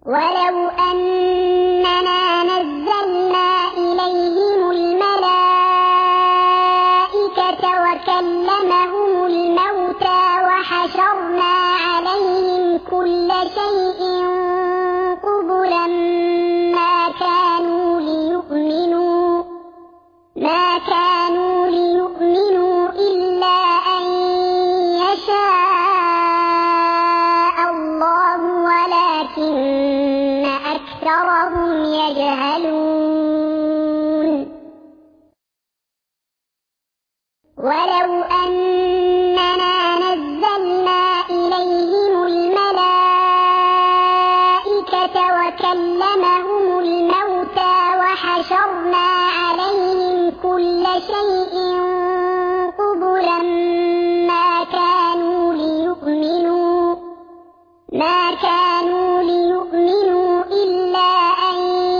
ولو أننا نزلنا إليهم الملائكة وكلمهم الموتى وحشرنا عليهم كل شيء قبلا ما كانوا ليؤمنوا إلا أن يشاء الله ولكن أكثرهم يجهلون ولو أننا نزلنا إليهم الملائكة وكلمهم الموتى وحشرنا عليهم كل شيء قبلا ما كانوا ليؤمنوا إلا أن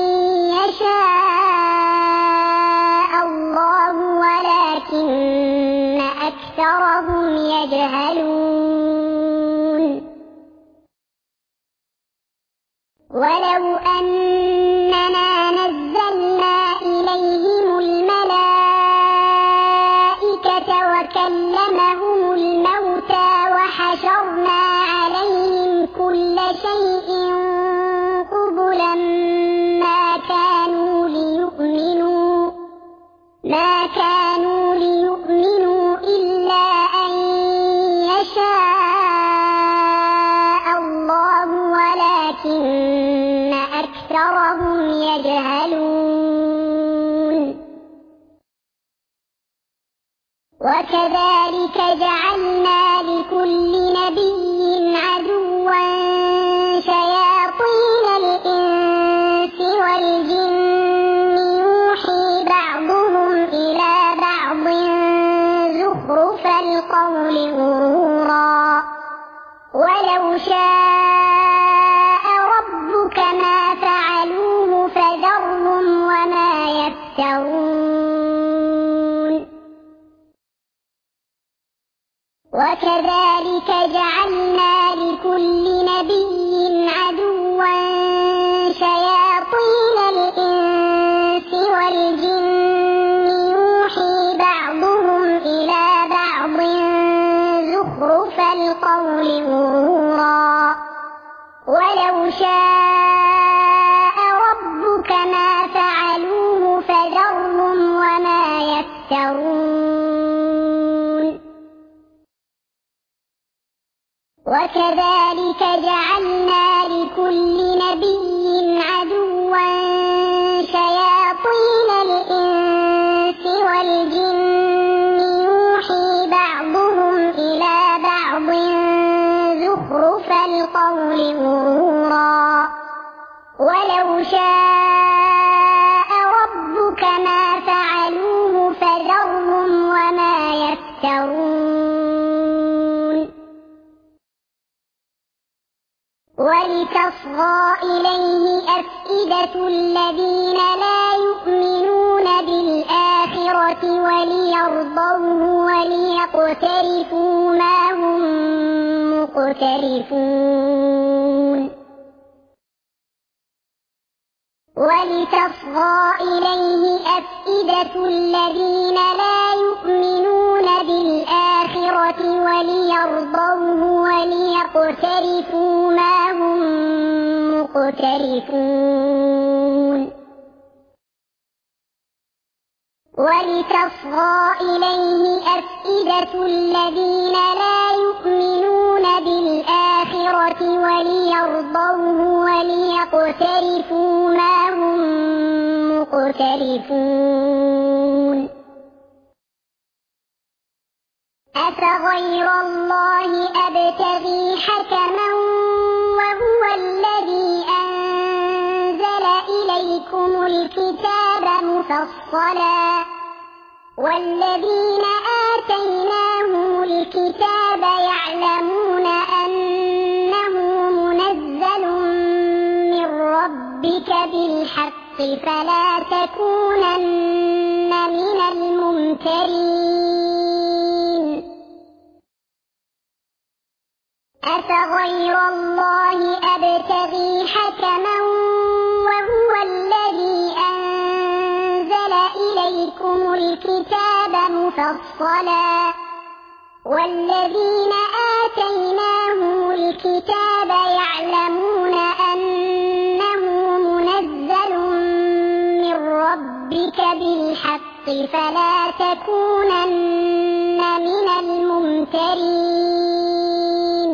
يشاء الله ولكن أكثرهم يجهلون ولو أننا نزلنا إليهم الملائكة وكلمهم الموتى وحشرنا عليهم كل شيء قبلا ما كانوا ليؤمنوا إلا أن يشاء الله ولكن أكثرهم يجهلون وكذلك جعلنا لكل نبي عدوا شياطين الإنس والجن يوحي بعضهم إلى بعض زخرف القول غرورا ولو شاء ربك ما فعلوه فذرهم وما يفترون وكذلك جعلنا لكل نبي عدوا شياطين الإنس والجن يوحي بعضهم إلى بعض زخرف القول غرورا ولو شاء ربك ما فعلوه فذرهم وما يفترون وكذلك جعلنا لكل نبي عدوا شياطين الإنس والجن يوحي بعضهم إلى بعض زخرف القول غرورا ولو شاء ربك ما فعلوه فذرهم وما يفترون ولتصغى إليه أفئدة الذين لا يؤمنون بالآخرة وليرضوه وليقترفوا ما هم مقترفون ولتصغى إليه أفئدة الذين لا يؤمنون بالآخرة وليرضوه وليقترفوا ما هم مقترفون ولتصغى إليه أفئدة الذين لا يؤمنون بالآخرة وليرضوه وليقترفوا ما هم مقترفون أفغير الله أبتغي حكما وهو الذي أنزل إليكم الكتاب مفصلا والذين آتيناهم الكتاب يعلمون أنه منزل من ربك بالحق فلا تكونن من الممترين أفغير الله أبتغي حكما مفصلا والذين آتيناهم الكتاب يعلمون أنه منزل من ربك بالحق فلا تكونن من الممترين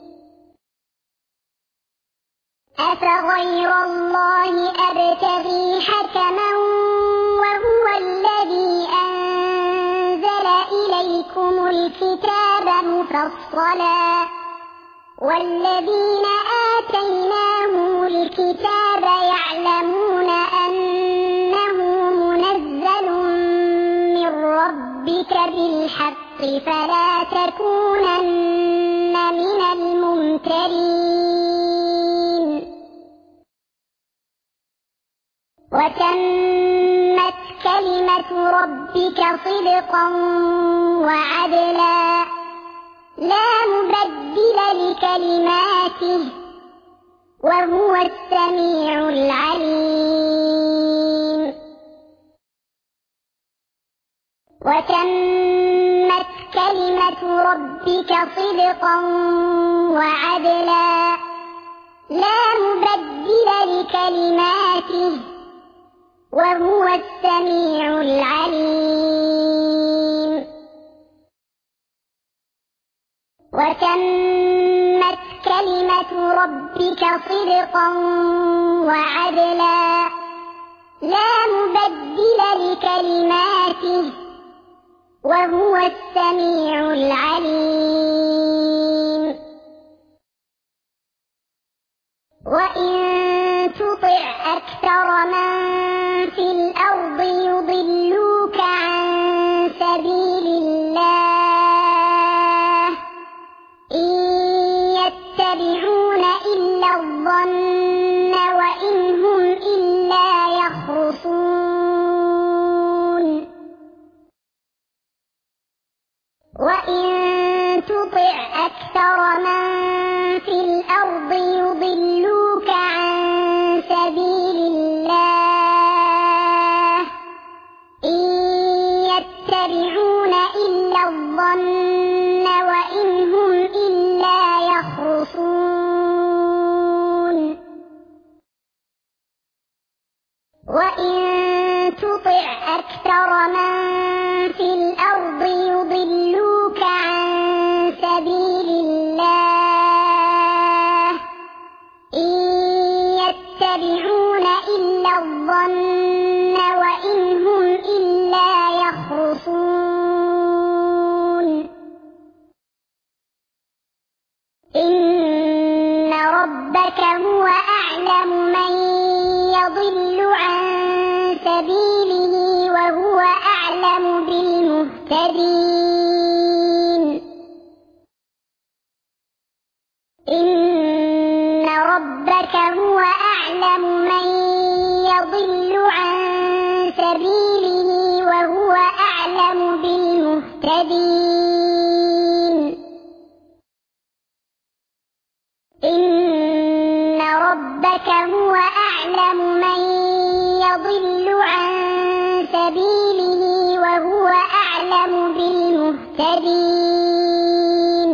أفغير الله أبتغي حكما وهو الذي أنزل إليكم الكتاب مفصلا والذين آتيناهم الكتاب يعلمون أنه منزل من ربك بالحق فلا تكونن من الممترين وتمت كلمة ربك صدقا وعدلا لا مبدل لكلماته وهو السميع العليم وتمت كلمة ربك صدقا وعدلا لا مبدل لكلماته وهو السميع العليم وتمت كلمة ربك صدقا وعدلا لا مبدل لكلماته وهو السميع العليم وإن تطع أكثر من في الأرض يضلوك عن سبيل الله إن يتبعون إلا الظن وإن هم إلا يخرصون وإن تطع أكثر من في الأرض يضلوك عن سبيل الله إن يتبعون إلا الظن وإن هم إلا يخرصون وإن تطع أكثر من في الأرض يضلوك عن سبيل الله إن يتبعون إلا الظن وإن هم إلا يخرصون إن ربك هو أعلم من يضل عن سبيله وهو أعلم بالمهتدين إن ربك هو أعلم من يضل عن سبيله وهو أعلم بالمهتدين إن ربك هو أعلم من يضل عن سبيله وهو أعلم بالمهتدين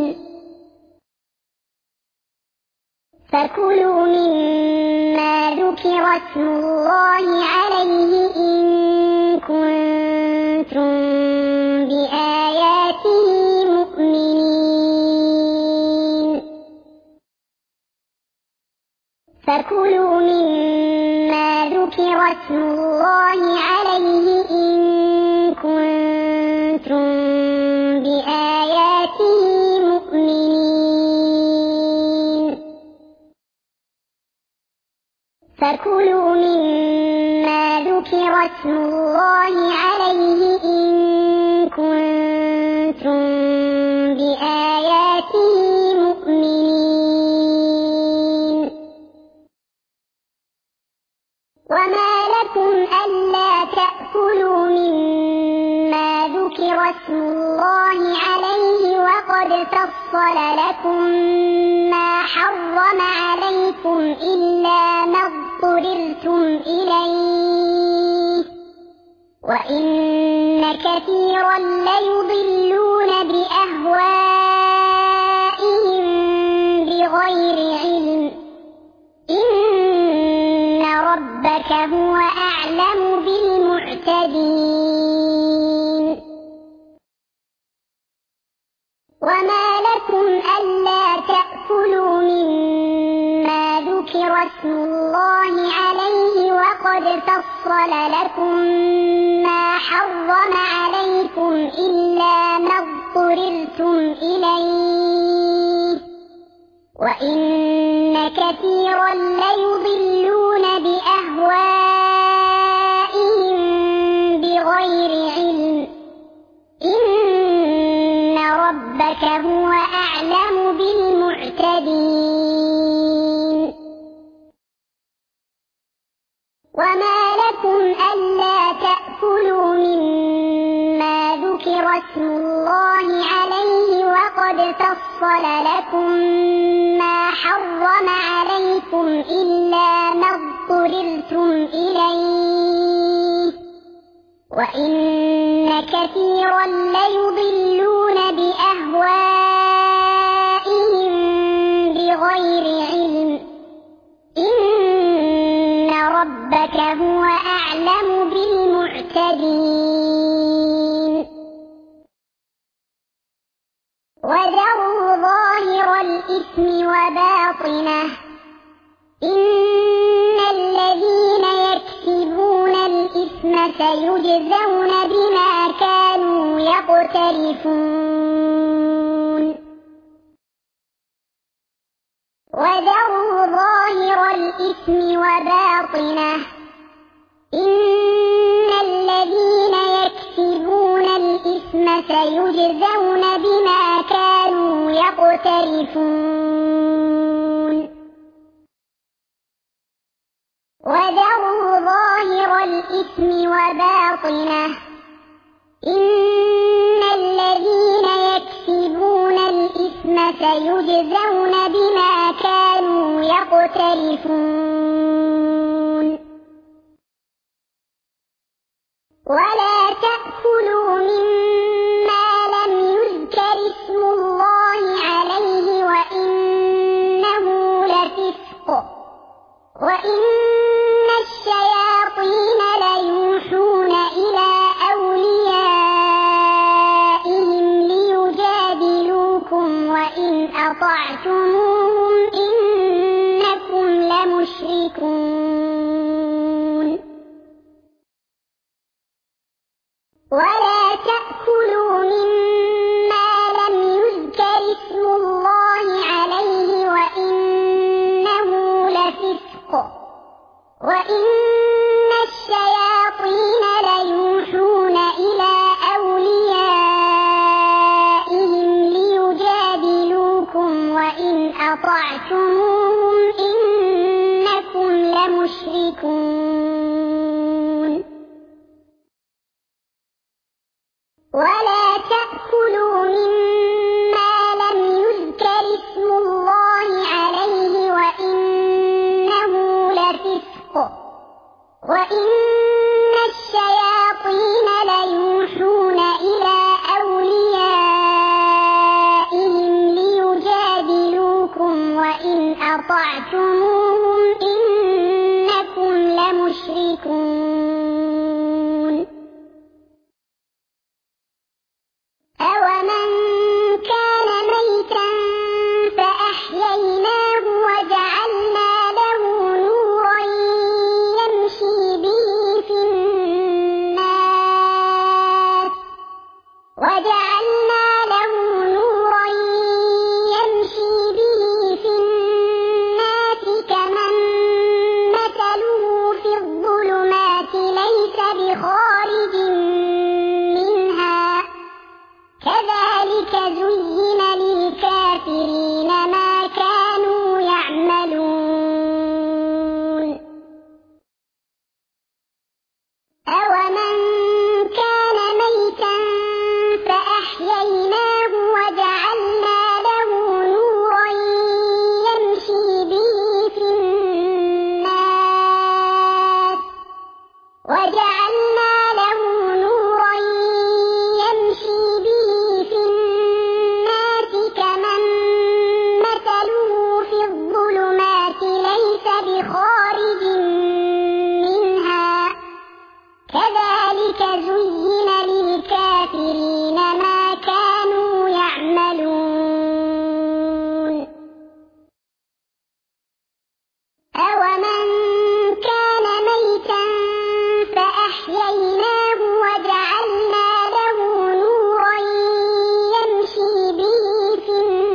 فكلوا مما ذكر اسم الله عليه إن كنتم بآياته مؤمنين فكلوا مما ذكر اسم الله عليه إن كنتم بآياته مؤمنين فكلوا مما ذكر اسم الله عليه إن كنتم بآياته مؤمنين وما لكم ألا تأكلوا مما ذكر اسم الله عليه وقد فصل لكم ما حرم عليكم إلا ما اضطررتم إليه وإن كثيرا ليضلون بأهوائهم بغير علم إن ربك هو أعلم بالمعتدين وما لكم ألا تأكلوا مما ذكر اسم الله عليه وقد فصل لكم ما حرم عليكم إلا ما اضطررتم إليه وإن كثيرا ليضلون بأهوائهم بغير علم إن ربك هو أعلم بالمعتدين وما لكم ألا تأكلوا مما ذكر اسم الله عليه وقد فصل لكم ما حرم عليكم إلا ما اضطررتم إليه وإن كثيرا ليضلون بأهوائهم بغير علم إن ربك هو أعلم بالمعتدين وذروا ظاهر الإثم وباطنه إن الذين يكسبون الإثم سيجزون بما كانوا يقترفون وذروا ظاهر الإثم وباطنه إن الذين يكسبون الإثم سيجزون بما كانوا يقترفون وذروا ظاهر الإثم وباطنه إن الذين يكسبون الإثم سيجزون بما كانوا يقترفون ولا تأكلوا مما لم يذكر اسم الله عليه وإنه لفسق وإن الشياطين ليوحون إلى أوليائهم ليجادلوكم وإن أطعتموهم إنكم لمشركون ولا تأكلوا مما لم يذكر اسم الله عليه وإنه لفسق وإن الشياطين ليوحون إلى أوليائهم ليجادلوكم وإن أطعتموهم إنكم لمشركون ولا تأكلوا مما لم يذكر اسم الله عليه وإنه لفسق وإن الشياطين ليوحون إلى أوليائهم ليجادلوكم وإن أطعتموهم إنكم لمشركون أَوَمَنْ كَانَ مَيْتًا فَأَحْيَيْنَاهُ وَجَعَلْنَا لَهُ نُورًا بخارج منها كذلك زين للكافرين ما كانوا يعملون أومن كان ميتا فأحييناه وجعلنا له نورا يمشي به في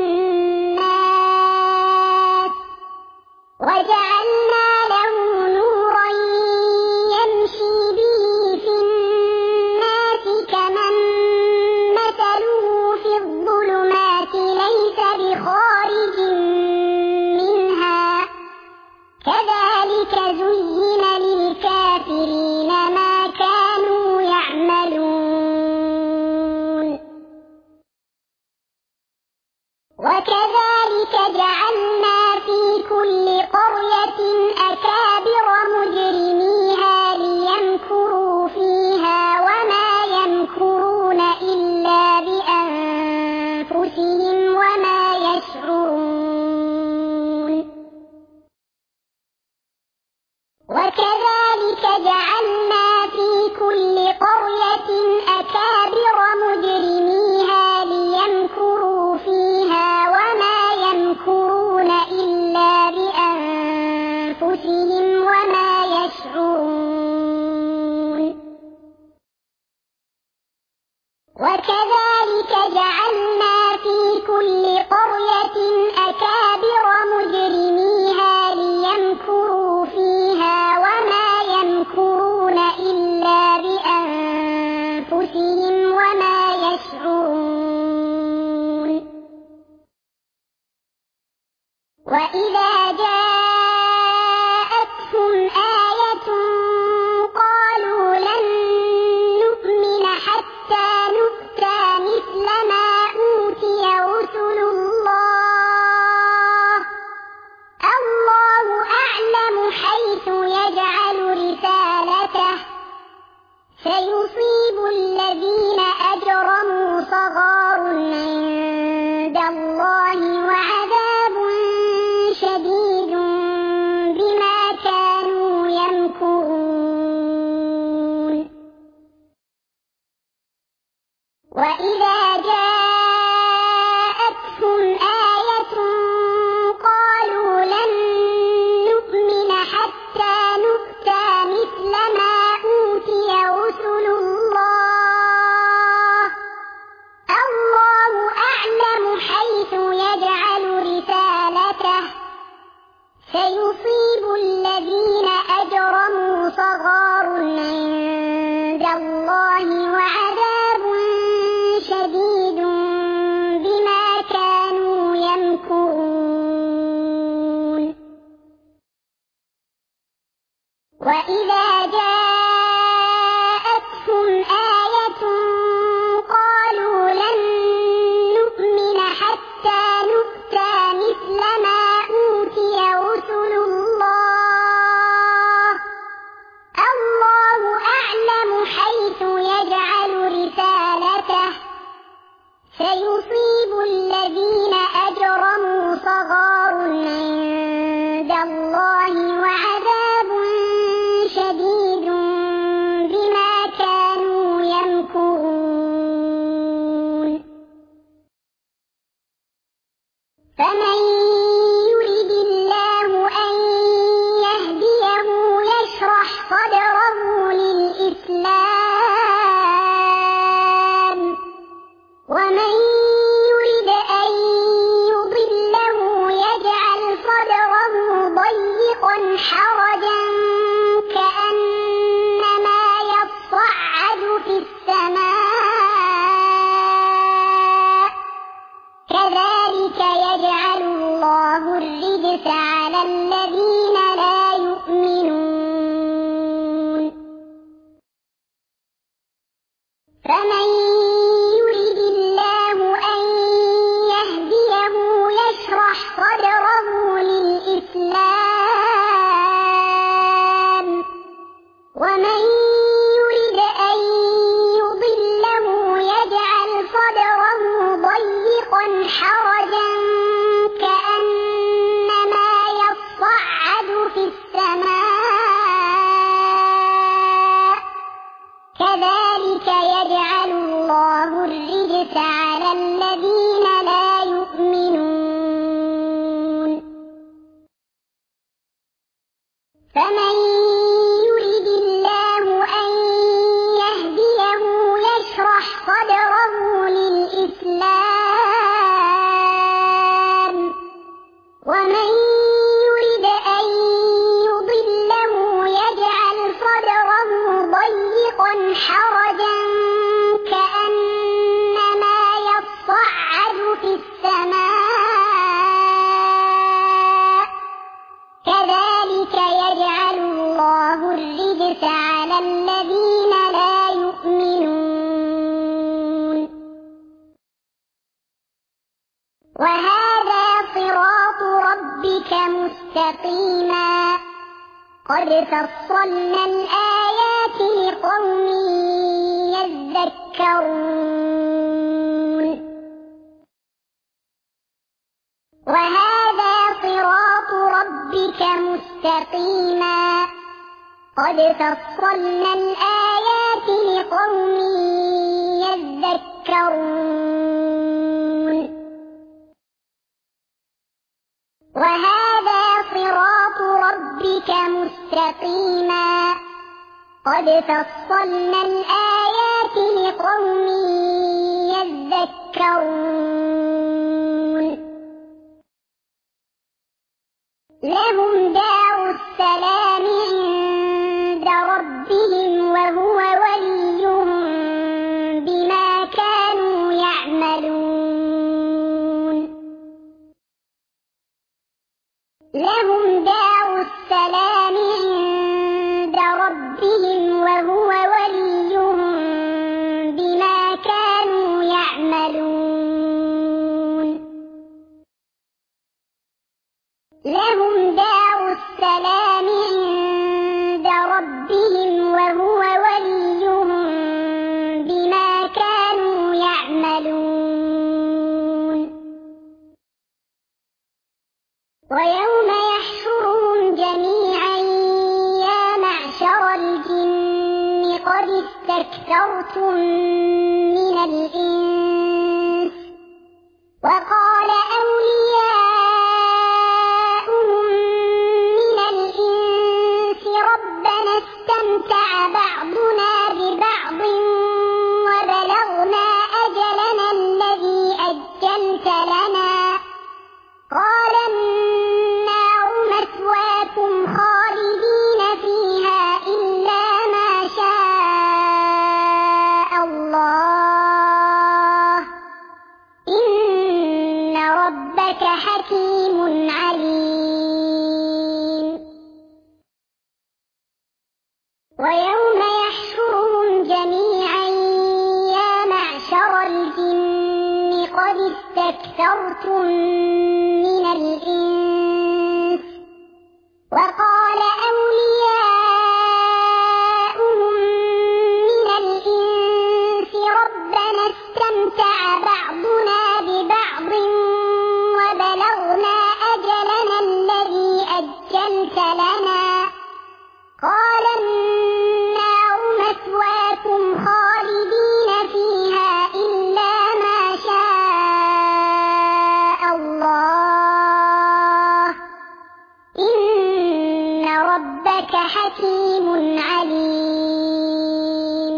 الناس وجعلنا له نورا يمشي به في الناس كمن مثله في الظلمات ليس بخارج منها كذلك زين للكافرين ما كانوا يعملون وكذلك جعلنا في كل قرية أكابر مجرميها ليمكروا فيها وما يمكرون إلا بأنفسهم وما يشعرون وكذلك جعلنا في كل قرية أكابر مجرميها ليمكروا فيها وما يمكرون إلا بأنفسهم وما يشعرون وكذلك جعلنا في كل قرية أكابر مجرميها ليمكروا فيها وما يمكرون إلا بأنفسهم وما يشعرون وإذا جاءتهم آية قالوا لن نؤمن حتى نؤتى مثل ما أوتي رسل الله أعلم حيث يجعل رسالته سيصيب الذين أجرموا صغار عند الله وعذاب شديد بما كانوا يمكرون وإذا جاءتهم آية قالوا لن نؤمن حتى نؤتى مثل ما أوتي رسل الله أعلم حيث يجعل رسالته سيصيب الذين أجرموا صغار عند الله وعذاب شديد بما كانوا يمكرون وإذا جاءتهم آية قالوا لن نؤمن حتى نؤتى مثل ما أوتي رسل الله أعلم حيث يجعل رسالته سيصيب الذين أجرموا صغار عند الله وعذاب شديد بما كانوا يمكرون فمن يرد الله أن يهديه يشرح صدره للإسلام ومن يرد أن يضله يجعل صدره ضيقا حرجا كأنما يصعد في السماء كذلك يجعل الله الرجس على الذين لا يؤمنون فمن يرد الله أن يهديه يشرح صدره للإسلام فمن يرد الله أن يهديه يشرح صدره للإسلام ومن يرد أن يضله يجعل صدره ضيقا حرجا كأنما يصعد في السماء كذلك يجعل الله الرجس على الذين لا يؤمنون وهذا صراط ربك مستقيما قد فصلنا الآيات لقوم يذكرون وهذا صراط ربك مستقيما قد فصلنا الآيات لقوم يذكرون وهذا صراط ربك مستقيما قد فصلنا الآيات لقوم يذكرون لهم دار السلام عند ربهم وهو وليهم بما كانوا يعملون لهم دار السلام عند ربهم وهو وليهم بما كانوا يعملون لهم دار السلام عند ربهم وهو وليهم بما كانوا يعملون ويوم يحشرهم جميعا يا معشر الجن قد استكثرتم من الإنس وقال أولياؤهم من الإنس ربنا استمتع بعضنا ببعض وبلغنا أجلنا الذي أجلت لنا قال النار مثواكم خالدين فيها إلا ما شاء الله إن ربك حكيم عليم ويوم يحشرهم جميعا يا معشر الجن قد استكثرتم من الإنس وقال أولياؤهم من الإنس ربنا استمتع بعضنا ببعض وبلغنا أجلنا الذي أجلت لنا قال النار مثواكم خالدين فيها إلا ما شاء الله إن ربك حكيم عليم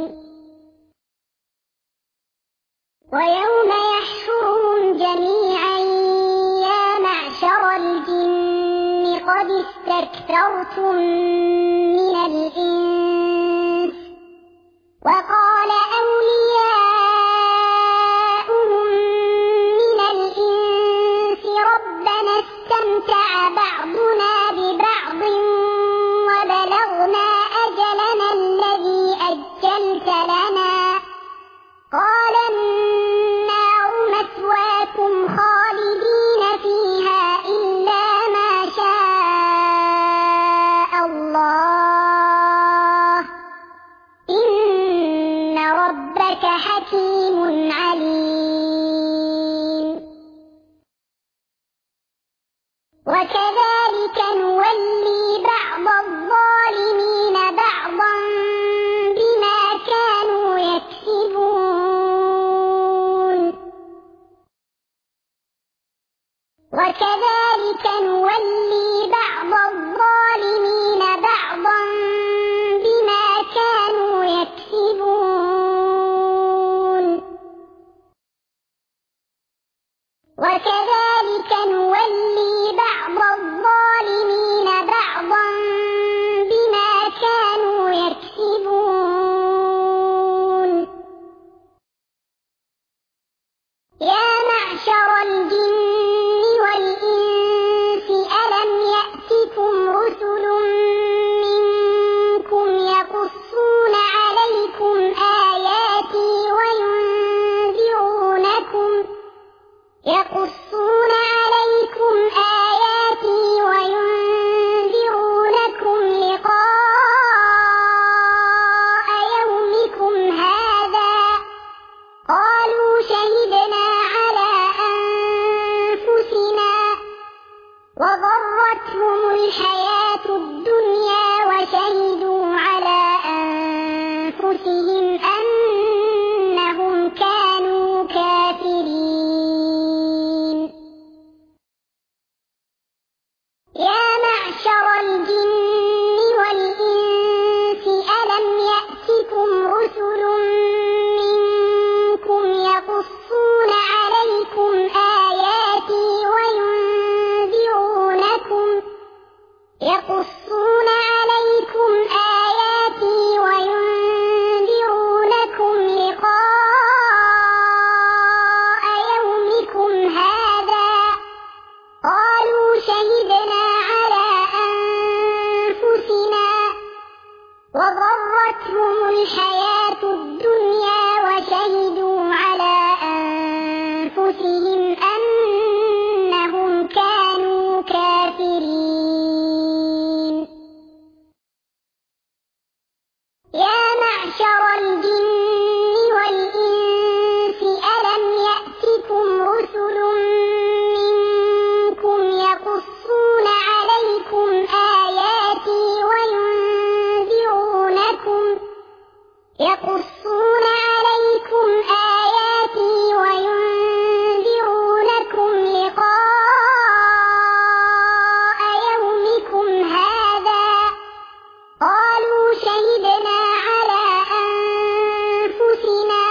ويوم يحشرهم جميعا يا معشر الجن قد استكثرتم من الإنس وقال أولياؤهم من الإنس ربنا استمتع بعضنا ببعض وبلغنا أجلنا الذي أجلت لنا قال النار مثواكم خالدين فيها إلا ما شاء الله إن ربك يقصون عليكم آياتي وينذرونكم لقاء يومكم هذا قالوا شهدنا على أنفسنا وغرتهم الحياة الدنيا وشهدوا على أنفسهم أنهم كانوا كافرين يا معشر الجن والإنس ألم يأتكم رسل منكم يقصون عليكم آياتي وينذرونكم لقاء يومكم هذا قالوا شهدنا على أنفسنا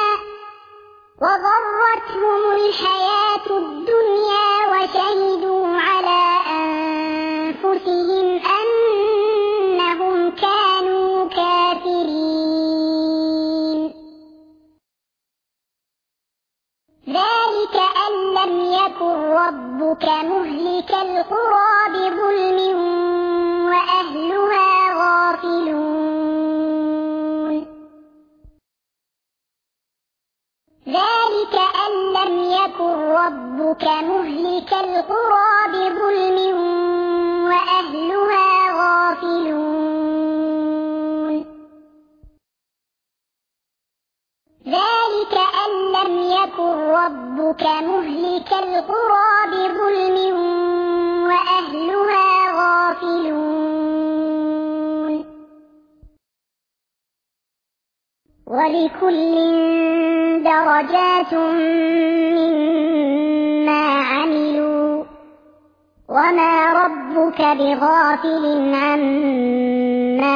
وغرتهم الحياة الدنيا وشهدوا على أنفسهم أنهم كانوا كافرين ذلك أن لم يكن ربك مهلك القرى بظلم وأهلها غافلون ذلك أن لم يكن ربك مهلك القرى بظلم وأهلها غافلون ذلك أن لم يكن ربك مهلك القرى بظلم وأهلها غافلون ولكل درجات مما عملوا وما ربك بغافل عما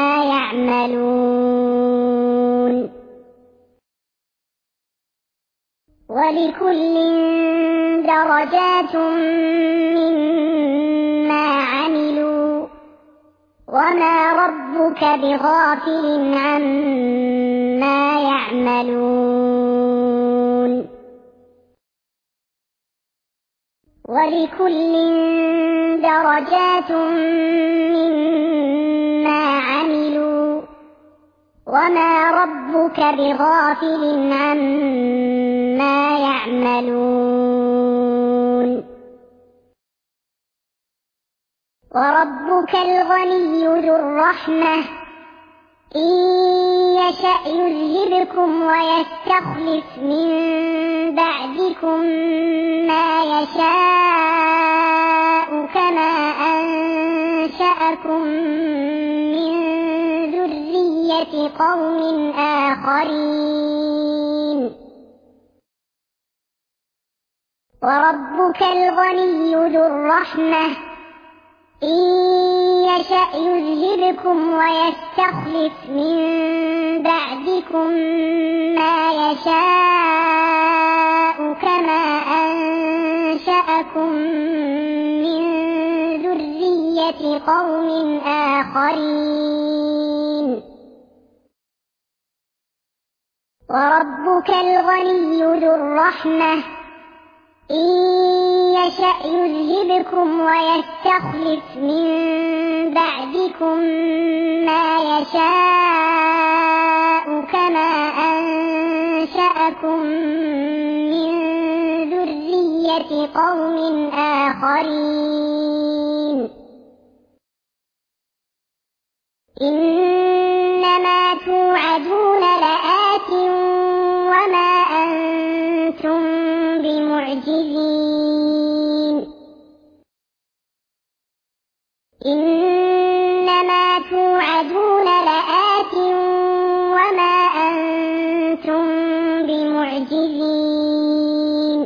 يعملون ولكل درجات مما عملوا وما ربك بغافل عما يعملون ولكل درجات مما عملوا وما ربك بغافل عما يعملون وربك الغني ذو الرحمة إن يشأ يذهبكم ويستخلف من بعدكم ما يشاء كما أنشأكم من ذرية قوم آخرين وربك الغني ذو الرحمة إن يشأ يذهبكم ويستخلف من بعدكم ما يشاء كما أنشأكم من ذرية قوم آخرين وربك الغني ذو الرحمة إن يشأ يذهبكم ويستخلف من بعدكم ما يشاء كما أنشأكم من ذرية قوم آخرين إنما توعدون لآت وما أنتم بمعجزين إنما توعدون لآت وما أنتم بمعجزين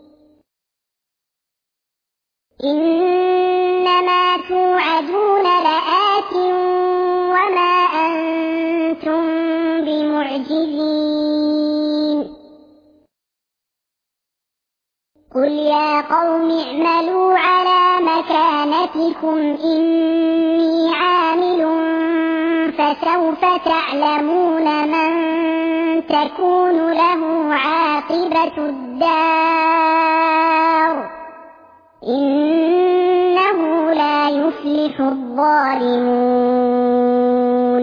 إنما توعدون لآت وما أنتم بمعجزين قل يا قوم اعملوا على مكانتكم إني عامل فسوف تعلمون من تكون له عاقبة الدار إنه لا يفلح الظالمون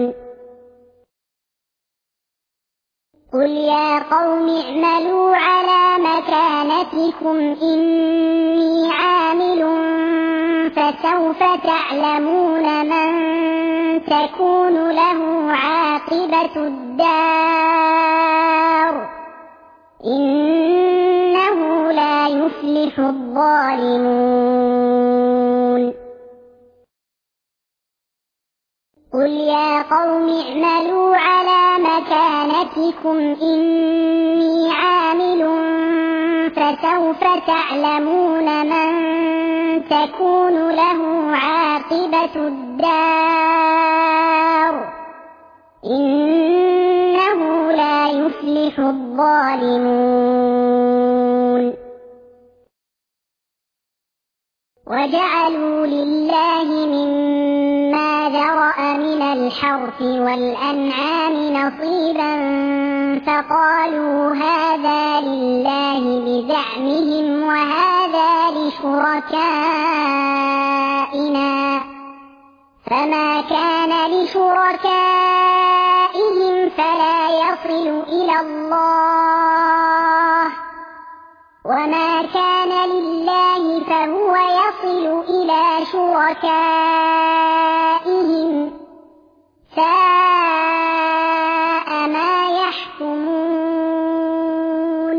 قل يا قوم اعملوا على مكانتكم إني عامل فسوف تعلمون من تكون له عاقبة الدار إنه لا يفلح الظالمون قل يا قوم اعملوا على مكانتكم إني عامل فسوف تعلمون من تكون له عاقبة الدار إنه لا يفلح الظالمون وجعلوا لله مما ذرأ من الحرث والأنعام نصيبا فقالوا هذا لله بزعمهم وهذا لشركائنا فما كان لشركائهم فلا يصل إلى الله وما كان لله فهو يصل إلى شركائهم ساء ما يحكمون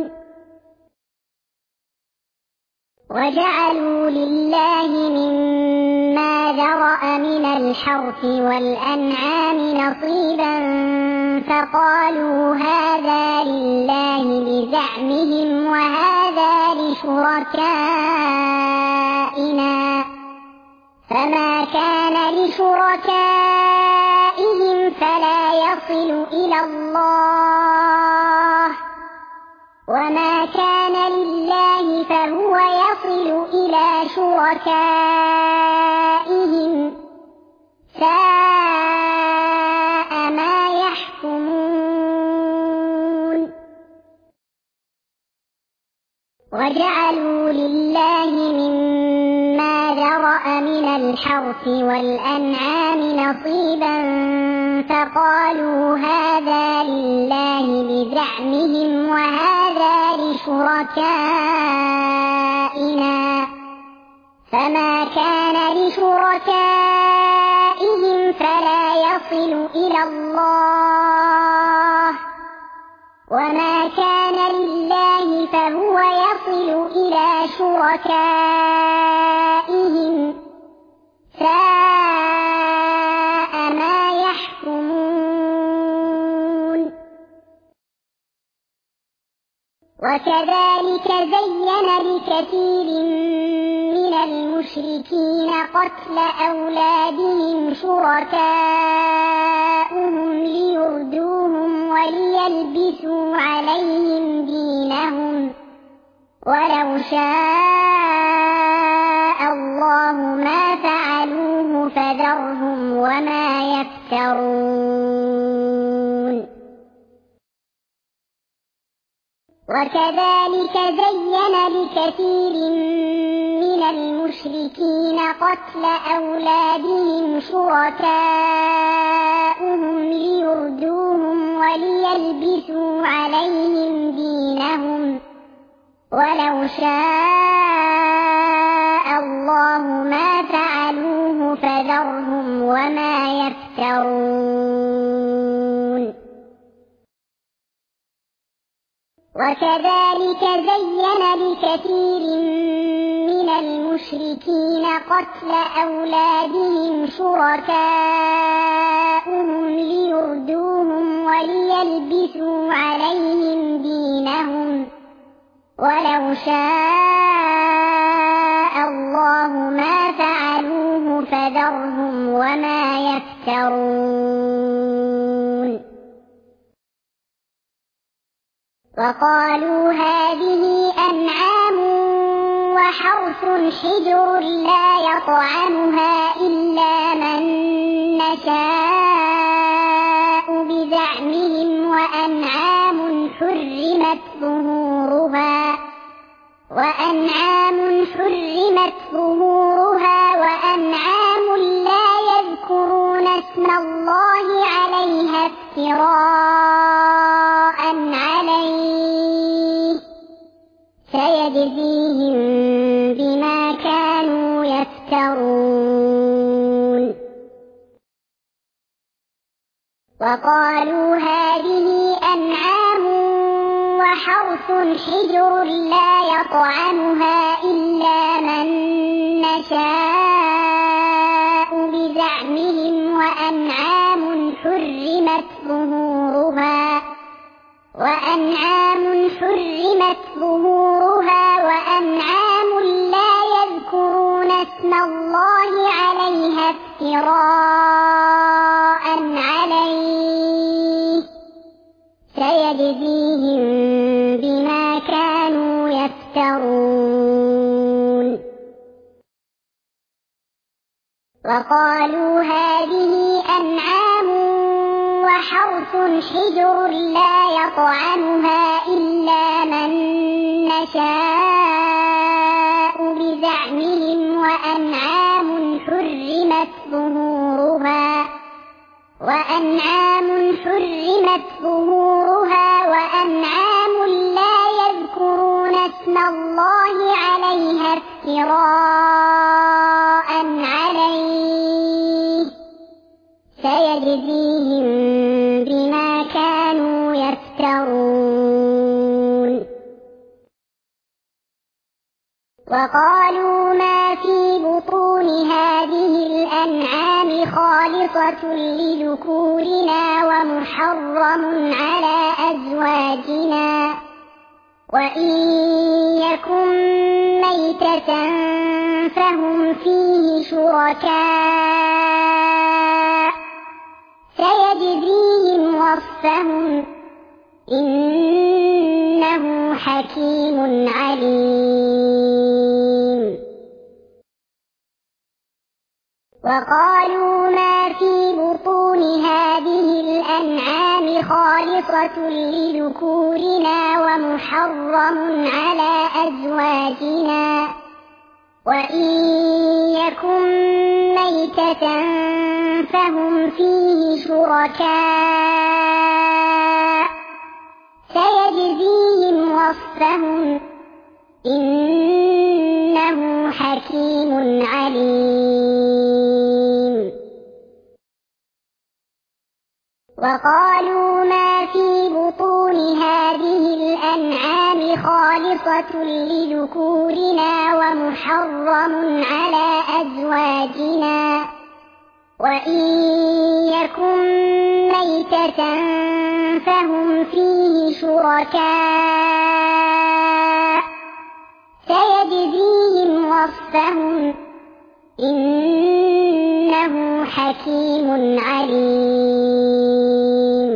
وجعلوا لله مما ذرأ من الحرث والأنعام نصيبا فقالوا هذا لله بزعمهم وهذا لشركائنا فما كان لشركائهم فلا يصل إلى الله وما كان لله فهو يصل إلى شركائهم ساء ما يحكمون وجعلوا لله مما ذرأ من الحرث والأنعام نصيبا فقالوا هذا لله بزعمهم وهذا لشركائنا فما كان لشركائهم فلا يصل إلى الله وما كان لله فهو يصل إلى شركائهم ساء ما يحكمون وكذلك زين لكثير من المشركين قتل أولادهم شركاؤهم ليردوهم وليلبسوا عليهم دينهم ولو شاء الله ما فعلوه فذرهم وما يفترون وكذلك زين لكثير من المشركين قتل أولادهم شركاؤهم ليردوهم وليلبسوا عليهم دينهم ولو شاء الله ما فعلوه فذرهم وما يفترون وكذلك زين لكثير من المشركين قتل أولادهم شركاؤهم ليردوهم وليلبسوا عليهم دينهم ولو شاء الله ما فعلوه فذرهم وما يفترون وقالوا هذه أنعام وحرث حجر لا يطعمها إلا من نشاء بزعمهم وأنعام حرمت ظهورها وأنعام لا يذكرون اسم الله عليها افتراء عليه سيجزيهم بما كانوا يفترون وقالوا هذه أنعام وحرث حجر لا يطعمها إلا من نشاء بزعمهم وأنعام حرمت ظهورها وأنعام لا يذكرون اسم الله عليها افتراء عليه سيجزيهم بما كانوا يفترون وقالوا هذه أنعام وحرث حجر لا يطعمها إلا من نشاء بزعمهم وأنعام حرمت ظهورها وأنعام لا يذكرون اسم الله عليها افتراء عليه سيجزيهم بما كانوا يفترون وقالوا ما في بطون هذه الأنعام خالصة لذكورنا ومحرم على أزواجنا وإن يكن ميتة فهم فيه شركاء سيجزيهم وصفهم إنه حكيم عليم وقالوا ما في بطون هذه الأنعام خالصة لذكورنا ومحرم على أزواجنا وإن يكن ميتة فهم فيه شركاء سيجزيهم وصفهم إنه حكيم عليم وقالوا ما في بطون هذه الأنعام خالصة لذكورنا ومحرم على أزواجنا وإن يكن ميتة فهم فيه شركاء سيجزيهم وصفهم إنه حكيم عليم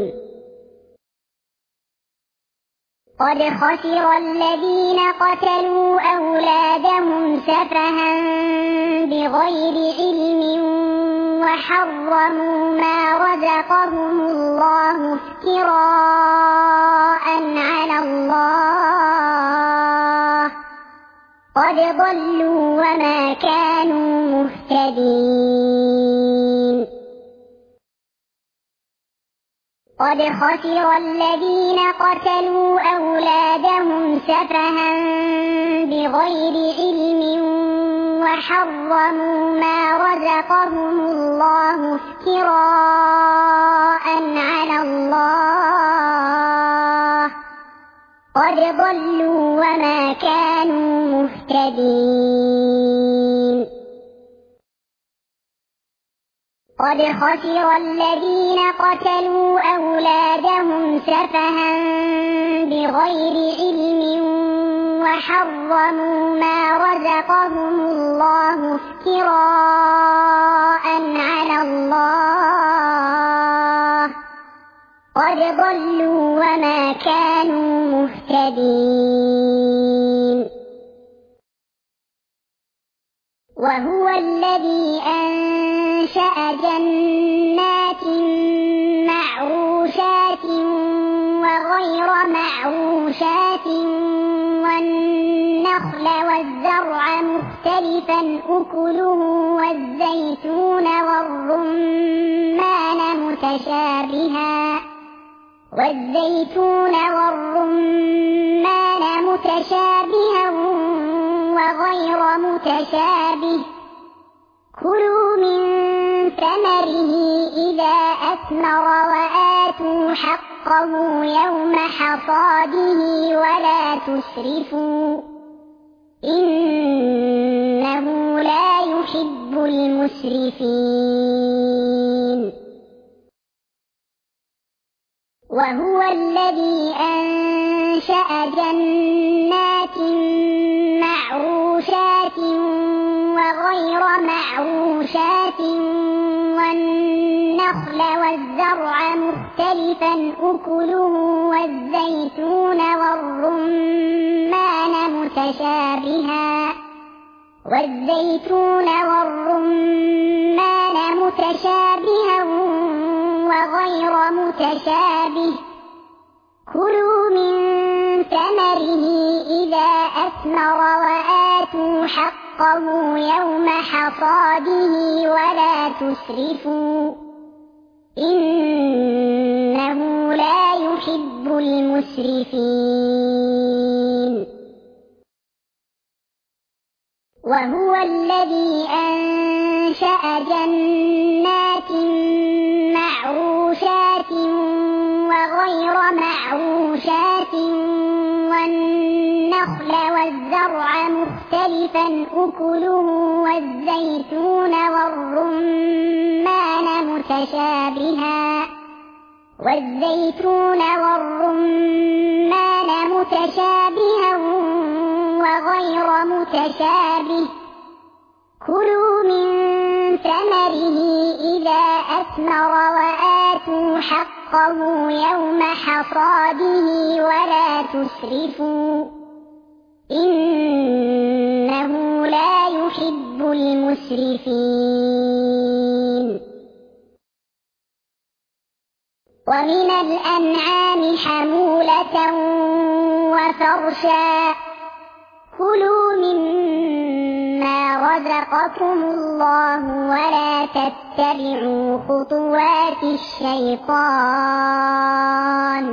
قد خسر الذين قتلوا أولادهم سفها بغير علم وحرموا ما رزقهم الله افتراء على الله قد ضلوا وما كانوا مهتدين قد خسر الذين قتلوا أولادهم سفها بغير علم وحرموا ما رزقهم الله افتراء على الله قد ضلوا وما كانوا مهتدين قد خسر الذين قتلوا أولادهم سفها بغير علم وحرموا ما رزقهم الله افتراء على الله قد ضلوا وما كانوا مهتدين وهو الذي أنشأ جنات معروشات وغير معروشات والنخل والزرع مختلفا أكله والزيتون والرمان متشابها وغير متشابه كلوا من ثمره إذا أثمر وآتوا حقه يوم حصاده ولا تسرفوا إنه لا يحب المسرفين وهو الذي أنشأ جنات معروشات وغير معروشات والنخل والزرع مختلفا أكله والزيتون والرمان متشابها وغير متشابه كلوا من ثمره إذا أثمر وآتوا حقه يوم حصاده ولا تسرفوا إنه لا يحب المسرفين وهو الذي أنشأ جنات معروشات وغير معروشات والنخل والزرع مختلفا أكله والزيتون والرمان متشابها وغير متشابه كلوا من ثمره إذا أثمر وآتوا حقه يوم حصاده ولا تسرفوا إنه لا يحب المسرفين ومن الأنعام حمولة وفرشا كلوا مما رزقكم الله ولا تتبعوا خطوات الشيطان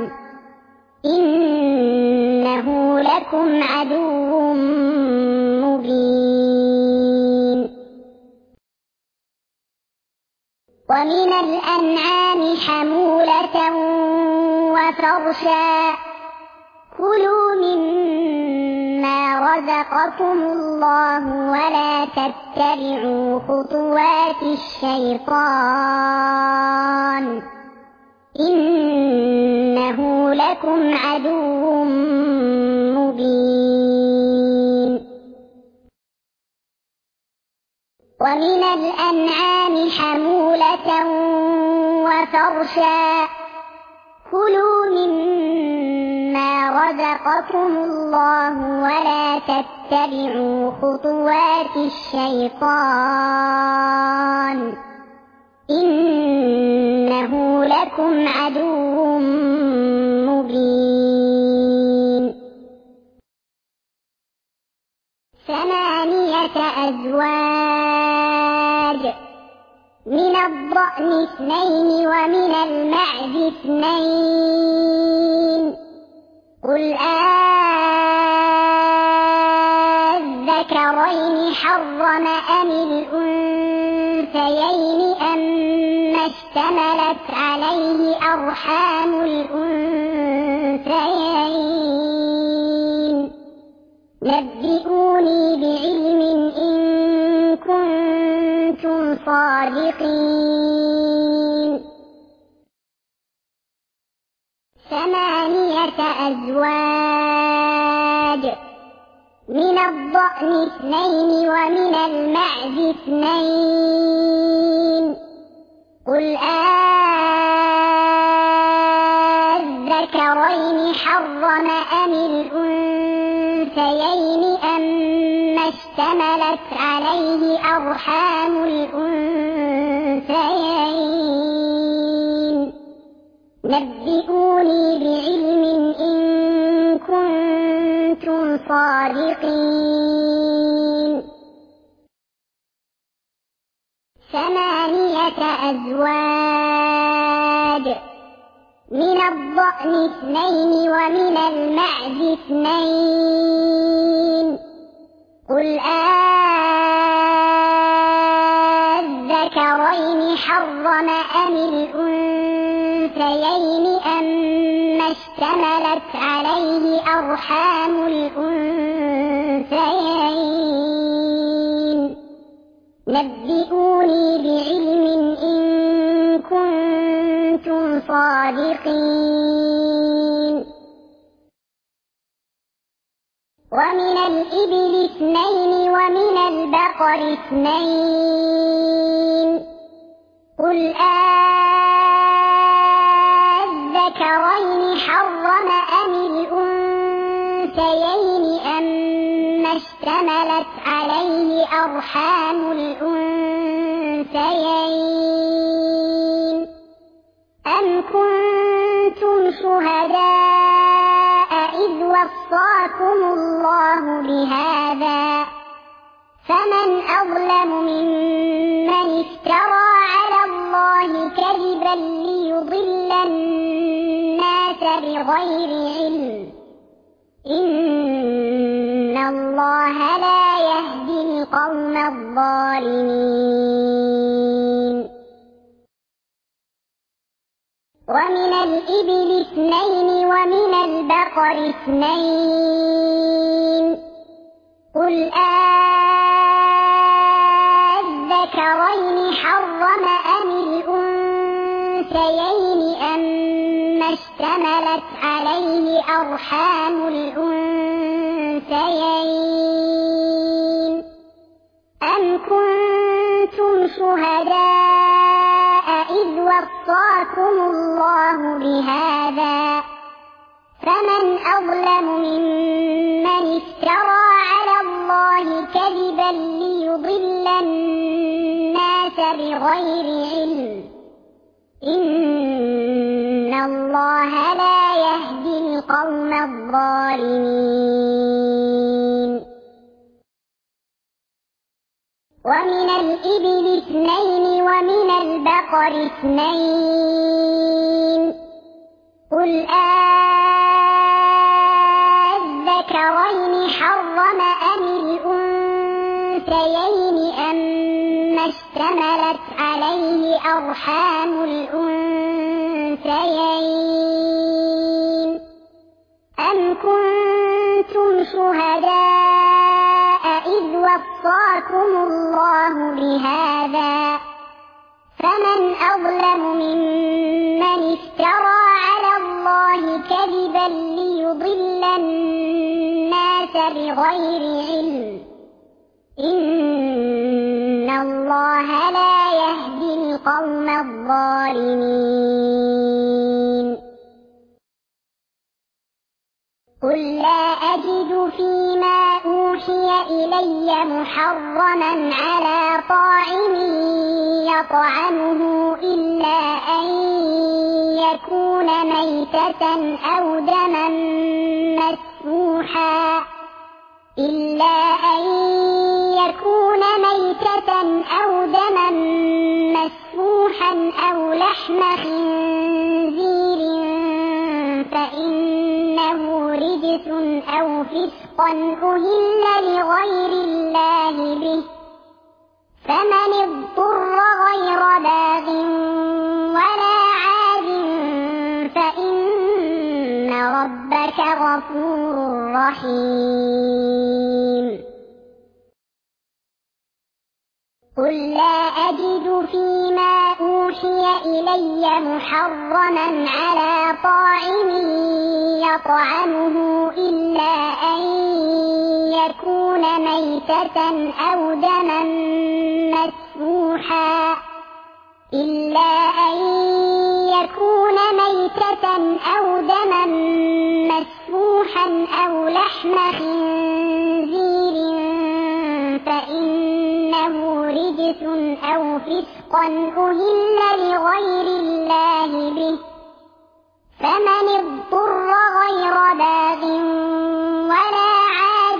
إنه لكم عدو مبين ومن الأنعام حمولة وفرشا كلوا مما رزقكم الله ولا تتبعوا خطوات الشيطان إنه لكم عدو مبين ومن الأنعام حمولة وفرشا كلوا مما رزقكم الله ولا تتبعوا خطوات الشيطان إنه لكم عدو مبين 8 أزواج من الضأن 2 ومن المعز 2 قل أذكرين حرم أم الأنثيين أما اشتملت عليه أرحام الأنثيين نبئوني بعلم إن كنتم صادقين 8 أزواج من الضأن 2 ومن المعز 2 قل أذكرين حرم أم الأنثيين أما اشتملت عليه أرحام الأنثيين نبئوني بعلم صادقين 8 أزواج من الضأن 2 ومن المعز 2 قل أذكرين حرم أم الأنثيين أما اشتملت عليه أرحام الأنثيين نبئوني بعلم إن كنتم صادقين ومن الإبل 2 ومن البقر 2 قل أذكرين حرم أم الأنثيين أما اشتملت عليه أرحام الأنثيين أم كنتم شهداء إذ وصاكم الله بهذا فمن أظلم ممن افترى على الله كذبا ليضل الناس بغير علم إن الله لا يهدي القوم الظالمين ومن الإبل 2 ومن البقر 2 قل أذكرين حرم أم الأنثيين أما اشتملت عليه أرحام الأنثيين أم كنتم شهداء إذ وصاكم الله بهذا فمن أظلم ممن افترى على الله كذبا ليضل الناس بغير علم إن الله لا يهدي القوم الظالمين ومن الإبل 2 ومن البقر 2 قل أذكرين حرم أم الأنثيين أما اشتملت عليه أرحام الأنثيين أم كنتم شهداء إذ وصاكم الله بهذا فمن أظلم ممن افترى على الله كذبا ليضل الناس بغير علم إن الله لا يهدي القوم الظالمين قل لا أجد فيما أوحي إلي محرما على طاعم يطعمه إلا أن يكون ميتة أو دما مسفوحا أو لحم خنزير فإنه رجس أو فسقا أهل لغير الله به فمن اضطر غير باغ ولا عاد فإن ربك غفور رحيم قل لا أجد فيما أوحي إلي محرما على طاعم يطعمه إلا أن يكون ميتة أو دما مسفوحا أو لحم خنزير فإنه رجس أو فسقا أهل لغير الله به فمن اضطر غير باغ ولا عاد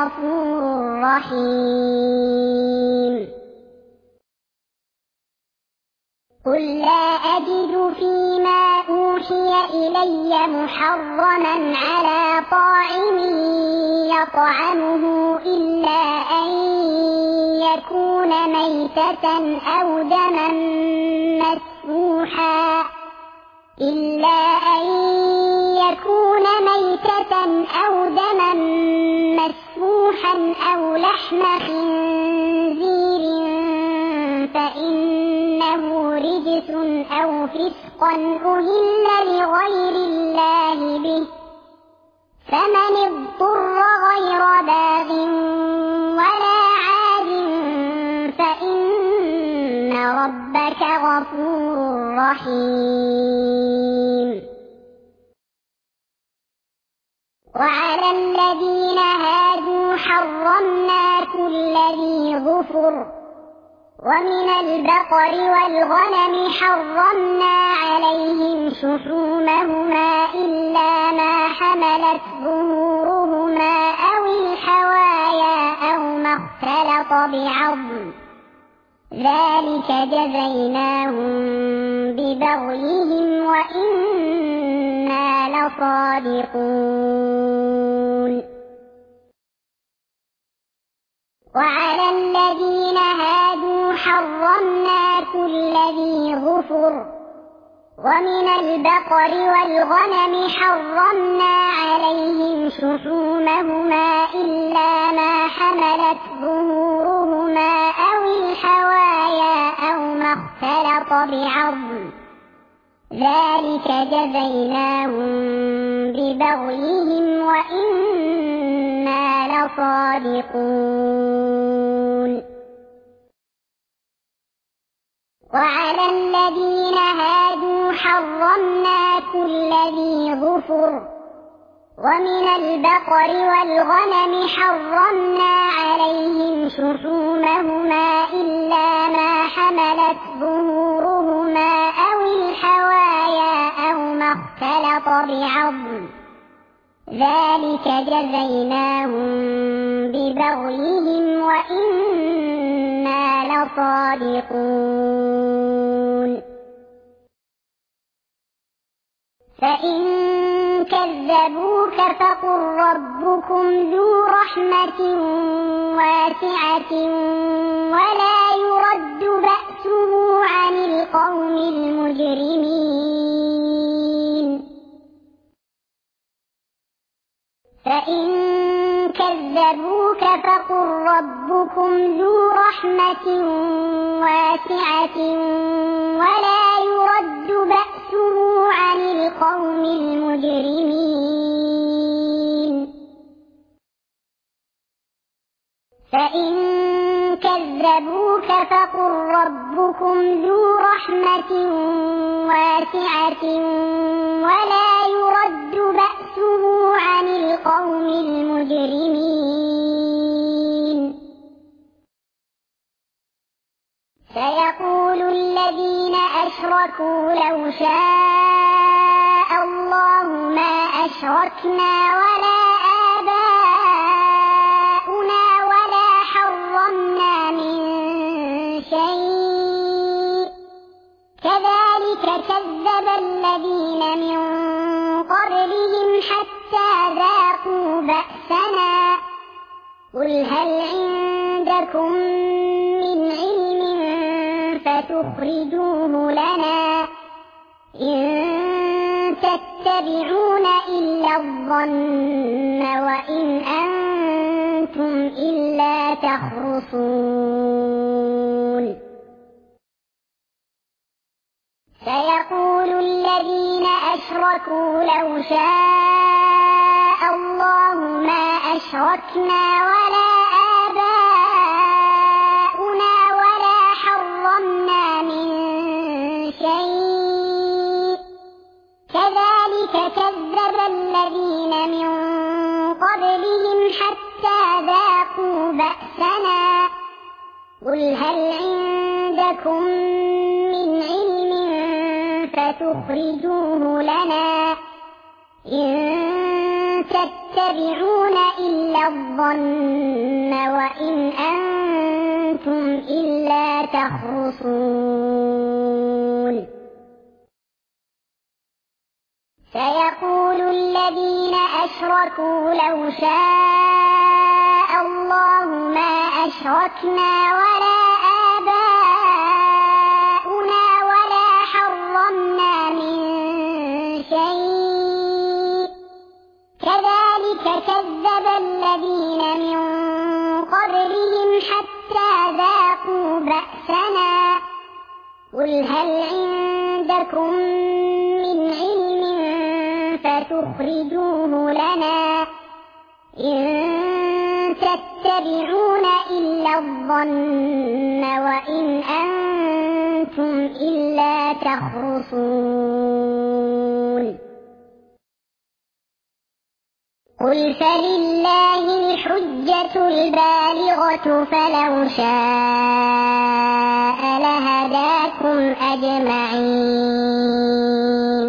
غفور رحيم قل لا أجد فيما أوحي إلي محرما على طاعم يطعمه إلا أن يكون ميتة أو دما مسفوحا أو لحم خنزير فإنه رجس أو فسقا أهل لغير الله به فمن اضطر غير باغ ولا عاد فإن ربك غفور رحيم وعلى الذين هادوا حرمنا كل ذي ظفر ومن البقر والغنم حرمنا عليهم شحومهما إلا ما حملت ظهورهما أو الحوايا أو ما اختلط بعظم ذلك جزيناهم ببغيهم وإنا لصادقون وعلى الذين هادوا حرمنا كل ذي ظفر ومن البقر والغنم حرمنا عليهم شحومهما إلا ما حملت ظهورهما أو الحوايا أو ما اختلط بعظم ذلك جزيناهم ببغيهم وإنا لصادقون وعلى الذين هادوا حرمنا كل ذي ظفر ومن البقر والغنم حرمنا عليهم شحومهما إلا ما حملت ظهورهما أو الحوايا أو ما اختلط بعظم ذلك جزيناهم ببغيهم وإنا لصادقون فإن كذبوك فقل ربكم ذو رحمة واسعة ولا يرد بأسه عن القوم المجرمين فإن كذبوك فقل ربكم ذو رحمة واسعة ولا يرد بأسه عن القوم المجرمين فإن كذبوك فقل ربكم ذو رحمة واسعة ولا يرد بأسه عن القوم المجرمين سيقول الذين أشركوا لو شاء الله ما أشركنا ولا آباؤنا ولا حرمنا من شيء كذلك كذب الذين من قبلهم حتى ذاقوا بأسنا قل هل عندكم من علم فتخرجوه لنا إن تتبعون إلا الظن وإن أنتم إلا تخرصون سيقول الذين أشركوا لو شاء الله ما أشركنا ولا آباؤنا ولا حرمنا من شيء كذلك كذب الذين من قبلهم حتى ذاقوا بأسنا قل هل عندكم من علم فتخرجوه لنا إن تتبعون إلا الظن وإن أنتم إلا تخرصون سيقول الذين أشركوا لو شاء الله ما أشركنا ولا آباؤنا ولا حرمنا من شيء كذلك كذب الذين من قبلهم حتى ذاقوا بأسنا قل هل عندكم من علم فتخرجوه لنا إن تتبعون إلا الظن وإن أنتم إلا تخرصون قل فلله الحجة البالغة فلو شاء لهداكم أجمعين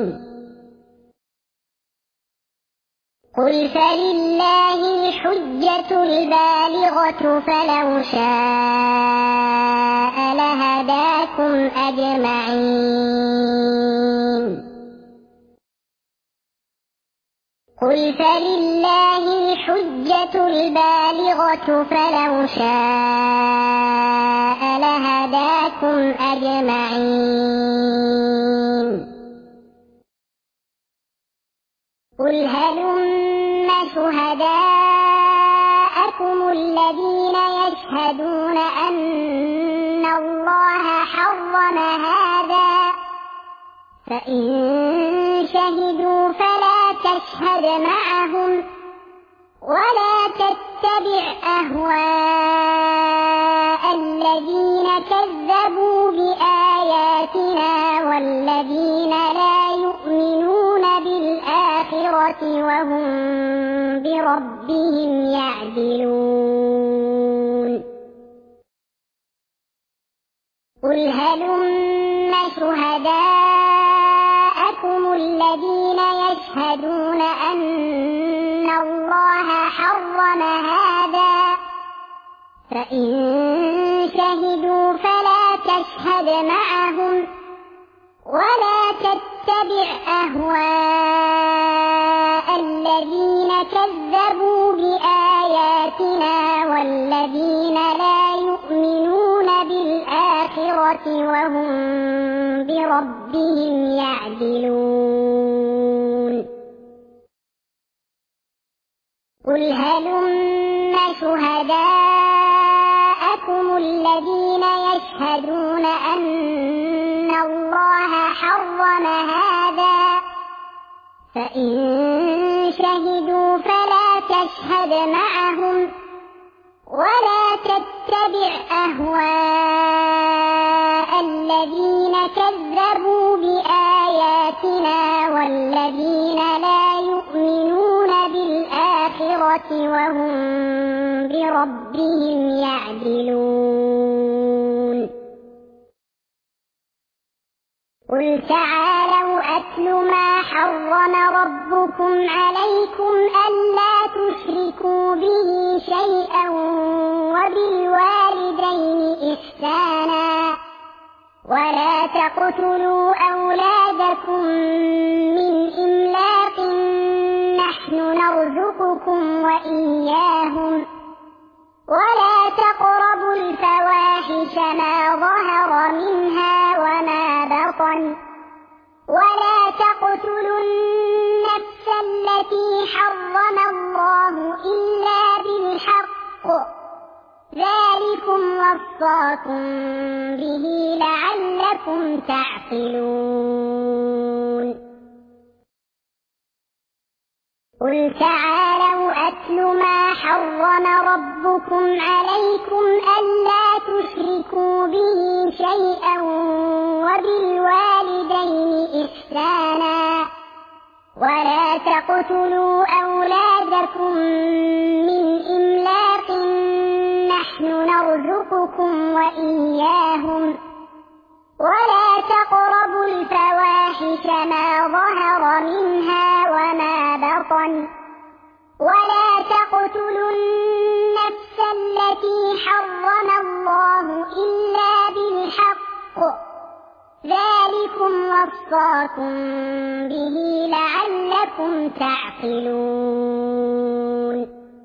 قل فلله الحجة البالغة فلو شاء لهداكم أجمعين قل فلله الحجة البالغة فلو شاء لهداكم أجمعين قل هلم شهداءكم الذين يشهدون أن الله حرم هذا فإن شهدوا فلا تشهد معهم ولا تتبع أهواء الذين كذبوا بآياتنا والذين لا يؤمنون بالآخرة وهم بربهم يعدلون قل هلم شهداءكم الذين يشهدون أن الله حرم هذا فإن شهدوا فلا تشهد معهم ولا تتبع أهواء الذين كذبوا بآياتنا والذين لا يؤمنون بالآخرة وهم بربهم يعدلون قل هلم شهداءكم الذين يشهدون أن الله حرم هذا فإن شهدوا فلا تشهد معهم ولا تتبع أهواء الذين كذبوا بآياتنا والذين لا يؤمنون بالآخرة وهم بربهم يعدلون قل تعالوا أتل ما حرم ربكم عليكم ألا تشركوا به شيئا وبالوالدين إحسانا ولا تقتلوا أولادكم من إملاق نحن نرزقكم وإياهم ولا تقربوا الفواحش ما ظهر منها وما بطن ولا تقتلوا النفس التي حرم الله إلا بالحق ذلكم وصاكم به لعلكم تعقلون قل تعالوا أتل ما حرم ربكم عليكم ألا تشركوا به شيئا وبالوالدين إحسانا ولا تقتلوا أولادكم من إملاق نحن نرزقكم وإياهم ولا تقربوا الفواحش ما ظهر منها وما بطن ولا تقتلوا النفس التي حرم الله إلا بالحق ذلكم وصاكم به لعلكم تعقلون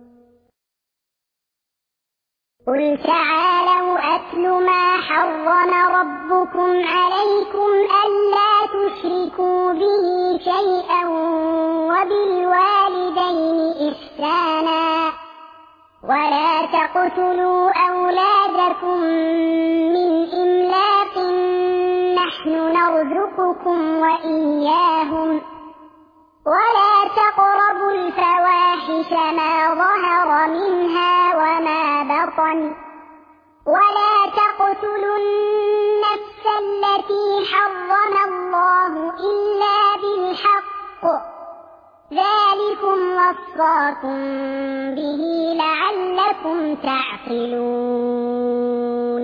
قل تعالوا أتل ما حرم ربكم عليكم ألا تشركوا به شيئا وبالوالدين إحسانا ولا تقتلوا أولادكم من إملاق نحن نرزقكم وإياهم ولا تقربوا الفواحش ما ظهر منها وما بطن ولا تقتلوا النفس التي حرم الله إلا بالحق ذلكم وصاكم به لعلكم تعقلون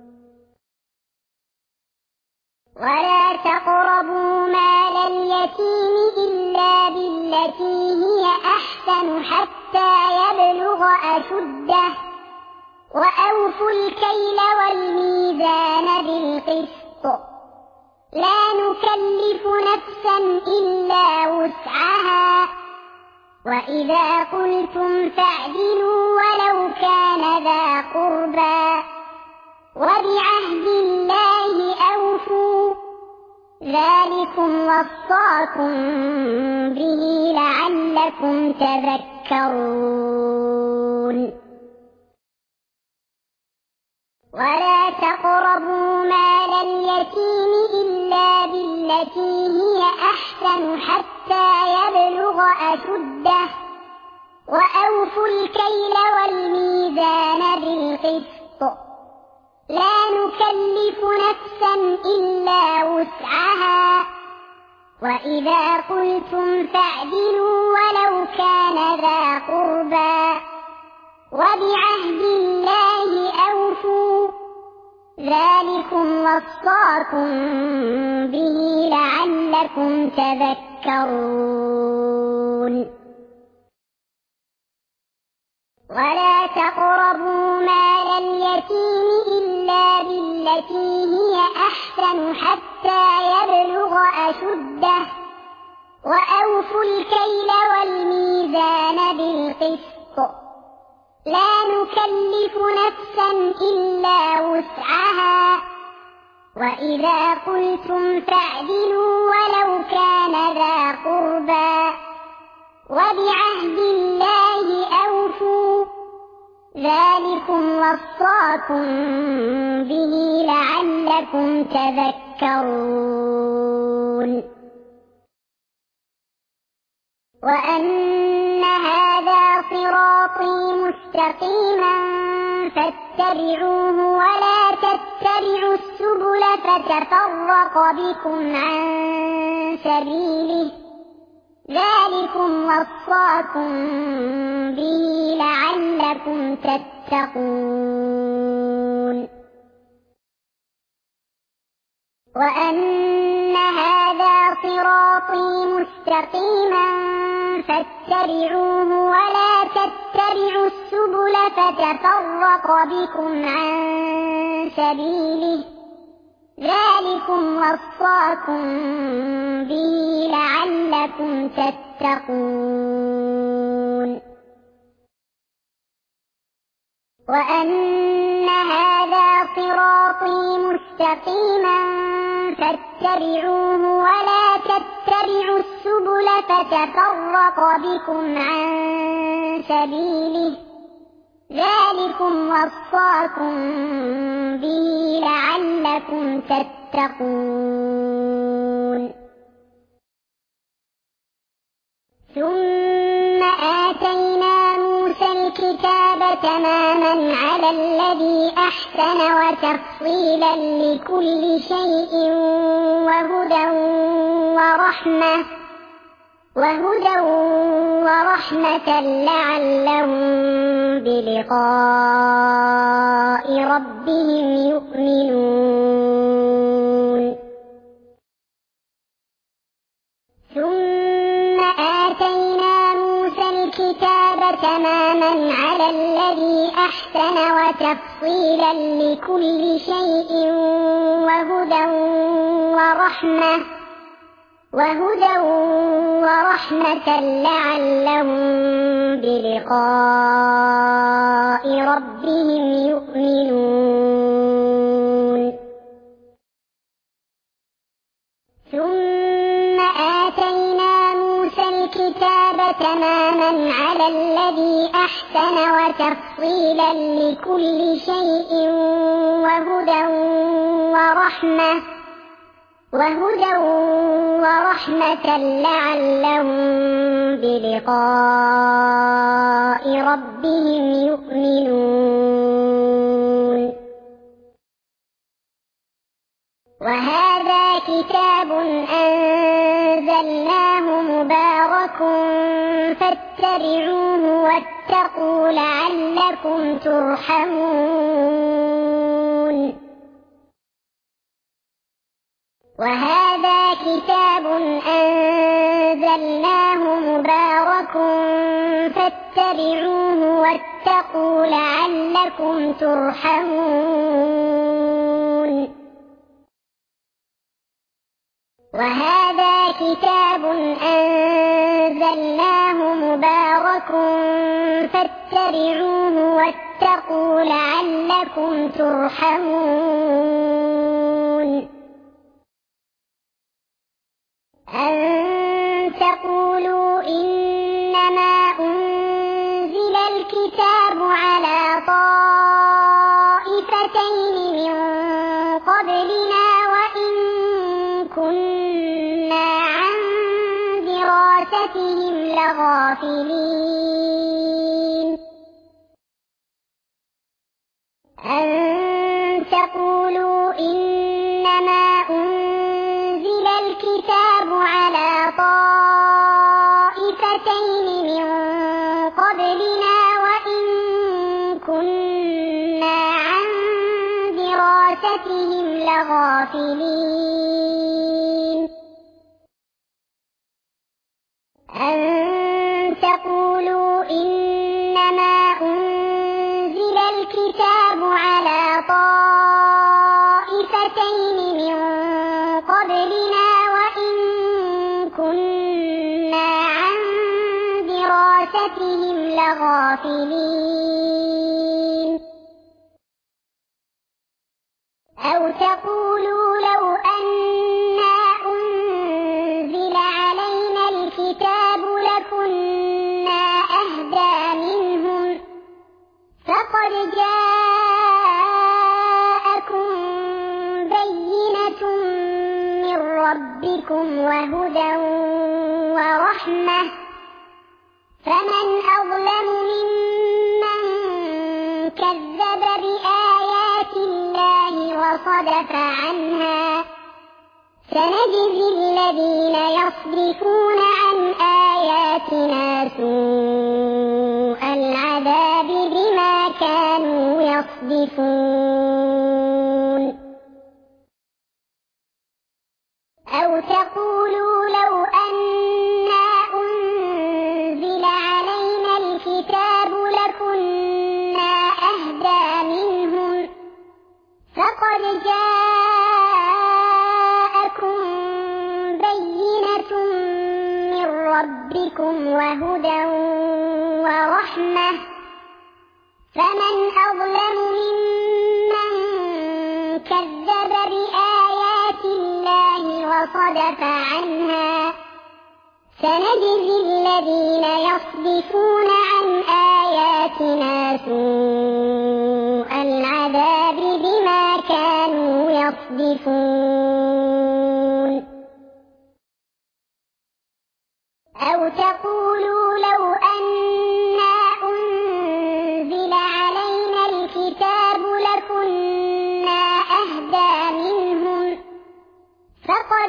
ولا تقربوا مال اليتيم إلا بالتي هي أحسن حتى يبلغ أشده وأوفوا الكيل والميزان بالقسط لا نكلف نفسا إلا وسعها وإذا قلتم فاعدلوا ولو كان ذا قربى وبعهد الله أوفوا ذلكم وصاكم به لعلكم تذكرون ولا تقربوا مال اليتيم إلا بالتي هي أحسن حتى يبلغ أشده وأوفوا الكيل والميزان بالقسط لا نكلف نفسا إلا وسعها وإذا قلتم فاعدلوا ولو كان ذا قربى وبعهد الله أوفوا ذلكم وصاكم به لعلكم تذكرون ولا تقربوا مال اليتيم إلا بالتي هي أحسن حتى يبلغ أشده وأوفوا الكيل والميزان بالقسط لا نكلف نفسا إلا وسعها وإذا قلتم فاعدلوا ولو كان ذا قربى وبعهد الله أوفوا ذلكم وصاكم به لعلكم تذكرون وأن هذا صراطي مستقيما فاتبعوه ولا تتبعوا السبل فتفرق بكم عن سبيله ذلكم وصاكم به لعلكم تتقون وأن هذا صراطي مستقيما فاتبعوه ولا تتبعوا السبل فتفرق بكم عن سبيله ذلكم وصاكم به لعلكم تتقون وأن هذا صراطي مستقيما فاتبعوه ولا تتبعوا السبل فتفرق بكم عن سبيله ذلكم وصاكم به لعلكم تتقون ثم آتينا موسى الكتاب تماما على الذي أحسن وتفصيلا لكل شيء وهدى ورحمة لعلهم بلقاء ربهم يؤمنون ثم آتينا موسى الكتاب تماما على الذي أحسن وتفصيلا لكل شيء وهدى ورحمة لعلهم بلقاء ربهم يؤمنون ثم آتينا موسى الكتاب تماما على الذي أحسن وتفصيلا لكل شيء وهدى ورحمة لعلهم بلقاء ربهم يؤمنون وهذا كتاب أنزلناه مبارك فاتبعوه واتقوا لعلكم ترحمون وهذا كتاب أنزلناه مبارك فاتبعوه واتقوا لعلكم ترحمون وهذا كتاب أنزلناه مبارك فاتبعوه واتقوا لعلكم ترحمون أن تقولوا إنما أنزل الكتاب على طائفتين من قبلنا وإن كنا عن دراستهم لغافلين أن تقولوا إنما أنزل الكتاب على طائفتين من قبلنا وإن كنا عن دراستهم لغافلين أن تقولوا إنما أنزل الكتاب على طائفتين من قبلنا وإن كنا عن دراستهم لغافلين أو تقولوا لو أنا أنزل علينا الكتاب لكنا أهدى منهم فقد جاءكم بينة من ربكم وهدى ورحمة فمن أظلم ممن كذب بآيات الله وصدف عنها سنجزي الذين يصدفون عن آياتنا سوء العذاب بما كانوا يصدفون أو تقولوا لو أنا أنزل علينا الكتاب لكنا أهدى منهم فقد جاءكم بينة من ربكم وهدى ورحمة فمن أظلم ممن كذب بآيات الله وصدف عنها سنجزي الذين يصدفون عن آياتنا سوء العذاب بما كانوا يصدفون أو تقولوا لو أنا أنزل علينا الكتاب لكنا أهدى منهم فقد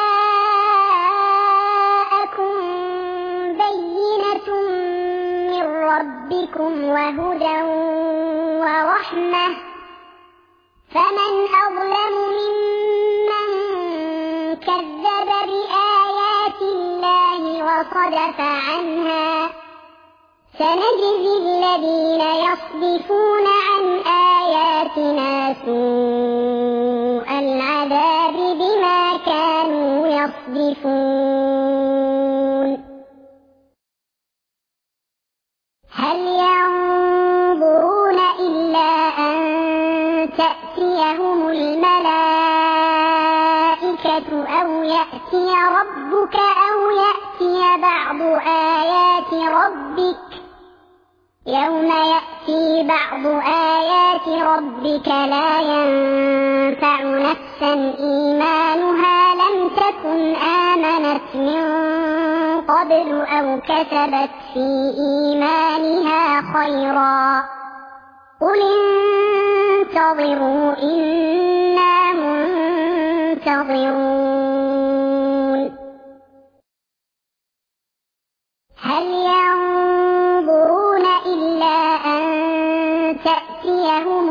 جاءكم بينة من ربكم وهدى ورحمة فمن أظلم ممن كذب بآيات الله وصدف عنها سنجزي الذين يصدفون عن آياتنا سوء العذاب بما كانوا يصدفون هل ينظرون إلا أن تأتيهم الملائكة أو يأتي ربك أو يأتي بعض آيات ربك يوم يأتي بعض آيات ربك لا ينفع نفسا إيمانها لم تكن آمنت من قبل أو كسبت في إيمانها خيرا قل انتظروا إنا منتظرون هل ينظرون إلا أن تأتيهم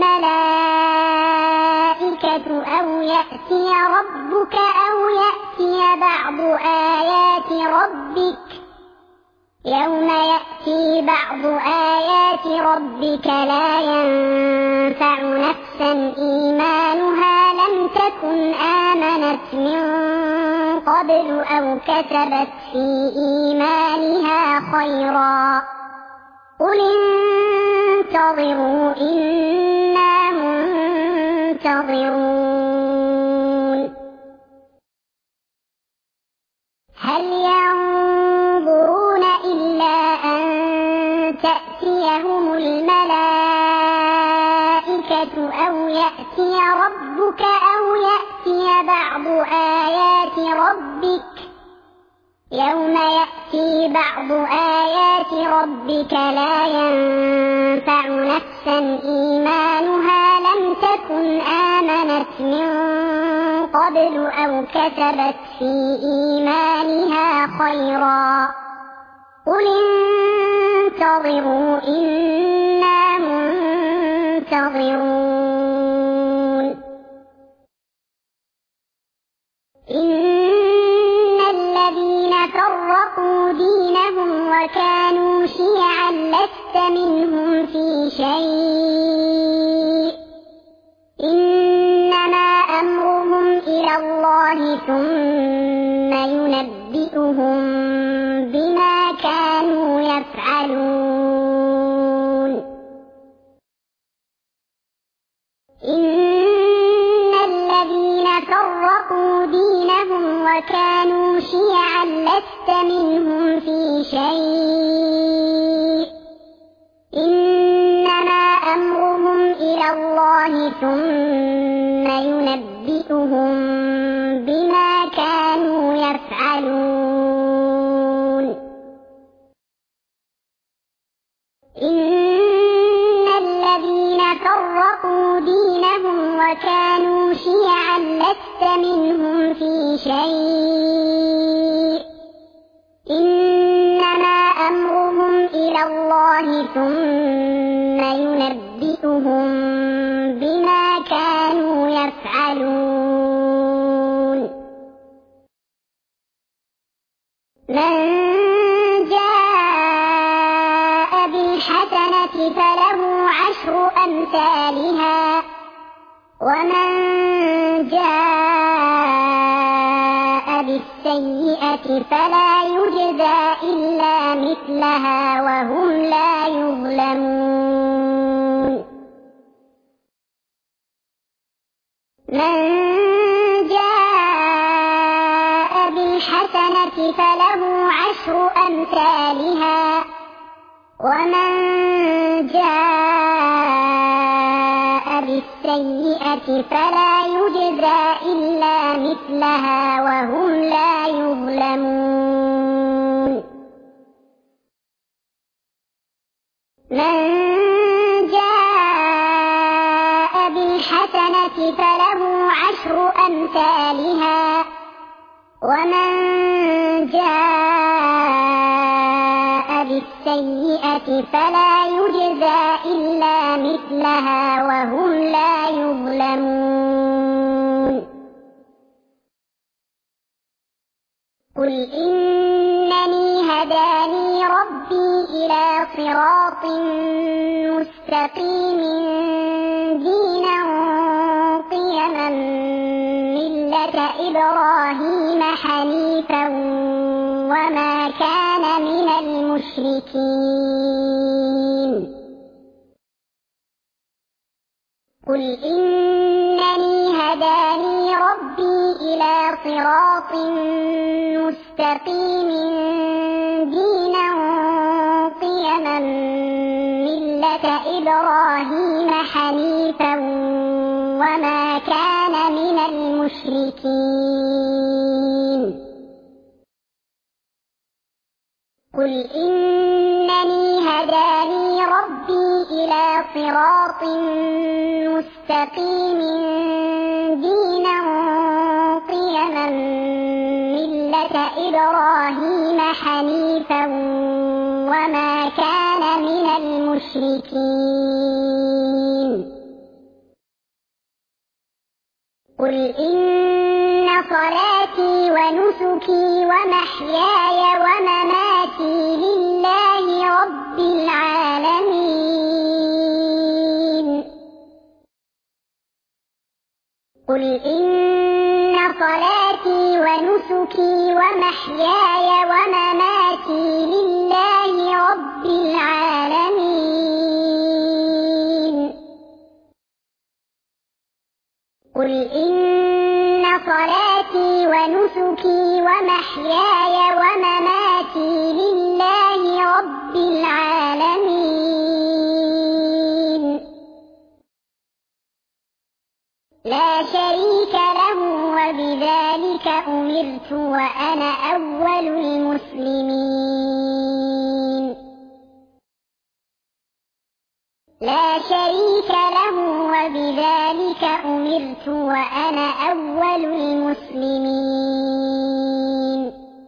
الملائكة أو يأتي ربك أو يأتي بعض آيات ربك يوم يأتي بعض آيات ربك لا ينفع نفسا إيمانها لم تكن آمنت من قبل أو كسبت في إيمانها خيرا قل انتظروا إنا منتظرون هل ينظرون إلا أن تأتيهم الملائكة أو يأتي ربك أو يأتي بعض آيات ربك يوم يأتي بعض آيات ربك لا ينفع نفسا إيمانها لم تكن آمنت من قبل أو كسبت في إيمانها خيرا قل انتظروا إنا منتظرون إن الذين فرقوا دينهم وكانوا شيعا لست منهم في شيء إنما أمرهم إلى الله ثم ينبئهم بما كانوا يفعلون إن الذين فرقوا دينهم وكانوا شيعا لست منهم في شيء إنما أمرهم إلى الله ثم ينبئهم بما كانوا يفعلون إن الذين فرقوا دينهم وكانوا شيعا لست منهم في شيء إنما أمرهم إلى الله ثم ينبئهم بما كانوا يفعلون من جاء بالحسنة فله عشر أمثالها ومن جاء بالسيئة فلا يجزى إلا مثلها وهم لا يظلمون من جاء بالحسنة فله عشر أمثالها ومن جاء بالسيئة فلا يجزى إلا مثلها وهم لا يظلمون من جاء بالحسنة فله عشر أمثالها ومن جاء بالسيئة فلا يجزى إلا مثلها وهم لا يظلمون قل إنني هداني ربي إلى صراط مستقيم دينا قيما ملة إبراهيم حنيفا وما كان من المشركين قل إنني هداني ربي إلى صراط مستقيم دينا قيما ملة إبراهيم حنيفا وما كان من المشركين قل إنني هداني ربي إلى صراط مستقيم دينا قيما ملة إبراهيم حنيفا وما كان من المشركين قل إن صلاتي ونسكي ومحياي ومماتي لله رب العالمين قل إن صلاتي ونسكي ومحياي ومماتي لله رب العالمين قل إن صلاتي ونسكي ومحياي ومماتي لله رب العالمين لا شريك له وبذلك أمرت وأنا أول المسلمين لا شريك له وبذلك أمرت وأنا أول المسلمين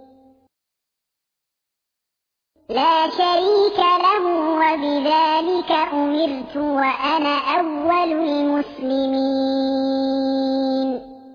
لا شريك له وبذلك أمرت وأنا أول المسلمين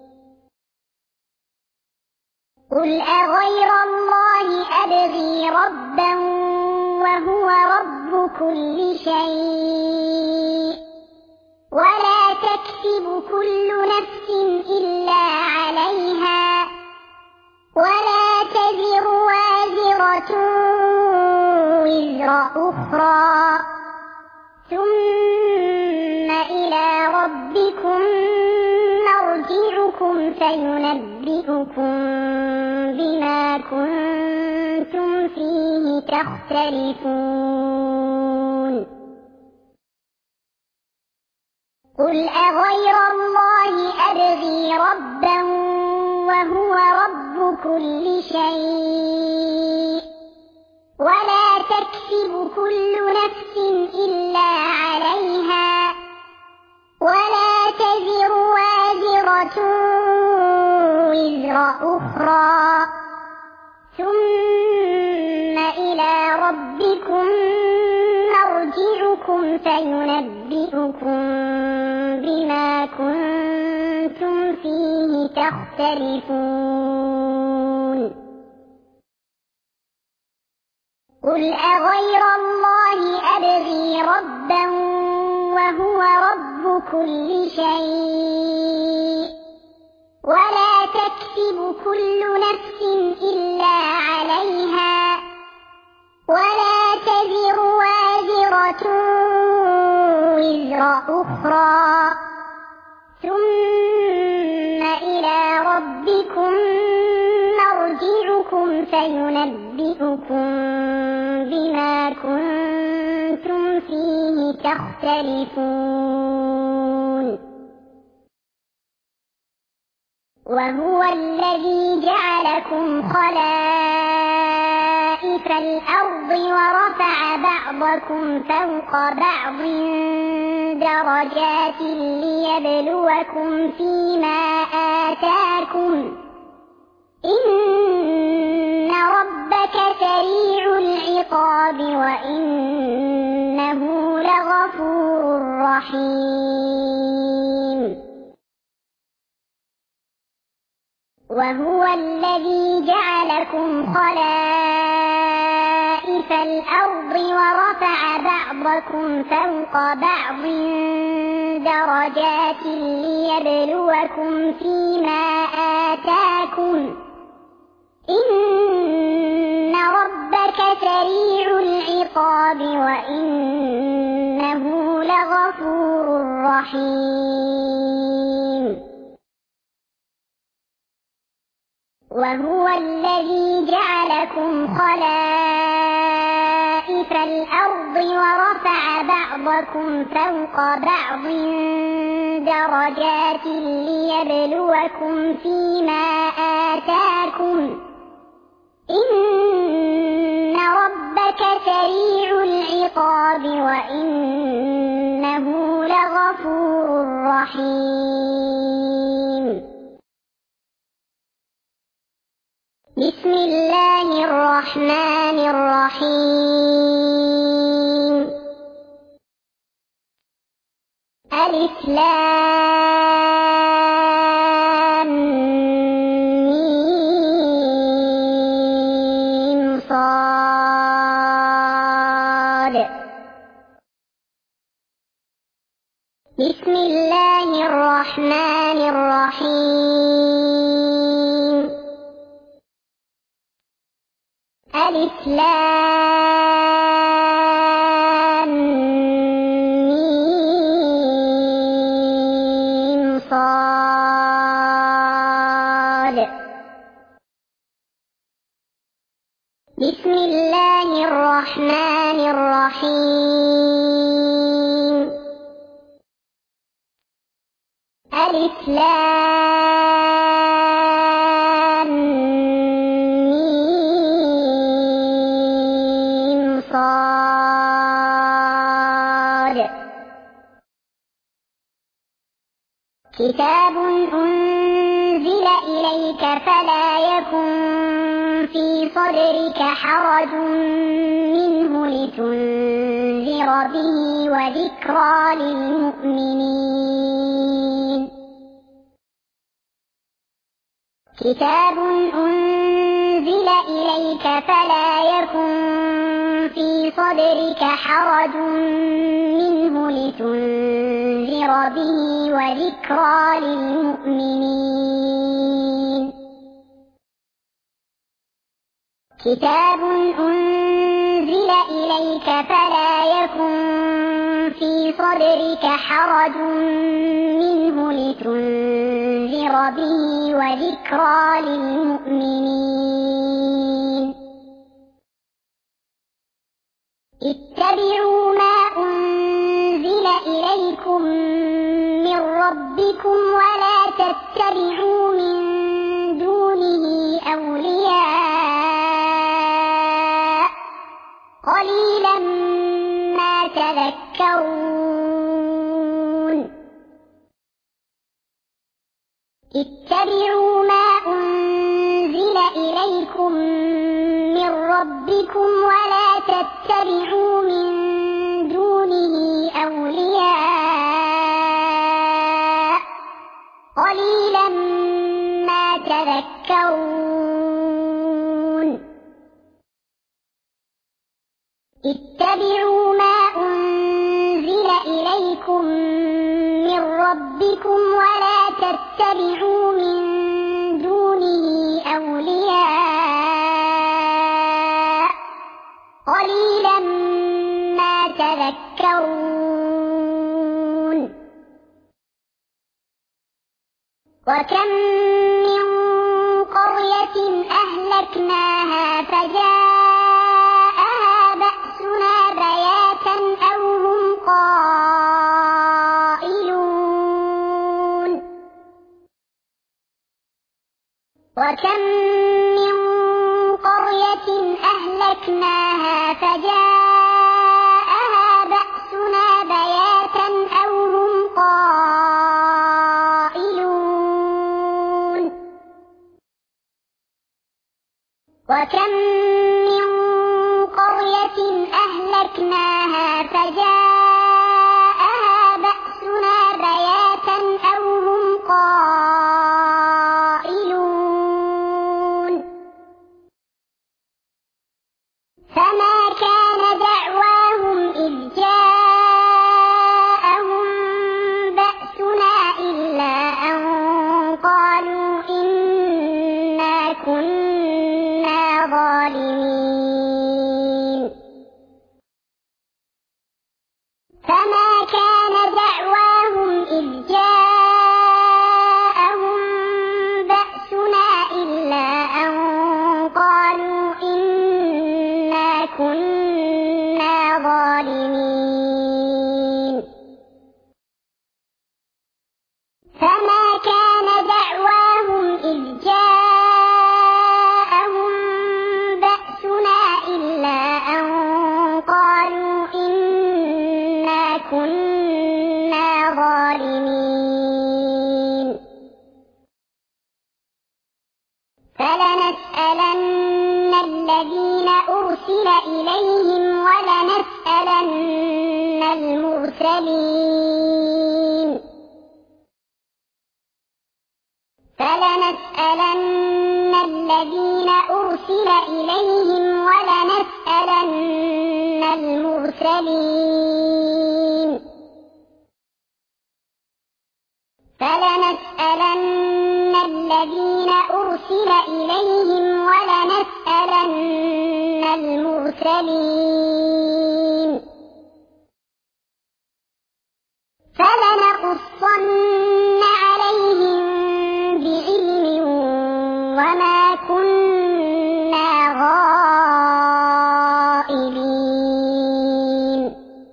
قل أغير الله أبغي ربا وهو رب كل شيء ولا تكسب كل نفس إلا عليها ولا تزر وازرة وزر أخرى ثم إلى ربكم مرجعكم فينبئكم بما كنتم فيه تختلفون قل أغير الله أبغي ربا وهو رب كل شيء ولا تكسب كل نفس إلا عليها ولا تزر وازرة وزر أخرى ثم إلى ربكم مرجعكم فينبئكم بما كنتم فيه تختلفون قل أغير الله أبغي ربا وهو رب كل شيء ولا تكسب كل نفس إلا عليها ولا تزر وازرة وزر أخرى ثم إلى ربكم مرجعكم فينبئكم بما كنتم فيه تختلفون وهو الذي جعلكم خلائف الأرض ورفع بعضكم فوق بعض درجات ليبلوكم فيما آتاكم إن ربك سريع العقاب وإنه لغفور رحيم وهو الذي جعلكم خلائف الأرض ورفع بعضكم فوق بعض درجات ليبلوكم فيما آتاكم إن ربك سريع العقاب وإنه لغفور رحيم وهو الذي جعلكم خلائف الأرض ورفع بعضكم فوق بعض درجات ليبلوكم فيما آتاكم إن ربك سريع العقاب وإنه لغفور رحيم بسم الله الرحمن الرحيم ألف لام ميم صاد بسم الله الرحمن الرحيم ألف لام ميم صاد بسم الله الرحمن الرحيم ألف لام ميم صاد كتاب أنزل إليك فلا يكن في صدرك حرج منه لتنذر به وذكرى للمؤمنين كتاب أنزل إليك فلا يكن في صدرك حرج منه لتنذر به وذكرى للمؤمنين كتاب أنزل إليك فلا يكن في صدرك حرج منه لتنذر به وذكرى للمؤمنين اتبعوا ما أنزل إليكم من ربكم ولا تتبعوا من دونه أولياء قليلا ما تذكرون اتبعوا ما أنزل إليكم من ربكم ولا تتبعوا من دونه أولياء قليلا ما تذكرون اتبعوا ما أنزل إليكم من ربكم ولا تتبعوا من دونه أولياء قليلا ما تذكرون وكم من قرية أهلكناها فجاءها بأسنا بياتا أو هم قائلون وكم من قرية أهلكناها فجاءها بأسنا بياتا أو هم قائلون وكم من قرية أهلكناها فجاءها بأسنا بياتا أو هم قائلون فما كان فلنسألن الذين أرسل إليهم ولنسألن المرسلين فلنسألن الذين أرسل إليهم ولنسألن المرسلين فلنسألن الذين أرسل إليهم ولنسألن المرسلين فلنقصن عليهم بعلم وما كنا غائبين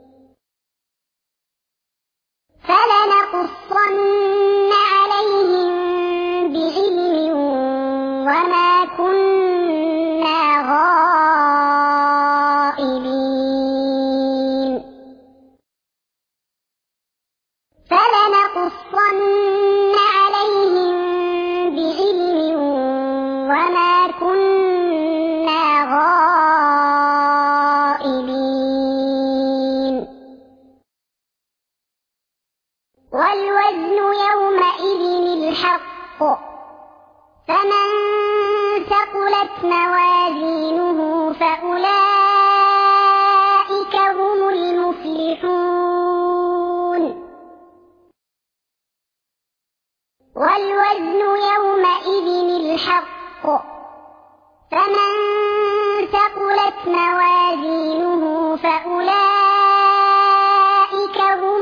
فلنقصن عليهم بعلم وما كنا غائبين فلنقصن عليهم بعلم وما كنا غائبين والوزن يومئذ الحق فمن ثقلت موازينه فأولئك هم المفلحون والوزن يومئذ الحق فمن ثقلت موازينه فأولئك هم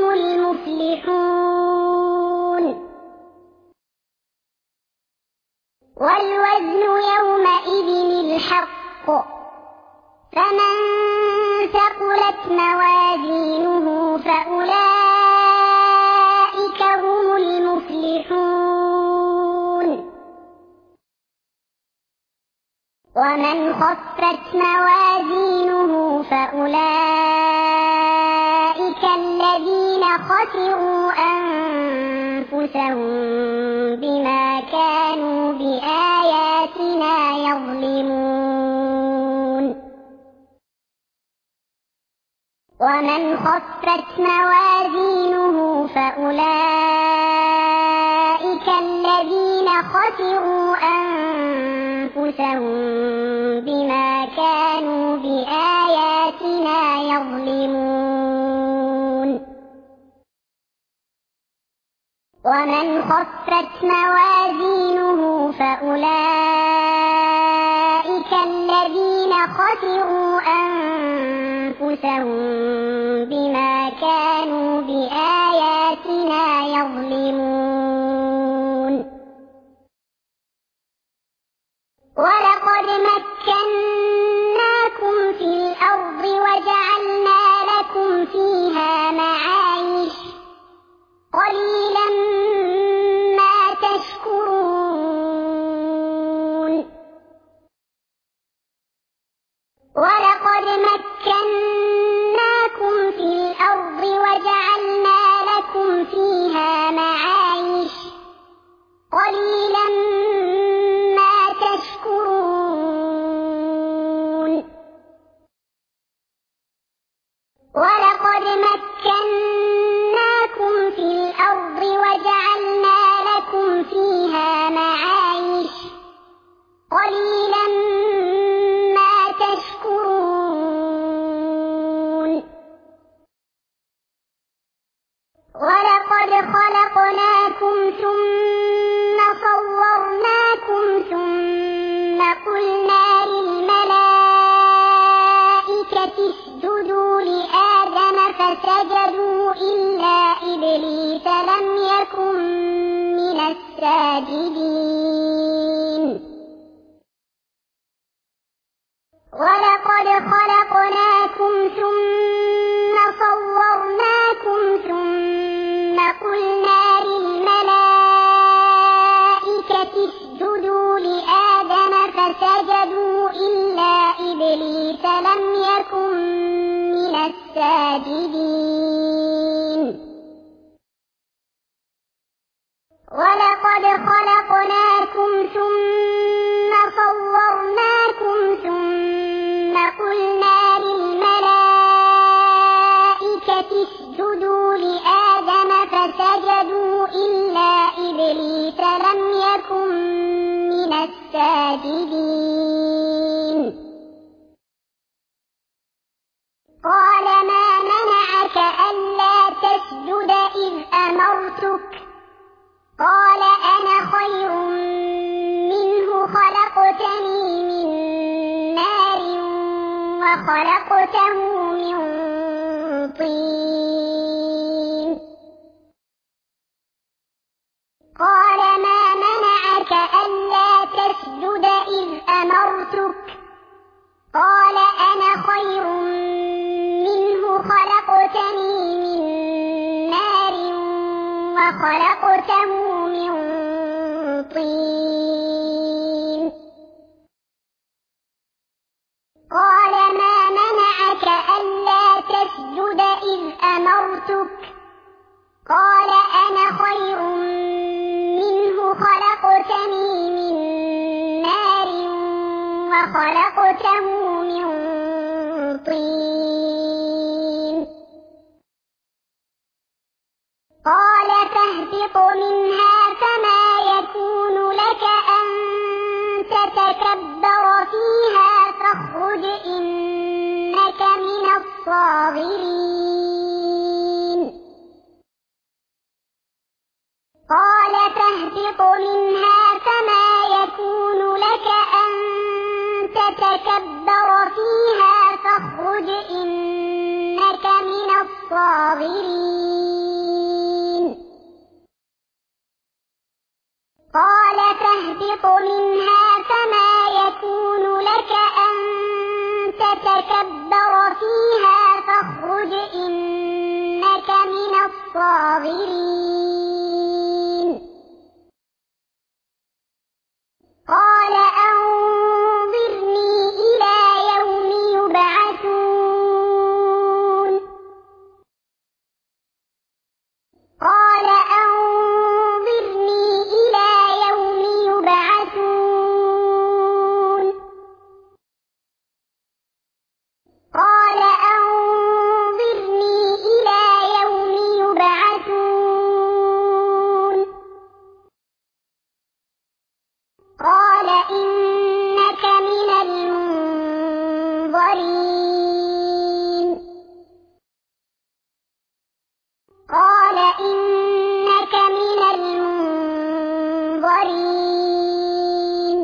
المفلحون والوزن يومئذ الحق فمن ثقلت موازينه فأولئك هم المفلحون ومن خفت موازينه فأولئك الذين خسروا أنفسهم بما كانوا بآياتنا يظلمون ومن خفت موازينه فأولئك الذين خسروا أنفسهم بما كانوا بآياتنا يظلمون ومن خفت موازينه فأولئك الذين خسروا أنفسهم بما كانوا بآياتنا يظلمون ولقد مكناكم في الأرض وجعلنا لكم فيها معايش قليلا ما تشكرون ولقد مكناكم في الأرض وجعلنا لكم فيها معايش قليلا ما تشكرون ولقد مكناكم في الأرض وجعلنا لكم فيها معايش قليلا ما تشكرون ولقد خلقناكم ثم صورناكم ثم قلنا للملائكة اسجدوا لآدم فسجدوا إلا إبليس لم يكن من الساجدين ولقد خلقناكم ثم صورناكم ثم قلنا للملائكة اسجدوا لآدم فسجدوا إلا إبليس لم يكن من الساجدين ولقد خلقناكم ثم الساجدين قال ما منعك ألا تسجد إذ أمرتك قال أنا خير منه خلقتني من نار وخلقته من طين قال ما منعك ألا تسجد إذ أمرتك قال أنا خير منه خلقتني من نار وخلقته من طين قال ما منعك ألا تسجد إذ أمرتك قال أنا خير منه خلقتني من نار وخلقته من طين قال فاهبط منها فما يكون لك أن تتكبر فيها فاخرج إنك من الصاغرين قال فاهبط منها فما يكون لك أن تتكبر فيها فاخرج إنك من الصاغرين قال فاهبط منها فما يكون لك أن تتكبر فيها فاخرج إنك من الصاغرين قال أنظرني إلى يوم يبعثون قال أنظرني إلى يوم يبعثون قال أنظرني إلى يوم يبعثون قال إنك من المنظرين قال إنك من المنظرين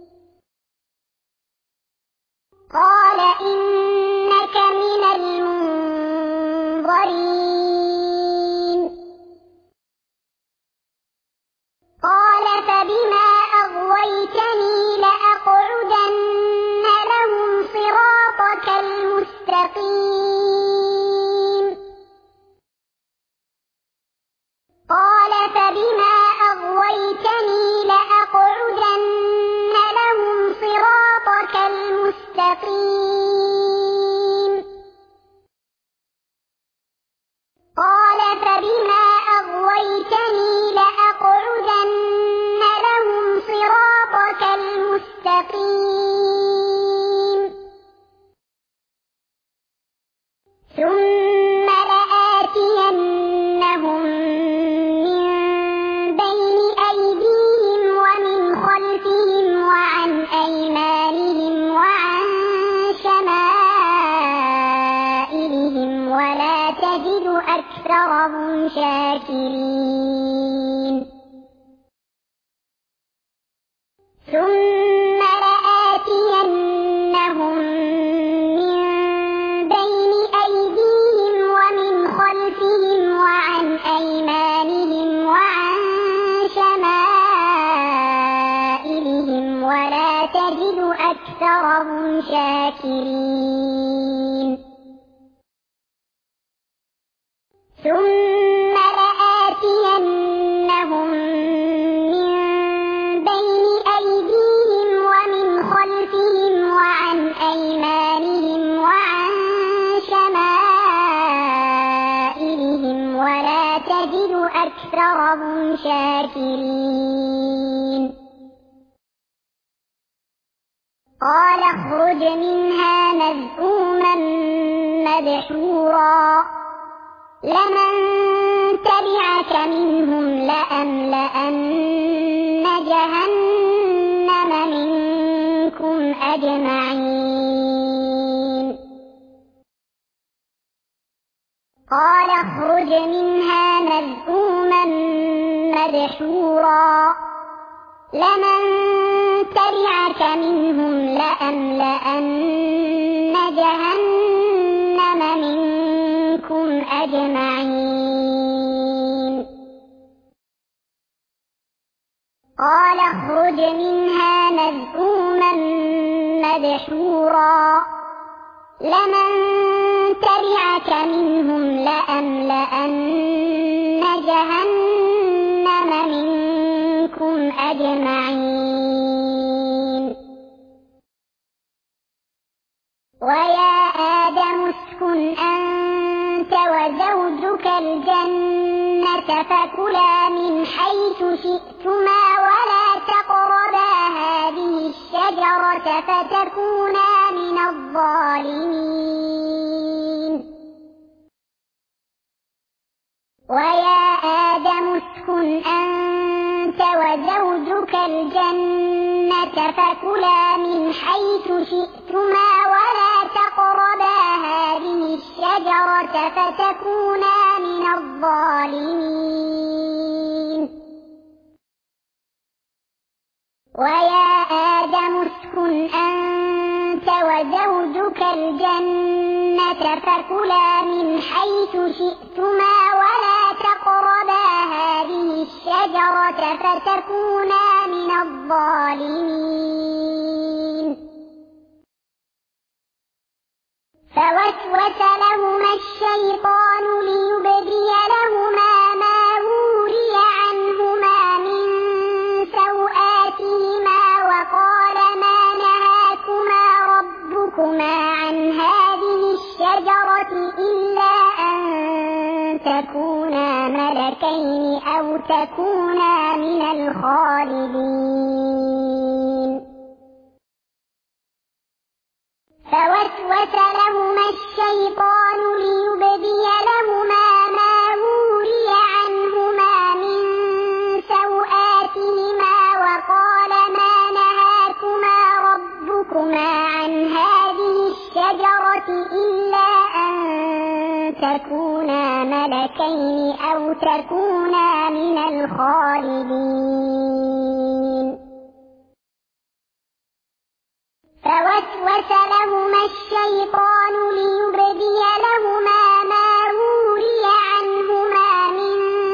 قال إنك من المنظرين قال فبما أغويتني لأقعدن لهم صراطك المستقيم قال فبما أغويتني لأقعدن لهم صراطك المستقيم قال فبما أغويتني لأقعدن لهم صراطك المستقيم ثم لآتينهم من بين أيديهم ومن خلفهم وعن أيمانهم وعن شمائلهم ولا تجد أكثرهم شاكرين ثم لآتينهم من بين أيديهم ومن خلفهم وعن أيمانهم وعن شمائلهم ولا تجد أكثرهم شاكرين ثم لآتينهم من بين أيديهم ومن خلفهم وعن أيمانهم وعن شمائلهم ولا تجد أكثرهم شاكرين قال اخرج منها مذءوما مدحورا لمن تبعك منهم لأملأن جهنم أجمعين قال اخرج منها مذءوما مدحورا لمن تبعك منهم لأملأن جهنم منكم أجمعين قال اخرج منها مذءوما مدحورا لمن تبعك منهم لأملأن جهنم منكم أجمعين ويا آدم اسكن أنت وزوجك الجنة فكلا من حيث شئتما ولا تقربا هذه الشجرة فتكونا من الظالمين ويا آدم اسكن أنت وزوجك الجنة فكلا من حيث شئتما ولا تقربا هذه الشجرة فتكونا من الظالمين ويا آدم اسكن أنت وزوجك الجنة فكلا من حيث شئتما ولا تقربا هذه الشجرة فتكونا من الظالمين فوسوس لهما الشيطان ليبدي لهما ما وري عنهما من سوآتهما وقال ما نهاكما ربكما عن هذه الشجرة إلا أن تكونا ملكين أو تكونا من الخالدين فوسوس لهما الشيطان ليبدي لهما ما وري عنهما من سوآتهما وقال ما نهاكما ربكما عن هذه الشجرة إلا أن تكونا ملكين أو تكونا من الخالدين فوسوس لهما الشيطان ليبدي لهما ما وري عنهما من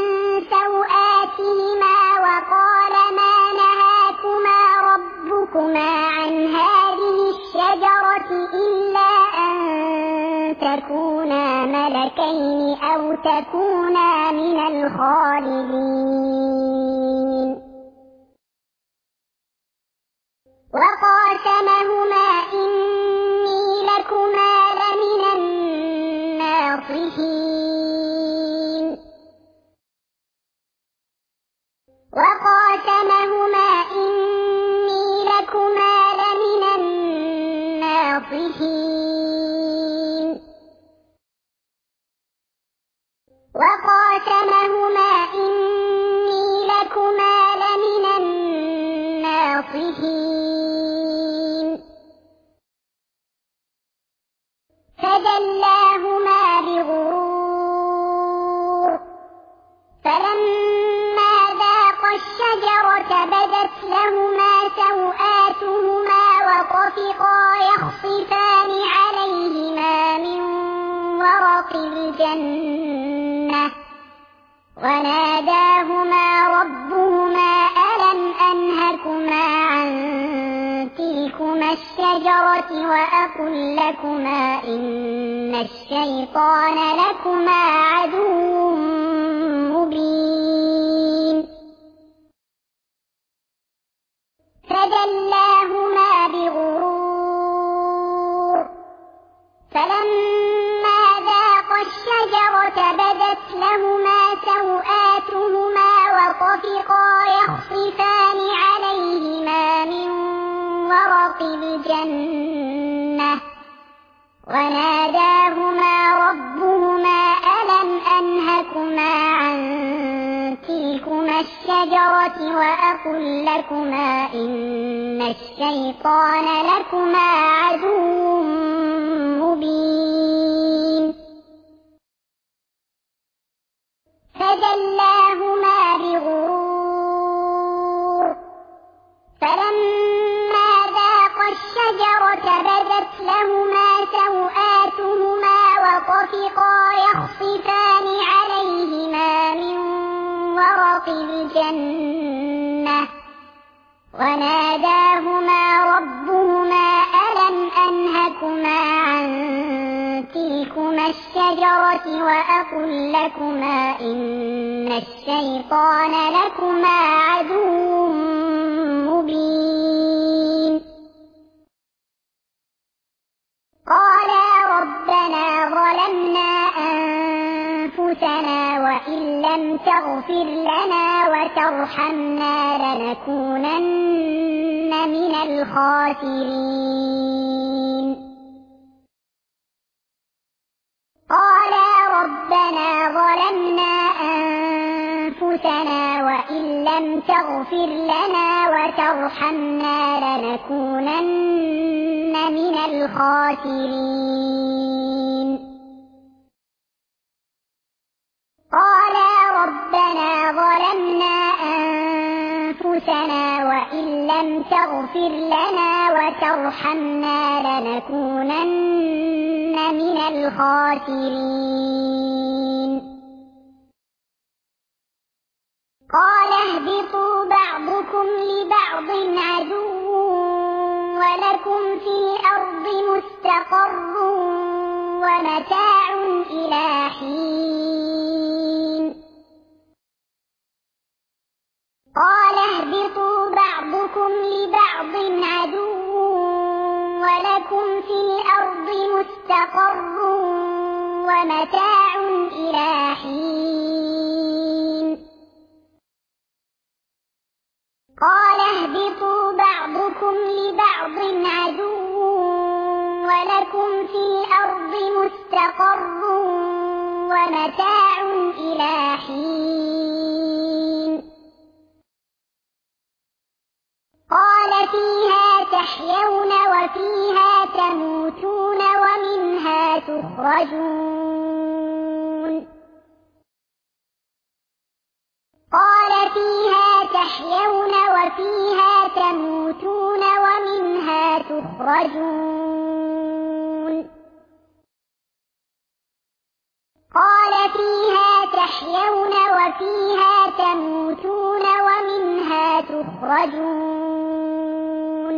سوآتهما وقال ما نهاكما ربكما عن هذه الشجرة إلا أن تكونا ملكين أو تكونا من الخالدين وقاسمهما إني لكما لمن الناصحين وقاسمهما إني لكما لمن الناصحين وقاسمهما إني لكما لمن الناصحين فدلاهما بغرور فلما ذاقا الشجرة بدت لهما سوآتهما وطفقا يخصفان عليهما من ورق الجنة وناداهما ربهما ألم أنهكما عن تلكما الشجرة وأقل لكما إن الشيطان لكما عدو مبين فدلاهما بغرور فلما ذاقا الشجرة بدت لهما سوآتهما وطفقا يخصفان عليهما من ورق الجنة وناداهما ربهما ألم أنهكما عن تلكما الشجرة الشجرة وأقل لكما إن الشيطان لكما عدو مبين فدلاهما بغرور فلما ذاقا الشجرة بدت لهما سوآتهما وطفقا يخصفان عليهما من ورق الجنة وناداهما ربهما ألم أنهكما عن تلكما الشجرة وأقل لكما إن الشيطان لكما عدو مبين قالا ربنا ظلمنا أنفسنا وإن لم تغفر لنا وترحمنا لنكونن من الخاسرين قالا ربنا ظلمنا أنفسنا وإن لم تغفر لنا وترحمنا لنكونن من الخاسرين قالا ربنا ظلمنا أنفسنا وإن لم تغفر لنا وترحمنا لنكونن من الخاسرين قال اهبطوا بعضكم لبعض عدو ولكم في الأرض مستقر ومتاع إلى حين قال اهبطوا بعضكم لبعض عدو ولكم في الأرض مستقر ومتاع إلى حين قال اهبطوا بعضكم لبعض عدو ولكم في الأرض مستقر ومتاع إلى حين قال فيها تحيون وفيها تموتون ومنها تخرجون قال فيها تحيون وفيها تموتون ومنها تخرجون قال فيها تحيون وفيها تموتون ومنها تخرجون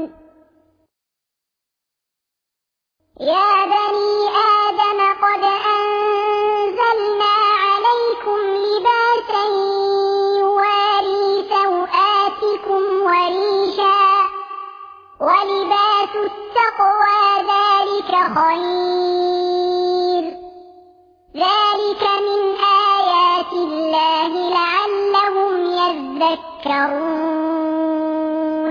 يا بني آدم قد أنزلنا عليكم لباسا يواري سوآتكم وريشا ولباس التقوى ذلك خير ذلك من آيات الله لعلهم يذكرون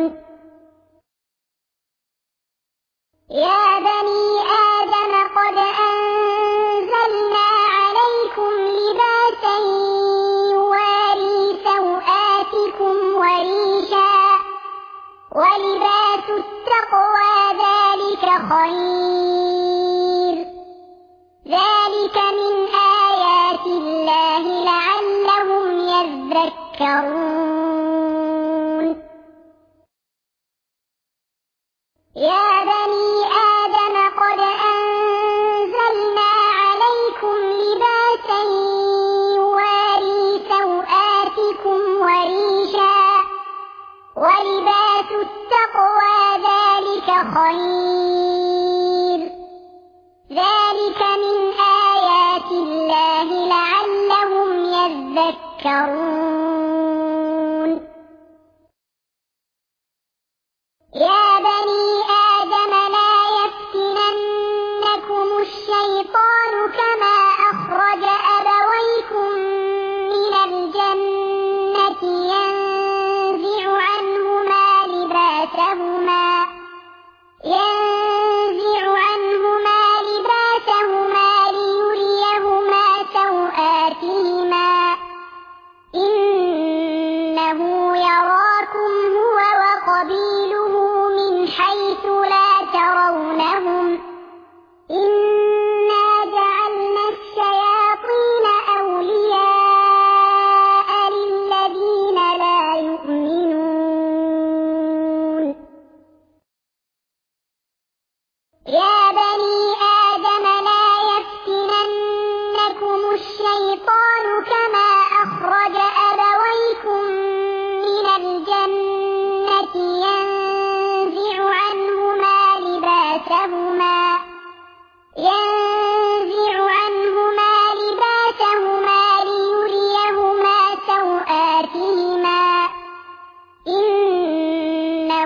يا بني آدم قد أنزلنا عليكم لباسا يواري سوآتكم وريشا ولباس التقوى ذلك خير ذلك من آيات الله لعلهم يذكرون يا بني آدم قد أنزلنا عليكم لباسا يواري سوآتكم وريشا ولباس التقوى ذلك خير ذلك من آيات الله لعلهم يذكرون يا بني آدم لا يفتننكم الشيطان كما أخرج أبويكم من الجنة ينزع عنهما لباسهما ليريهما سوآتهما إنه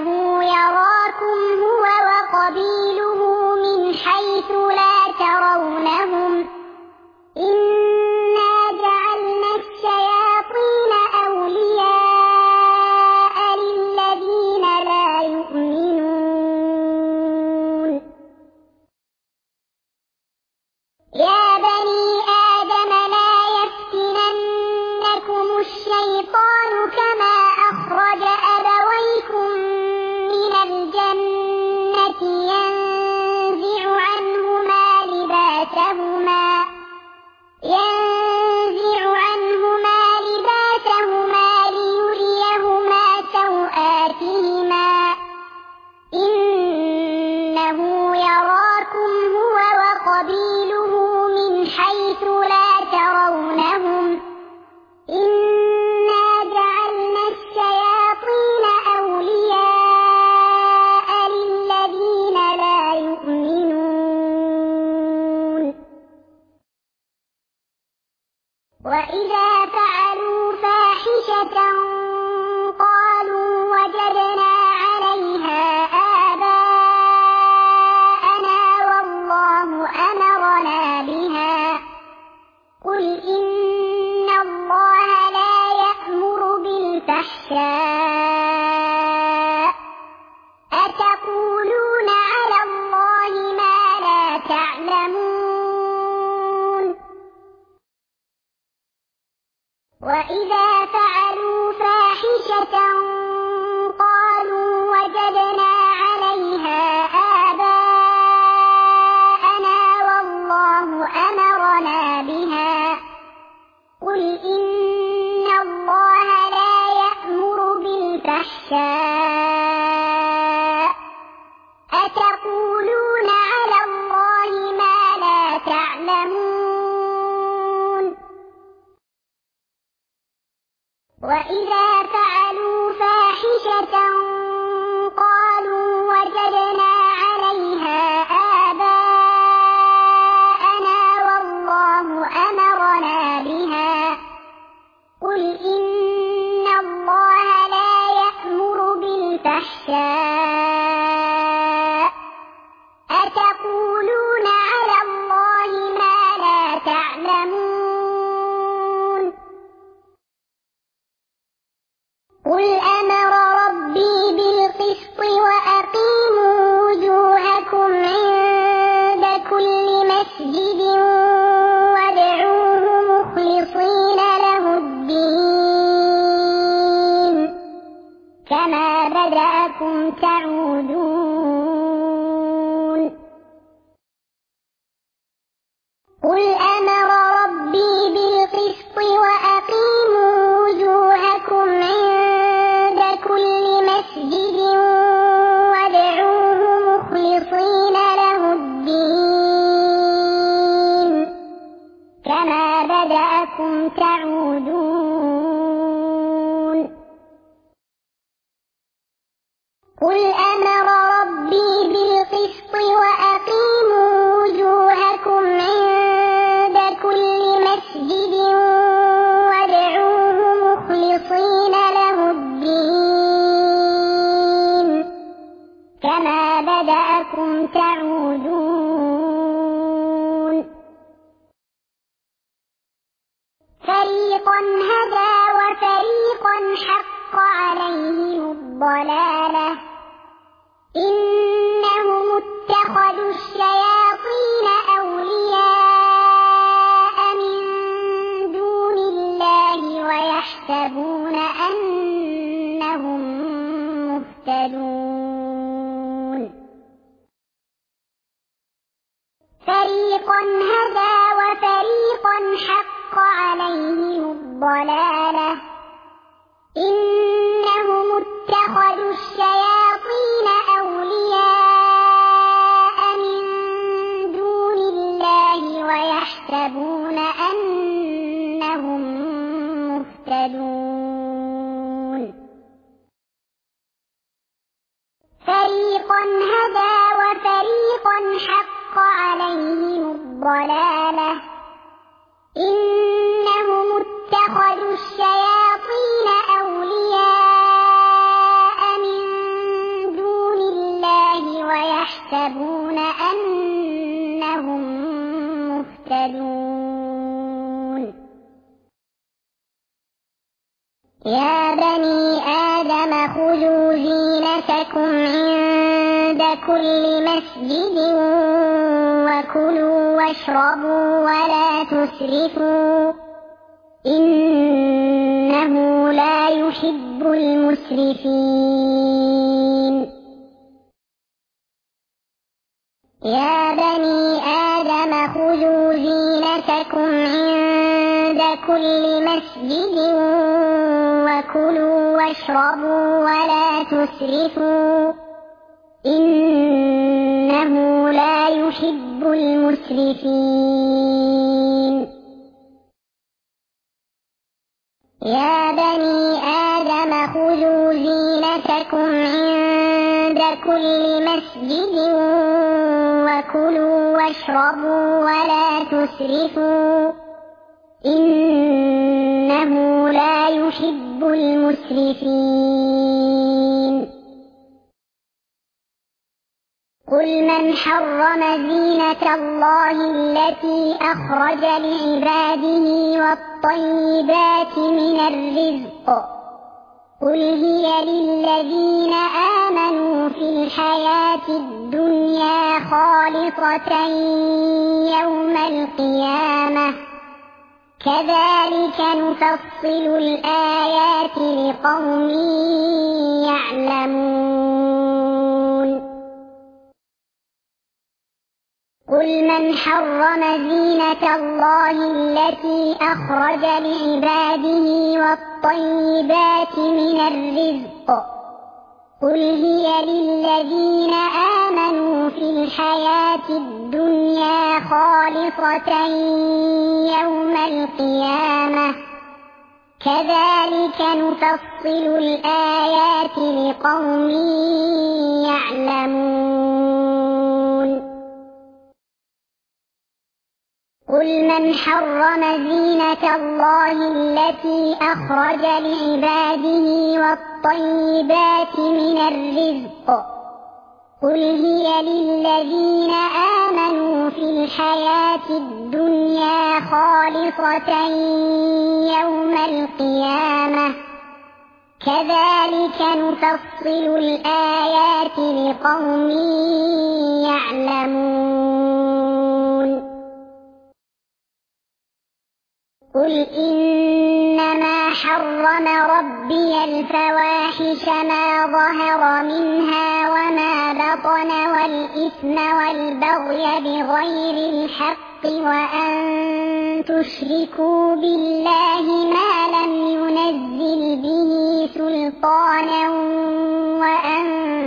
يراكم هو وقبيله من حيث لا ترونهم إنا جعلنا الشياطين أولياء للذين لا يؤمنون يا بني آدم لا يفتننكم الشيطان كما أخرج أبويكم من الجنة ينزع عنهما ليريهما سوآتهما إنه يراكم هو وقبيله من حيث لا ترونهم إنا جعلنا الشياطين أولياء للذين لا يؤمنون وإذا فعلوا فاحشة قالوا وجدنا عليها آباءنا والله أمرنا بها قل إن الله لا يأمر بالفحشاء أتقولون على الله ما لا تعلمون وإذا فعلوا فاحشة قالوا وجدنا عليها آباءنا والله أمرنا بها قل إن الله لا يأمر بالفحشاء أتقولون على الله ما لا تعلمون وإذا فعلوا فاحشة قالوا وجدنا عليها آباءنا والله أمرنا بها قل إن الله لا يأمر بالفحشاء أتقولون على الله ما لا تعلمون قل أمر ربي بالقسط وأقيموا وجوهكم عند كل مسجد وادعوه مخلصين له الدين كما بدأكم تعودون قل أمر ربي بالقسط وأقيموا وجوهكم عند كل مسجد وادعوه مخلصين له الدين كما بدأكم تعودون قل أمر ربي بالقسط وأقيموا وجوهكم عند كل مسجد وادعوه مخلصين له الدين كما بدأكم تعودون فريقا هدى وفريقا حق عليهم الضلالة إنهم اتخذوا الشياطين أولياء من دون الله ويحسبون أنهم مهتدون فريقا هدى وفريقا حق عليهم الضلالة إنهم اتخذوا الشياطين أولياء من دون الله ويحسبون أنهم مهتدون فريقا هدى وفريقا حق عليهم الضلالة إنهم اتخذوا الشياطين أولياء من ويحسبون أنهم مهتدون يا بني آدم خذوا زينتكم عند كل مسجد وكلوا واشربوا ولا تسرفوا إنه لا يحب المسرفين يا بني آدم خذوا زينتكم عند كل مسجد وكلوا واشربوا ولا تسرفوا إنه لا يحب المسرفين يا بني آدم خذوا زينتكم عند كل مسجد وكلوا واشربوا ولا تسرفوا إنه لا يحب المسرفين قل من حرم زينة الله التي أخرج لعباده والطيبات من الرزق قل هي للذين آمنوا في الحياة الدنيا خالصة يوم القيامة كذلك نفصل الآيات لقوم يعلمون قل من حرم زينة الله التي أخرج لعباده والطيبات من الرزق قل هي للذين آمنوا في الحياة الدنيا خالصة يوم القيامة كذلك نفصل الآيات لقوم يعلمون قل من حرم زينة الله التي أخرج لعباده والطيبات من الرزق قل هي للذين آمنوا في الحياة الدنيا خالصة يوم القيامة كذلك نفصل الآيات لقوم يعلمون قل إنما حرم ربي الفواحش ما ظهر منها وما بطن والإثم والبغي بغير الحق وأن تشركوا بالله ما لم ينزل به سلطانا وأن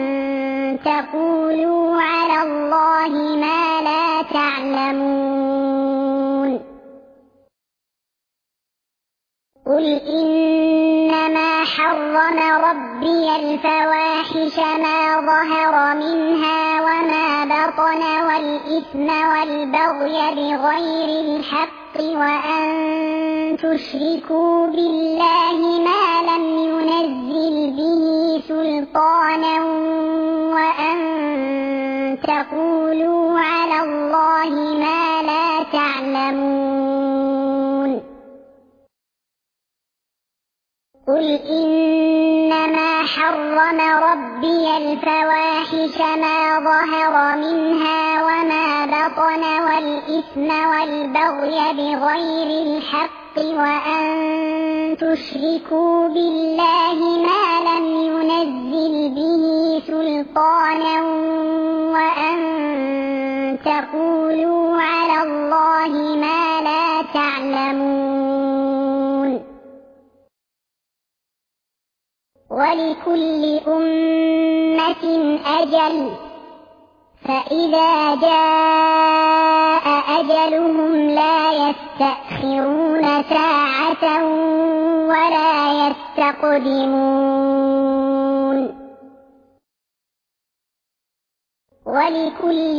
تقولوا على الله ما لا تعلمون قل إنما حرم ربي الفواحش ما ظهر منها وما بطن والإثم والبغي بغير الحق وأن تشركوا بالله ما لم ينزل به سلطانا وأن تقولوا على الله ما لا تعلمون قل إنما حرم ربي الفواحش ما ظهر منها وما بطن والإثم والبغي بغير الحق وأن تشركوا بالله ما لم ينزل به سلطانا وأن تقولوا على الله ما لا تعلمون ولكل أمة أجل فإذا جاء أجلهم لا يستأخرون ساعة ولا يستقدمون ولكل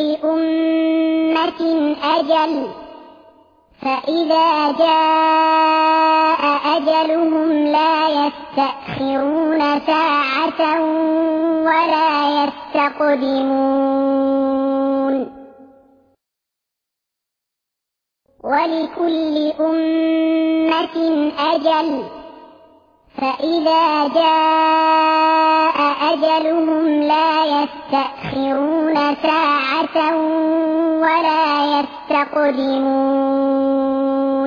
أمة أجل فإذا جاء أجلهم لا يستأخرون ساعة ولا يستقدمون ولكل أمة أجل فإذا جاء أجلهم لا يستأخرون ساعة ولا يستقدمون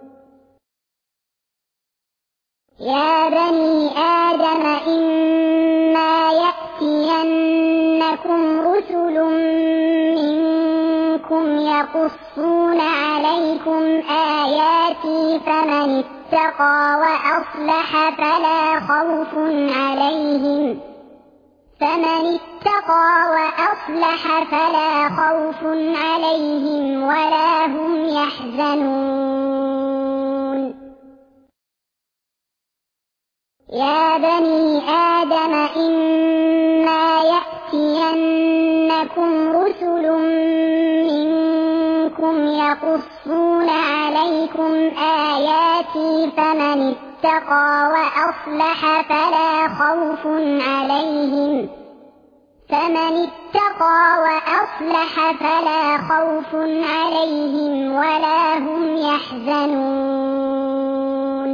يا بني آدم إما يأتينكم رسل منكم يقصون عليكم آياتي فمن اتقى وأصلح فلا خوف عليهم ولا هم يحزنون يا بني آدم إما يأتينكم رسل منكم يقصون عليكم آياتي فمن اتقى وأصلح فلا خوف عليهم ولا هم يحزنون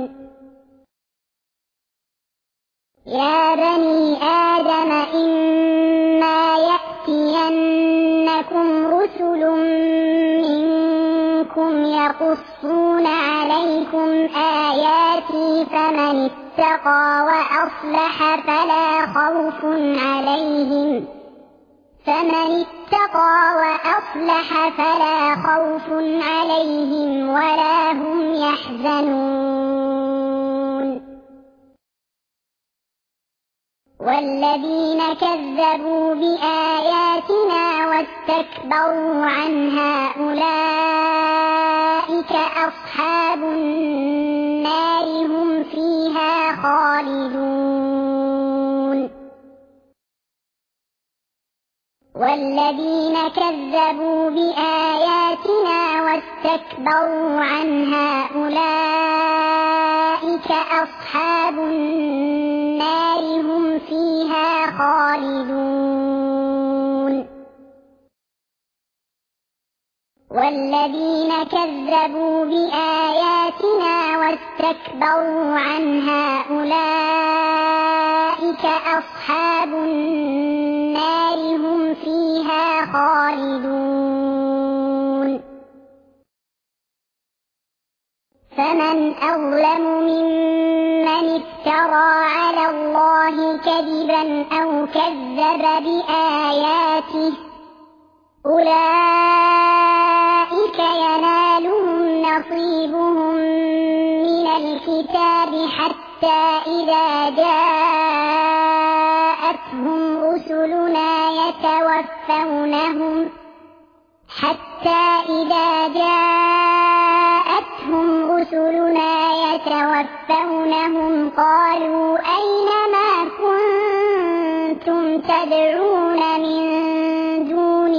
يا بني آدم إما يأتينكم رسل منكم يقصون عليكم آياتي فمن اتقى وأصلح فلا خوف عليهم ولا هم يحزنون والذين كذبوا بآياتنا واستكبروا عنها أولئك أصحاب النار هم فيها خالدون والذين كذبوا بآياتنا واستكبروا عنها أولئك أصحاب النار هم فيها خالدون والذين كذبوا بآياتنا واستكبروا عنها أولئك أصحاب النار هم فيها خالدون فمن أظلم ممن افترى على الله كذبا أو كذب بآياته أولئك ينالهم نصيبهم من الكتاب حتى إذا جاءتهم رسلنا يتوفونهم قالوا أين ما كنتم تدعون من دون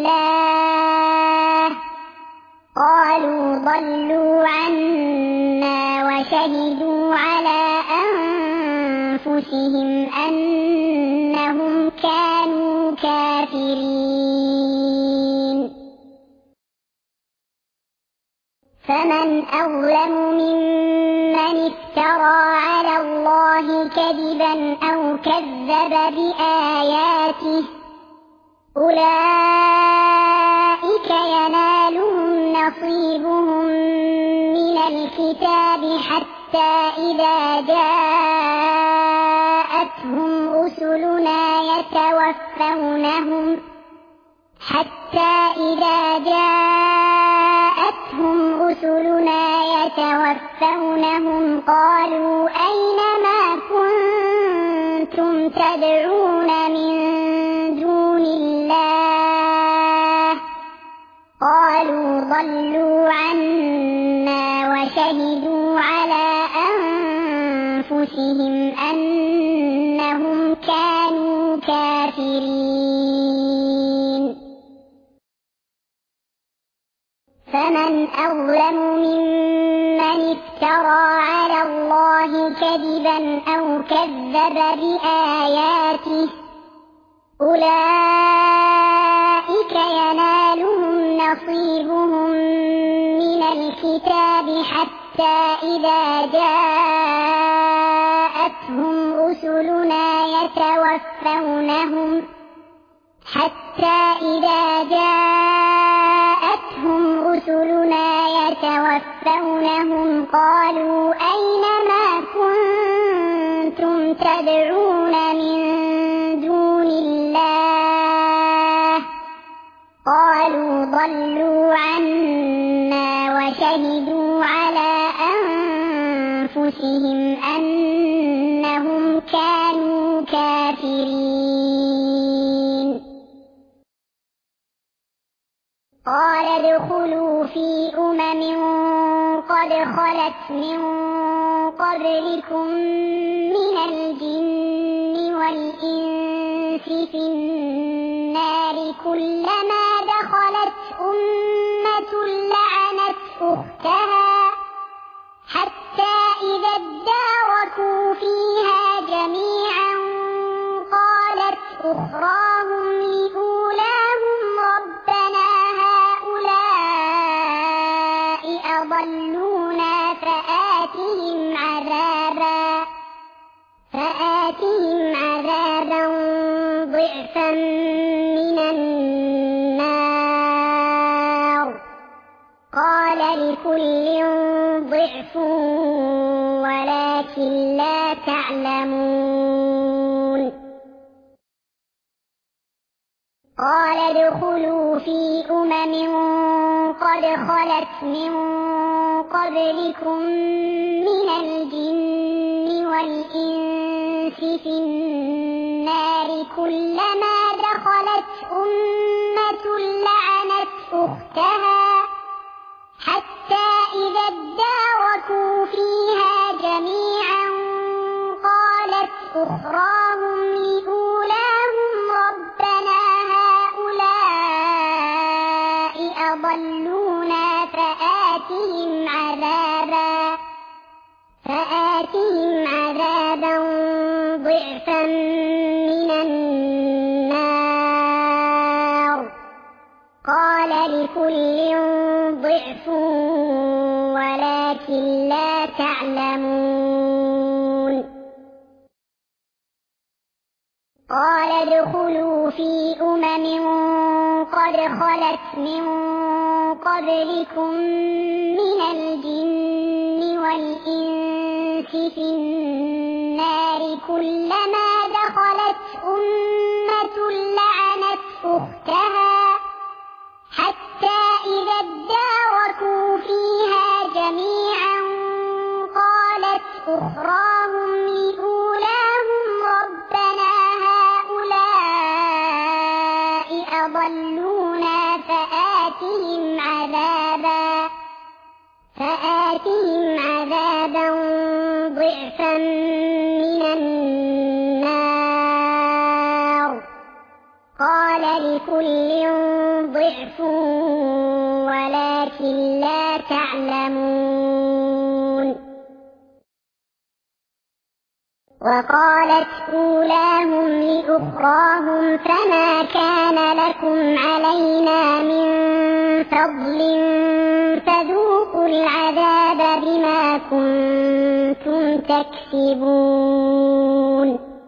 الله قالوا ضلوا عنا وشهدوا على أنفسهم أنهم كانوا كافرين فمن أظلم ممن افترى على الله كذبا أو كذب بآياته أولئك ينالهم نصيبهم من الكتاب حتى إذا جاءتهم رسلنا يتوفونهم قالوا أين ما كنتم تدعون من دون الله قالوا ضلوا عنا وشهدوا على أنفسهم أنهم كانوا كافرين فمن أظلم ممن افترى على الله كذبا أو كذب بآياته أولئك ينالهم نصيبهم من الكتاب حتى إذا جاءتهم رسلنا يتوفونهم قالوا أين ما كنتم تدعون من دون الله قالوا ضلوا عنا وشهدوا على أنفسهم أنهم كانوا كافرين قال ادخلوا في قد خلت من قبلكم من الجن والإنس في النار كلما دخلت أمة لعنت أختها حتى إذا اداركوا فيها جميعا قالت أخراهم لأولاهم ربنا هؤلاء أضلونا فآتهم عذابا ضعفا من النار قال لكل ضعف ولكن لا تعلمون قال ادخلوا في قد خلت من قبلكم من الجن والإنس في النار كلما دخلت أمة لعنت أختها حتى إذا اداركوا فيها جميعا قالت أخراهم لأولاهم ربنا هؤلاء أضلونا فآتهم عذابا ضعفا من النار قال لكل ضعف ولكن لا تعلمون قال ادخلوا في قد خلت من قبلكم من الجن والإنس في النار كلما دخلت أمة لعنت أختها حتى إذا اداركوا فيها جميعا قالت أخراهم لأولاهم ربنا هؤلاء أضلونا فآتهم عذابا ضعفا من النار قال لكل ضعف ولكن لا تعلمون وقالت أولاهم لأخراهم فما كان لكم علينا من فضل فذوقوا العذاب بما كنتم تكسبون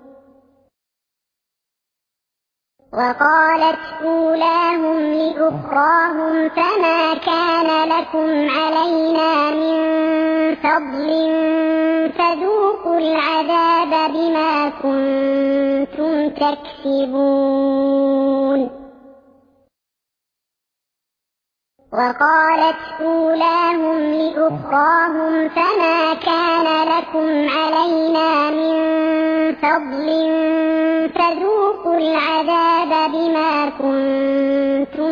وقالت أولاهم لأخراهم فما كان لكم علينا من فضل فذوقوا العذاب بما كنتم تكسبون وقالت أولاهم لأخراهم فما كان لكم علينا من فضل فذوقوا العذاب بما كنتم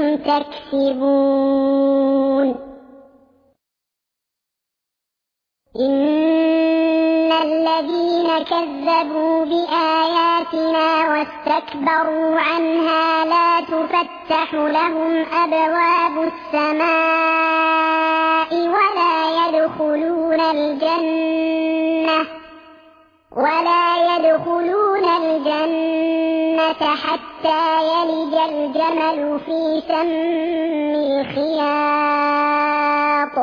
تكسبون إن الذين كذبوا بآياتنا واستكبروا عنها لا تفتح لهم أبواب السماء ولا يدخلون الجنة حتى يلج الجمل في سم الخياط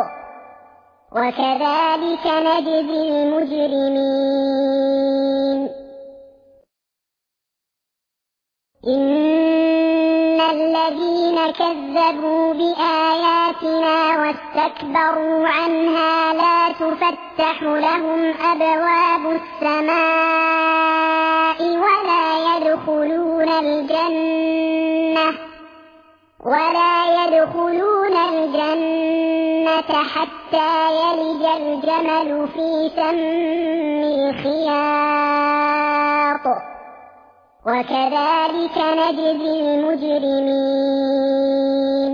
وكذلك نجزي المجرمين إن الذين كذبوا بآياتنا واستكبروا عنها لا تفتح لهم أبواب السماء ولا يدخلون الجنة حتى يلج الجمل في سم الخياط وكذلك نجزي المجرمين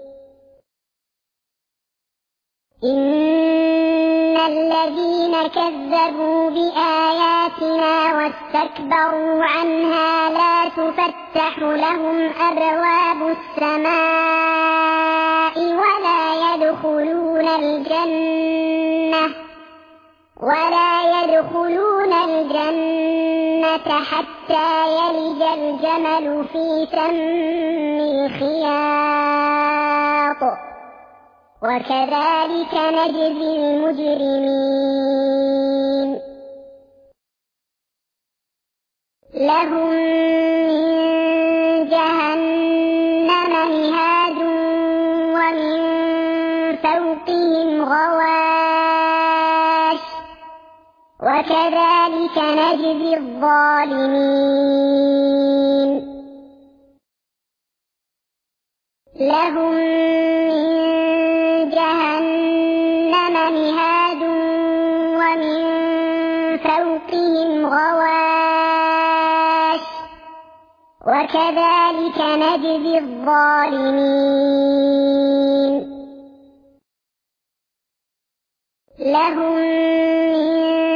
إن الذين كذبوا بآياتنا واستكبروا عنها لا تفتح لهم أبواب السماء ولا يدخلون الجنة حتى يلج الجمل في سم الخياط وكذلك نجزي المجرمين لهم من جهنم مهاد ومن فوقهم غواش وكذلك نجزي الظالمين لهم من جهنم مهاد ومن فوقهم غواش وكذلك نجزي الظالمين لهم من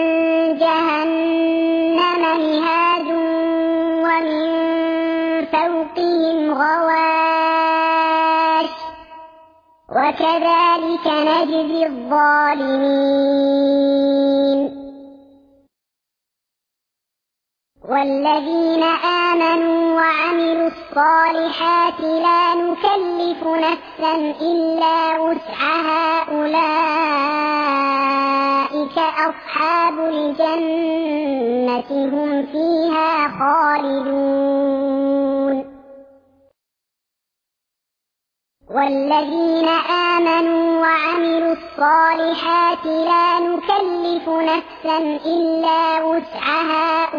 جهنم مهاد ومن فوقهم غواش وكذلك نجزي الظالمين والذين آمنوا وعملوا الصالحات لا نكلف نفسا إلا وسعها أولئك أصحاب الجنة هم فيها خالدون والذين آمنوا وعملوا الصالحات لا نكلف نفسا إلا وسعها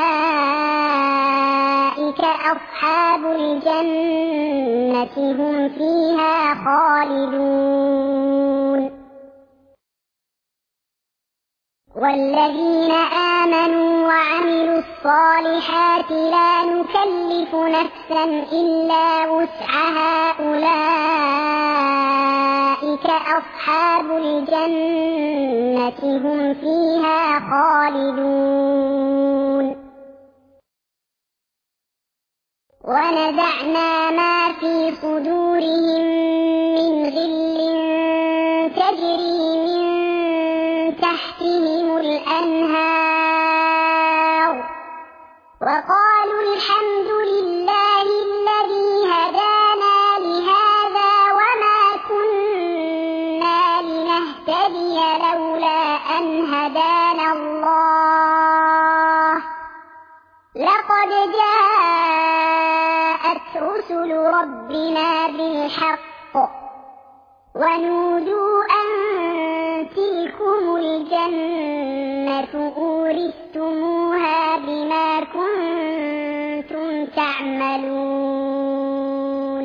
أولئك أصحاب الجنة هم فيها خالدون والذين آمنوا وعملوا الصالحات لا نكلف نفسا إلا وسعها أولئك أصحاب الجنة هم فيها خالدون ونزعنا ما في صدورهم من غل تجري من تحتهم الأنهار وقالوا الحمد لله الذي هدانا لهذا وما كنا لنهتدي لولا أن هدانا الله لقد جاءت رسل ربنا بالحق ونودوا أن تلكم الجنة أورثتموها بما كنتم تعملون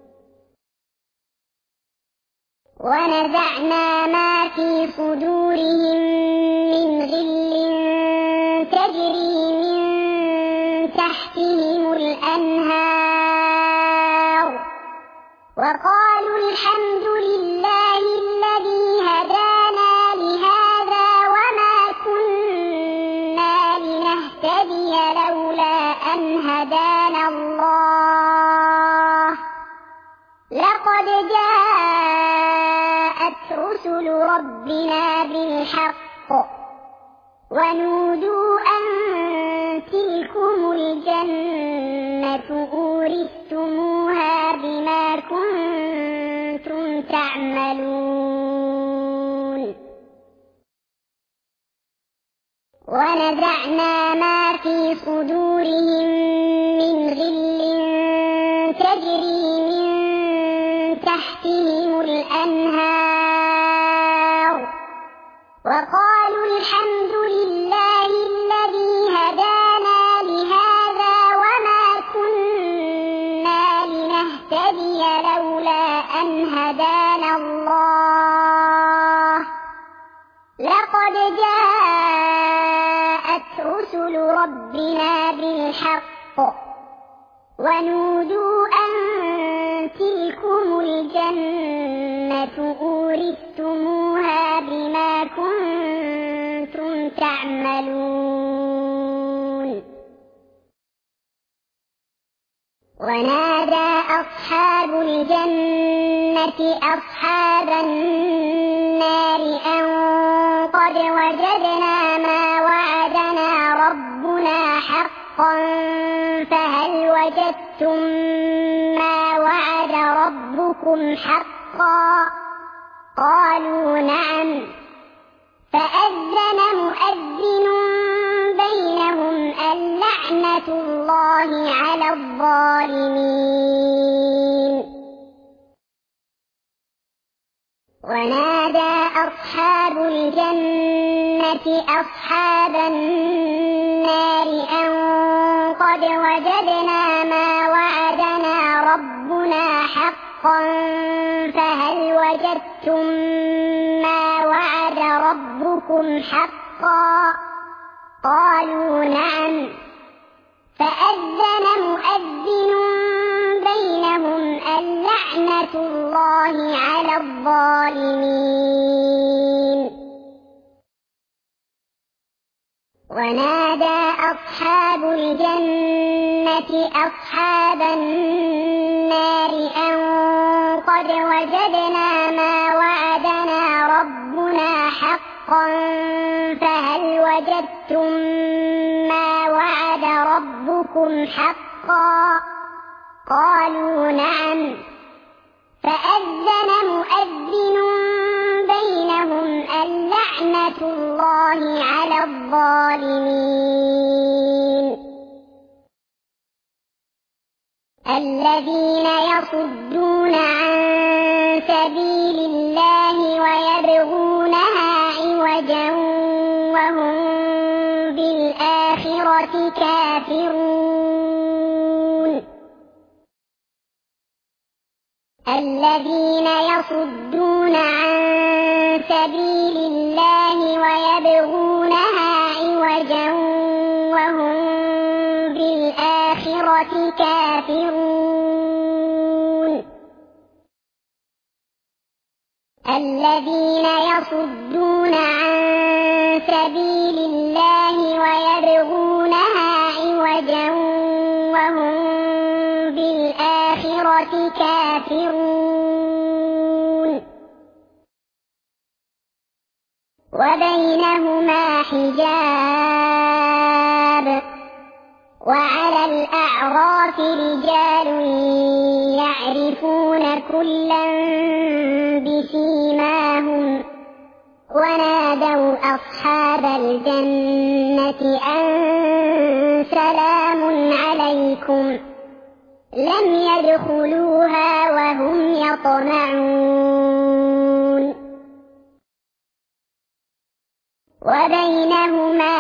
ونزعنا ما في صدورهم من غل تجري من تحتهم الأنهار وقالوا الحمد لله الذي هدانا لهذا وما كنا رسل ربنا بالحق ونودوا أن تلكم الجنة أورثتموها بما كنتم تعملون ونزعنا ما في صدورهم من غل تجري من تحتهم الأنهار وقالوا الحمد لله الذي هدانا لهذا وما كنا لنهتدي لولا أن هدانا الله لقد جاءت رسل ربنا بالحق ونودوا أن تلكم الجنة أورثتموها بما كنتم تعملون ونادى أصحاب الجنة أصحاب النار أن قد وجدنا ما وعدنا ربنا حقا فهل وجدتم ما وعد ربكم حقا قالوا نعم فأذن مؤذن بينهم اللعنة الله على الظالمين ونادى أصحاب الجنة أصحاب النار أن قد وجدنا ما وعدنا ربنا حقا فهل وجدتم ما وعد ربكم حقا قالوا نعم فأذن مؤذن بينهم اللعنة الله على الظالمين ونادى أصحاب الجنة أصحاب النار أن قد وجدنا ما وعدنا ربنا حقا فهل وجدتم ما وعد ربكم حقا قالوا نعم فأذن مؤذن بينهم اللعنة الله على الظالمين الذين يصدون عن سبيل الله ويبغونها عوجا وهم بالآخرة كافرون الذين يصدون عن سبيل الله ويبغونها عوجا وهم بالآخرة كافرون الذين يصدون عن سبيل الله ويبغونها عوجا وهم بالآخرة كافرون وبينهما حجاب وعلى الأعراف رجال يعرفون كلا بسيماهم ونادوا أصحاب الجنة أن سلام عليكم لم يدخلوها وهم يطمعون وبينهما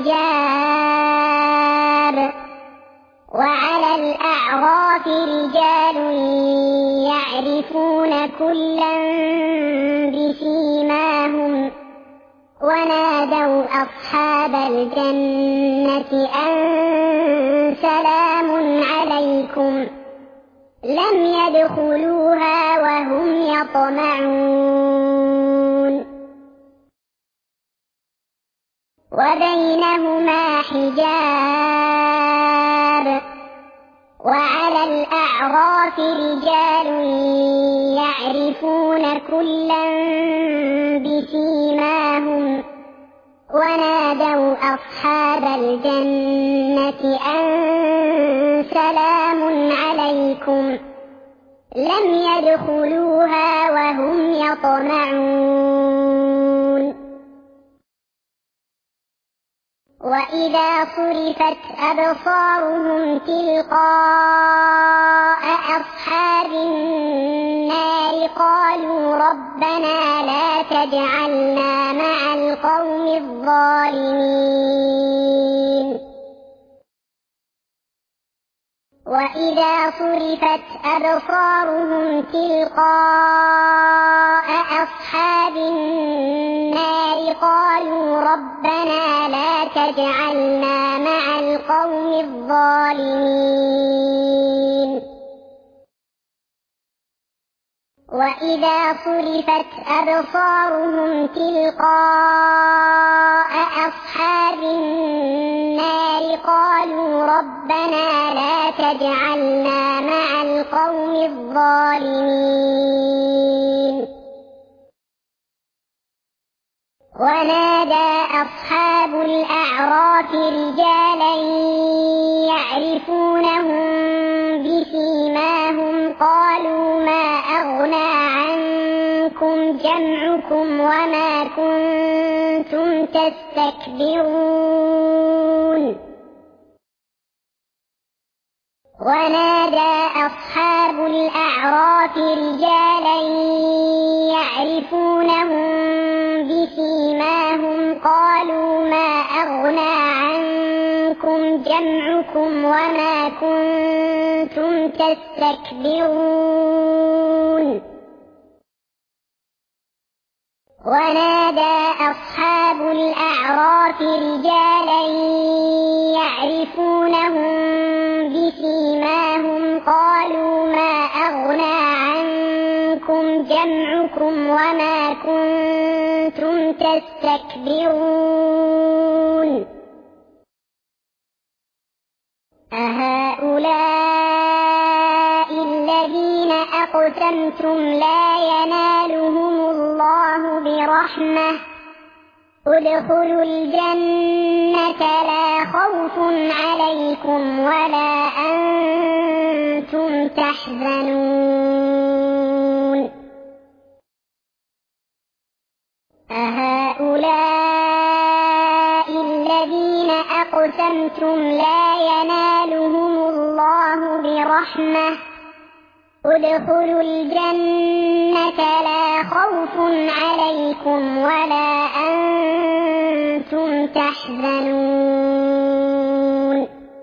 حجاب وعلى الأعراف رجال يعرفون كلا بسيماهم ونادوا أصحاب الجنة أن سلام عليكم لم يدخلوها وهم يطمعون وبينهما حجاب وعلى الأعراف رجال يعرفون كلا بسيماهم ونادوا أصحاب الجنة أن سلام عليكم لم يدخلوها وهم يطمعون وإذا صرفت أبصارهم تلقاء أصحاب النار قالوا ربنا لا تجعلنا مع القوم الظالمين وإذا صرفت أبصارهم تلقاء أصحاب النار قالوا ربنا لا تجعلنا مع القوم الظالمين وإذا صرفت أبصارهم تلقاء أصحاب النار قالوا ربنا لا تجعلنا مع القوم الظالمين ونادى أصحاب الأعراف رجالا يعرفونهم بسيماهم قالوا ما أغنى عنكم جمعكم وما كنتم تستكبرون ونادى أصحاب الأعراف رجالا يعرفونهم بسيماهم قالوا ما أغنى عنكم جمعكم وما كنتم تستكبرون ونادى أصحاب الأعراف رجالا يعرفونهم بسيماهم قالوا ما أغنى عنكم جمعكم وما كنتم تستكبرون أهؤلاء الذين أقسمتم لا ينالهم الله برحمة ادخلوا الجنة لا خوف عليكم ولا أنتم تحزنون أهؤلاء الذين أقسمتم لا ينالهم الله برحمة ادخلوا الجنة لا خوف عليكم ولا أنتم تحزنون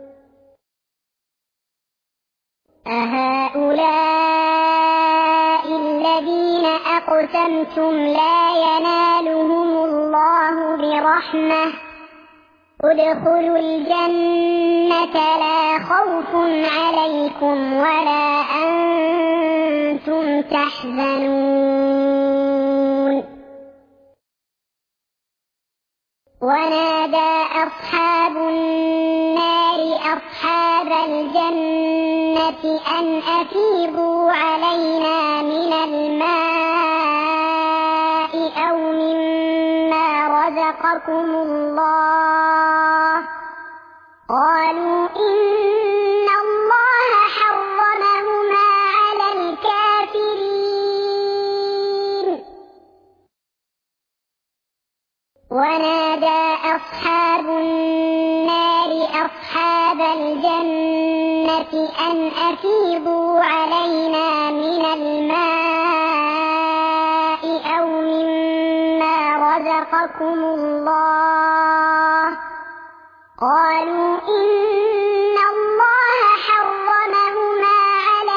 أهؤلاء الذين أقسمتم لا ينالهم الله برحمة ادخلوا الجنة لا خوف عليكم ولا أنتم تحزنون ونادى أصحاب النار أصحاب الجنة أن أفيضوا علينا من الماء أو مما رزقكم الله قالوا إن الله حرمهما على الكافرين ونادى أصحاب النار أصحاب الجنة أن أفيضوا علينا من الماء أو مما رزقكم الله قالوا إن الله حرمهما على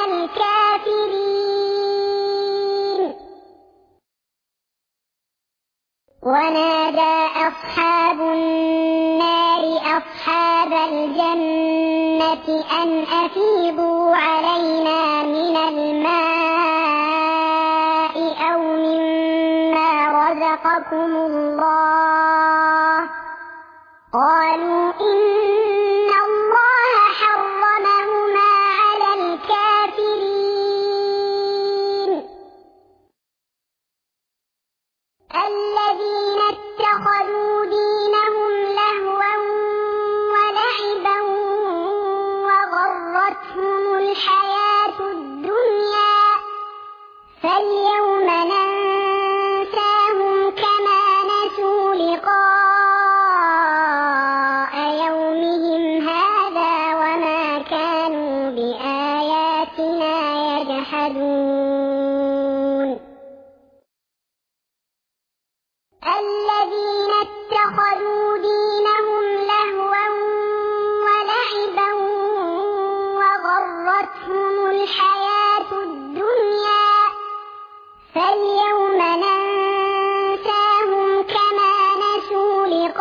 الكافرين ونادى أصحاب النار أصحاب الجنة أن أفيضوا علينا من الماء أو مما رزقكم الله قالوا إن الله حرمهما بآياتنا يجحدون الذين اتخذوا دينهم لهوا ولعبا وغرتهم الحياة الدنيا فاليوم ننساهم كما نسوا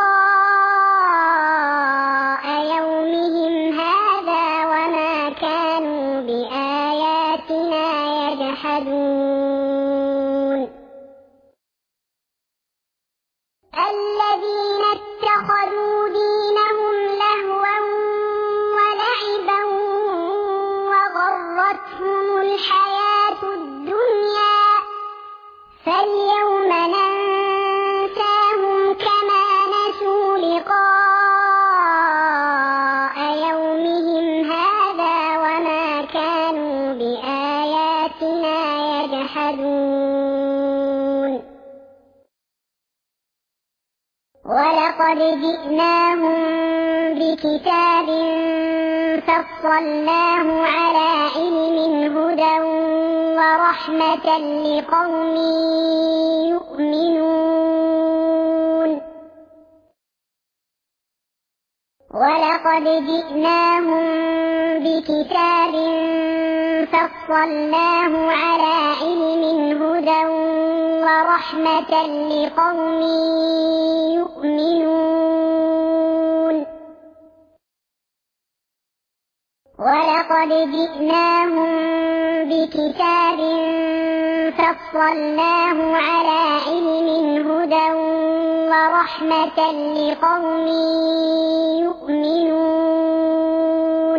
لقاء يومهم هذا وما كانوا بآياتنا يجحدون الذين اتخذوا دينهم لهوا ولعبا وغرتهم الحياة الدنيا فاليوم ننساهم كما نسوا لقاء يومهم هذا وما كانوا بآياتنا يجحدون ولقد جئناهم بكتاب فصلناه على علم هدى ورحمة لقوم يؤمنون ولقد جئناهم بكتاب فصلناه على علم هدى ورحمة لقوم يؤمنون ولقد جئناهم بكتاب فصلناه على علم هدى ورحمة لقوم يؤمنون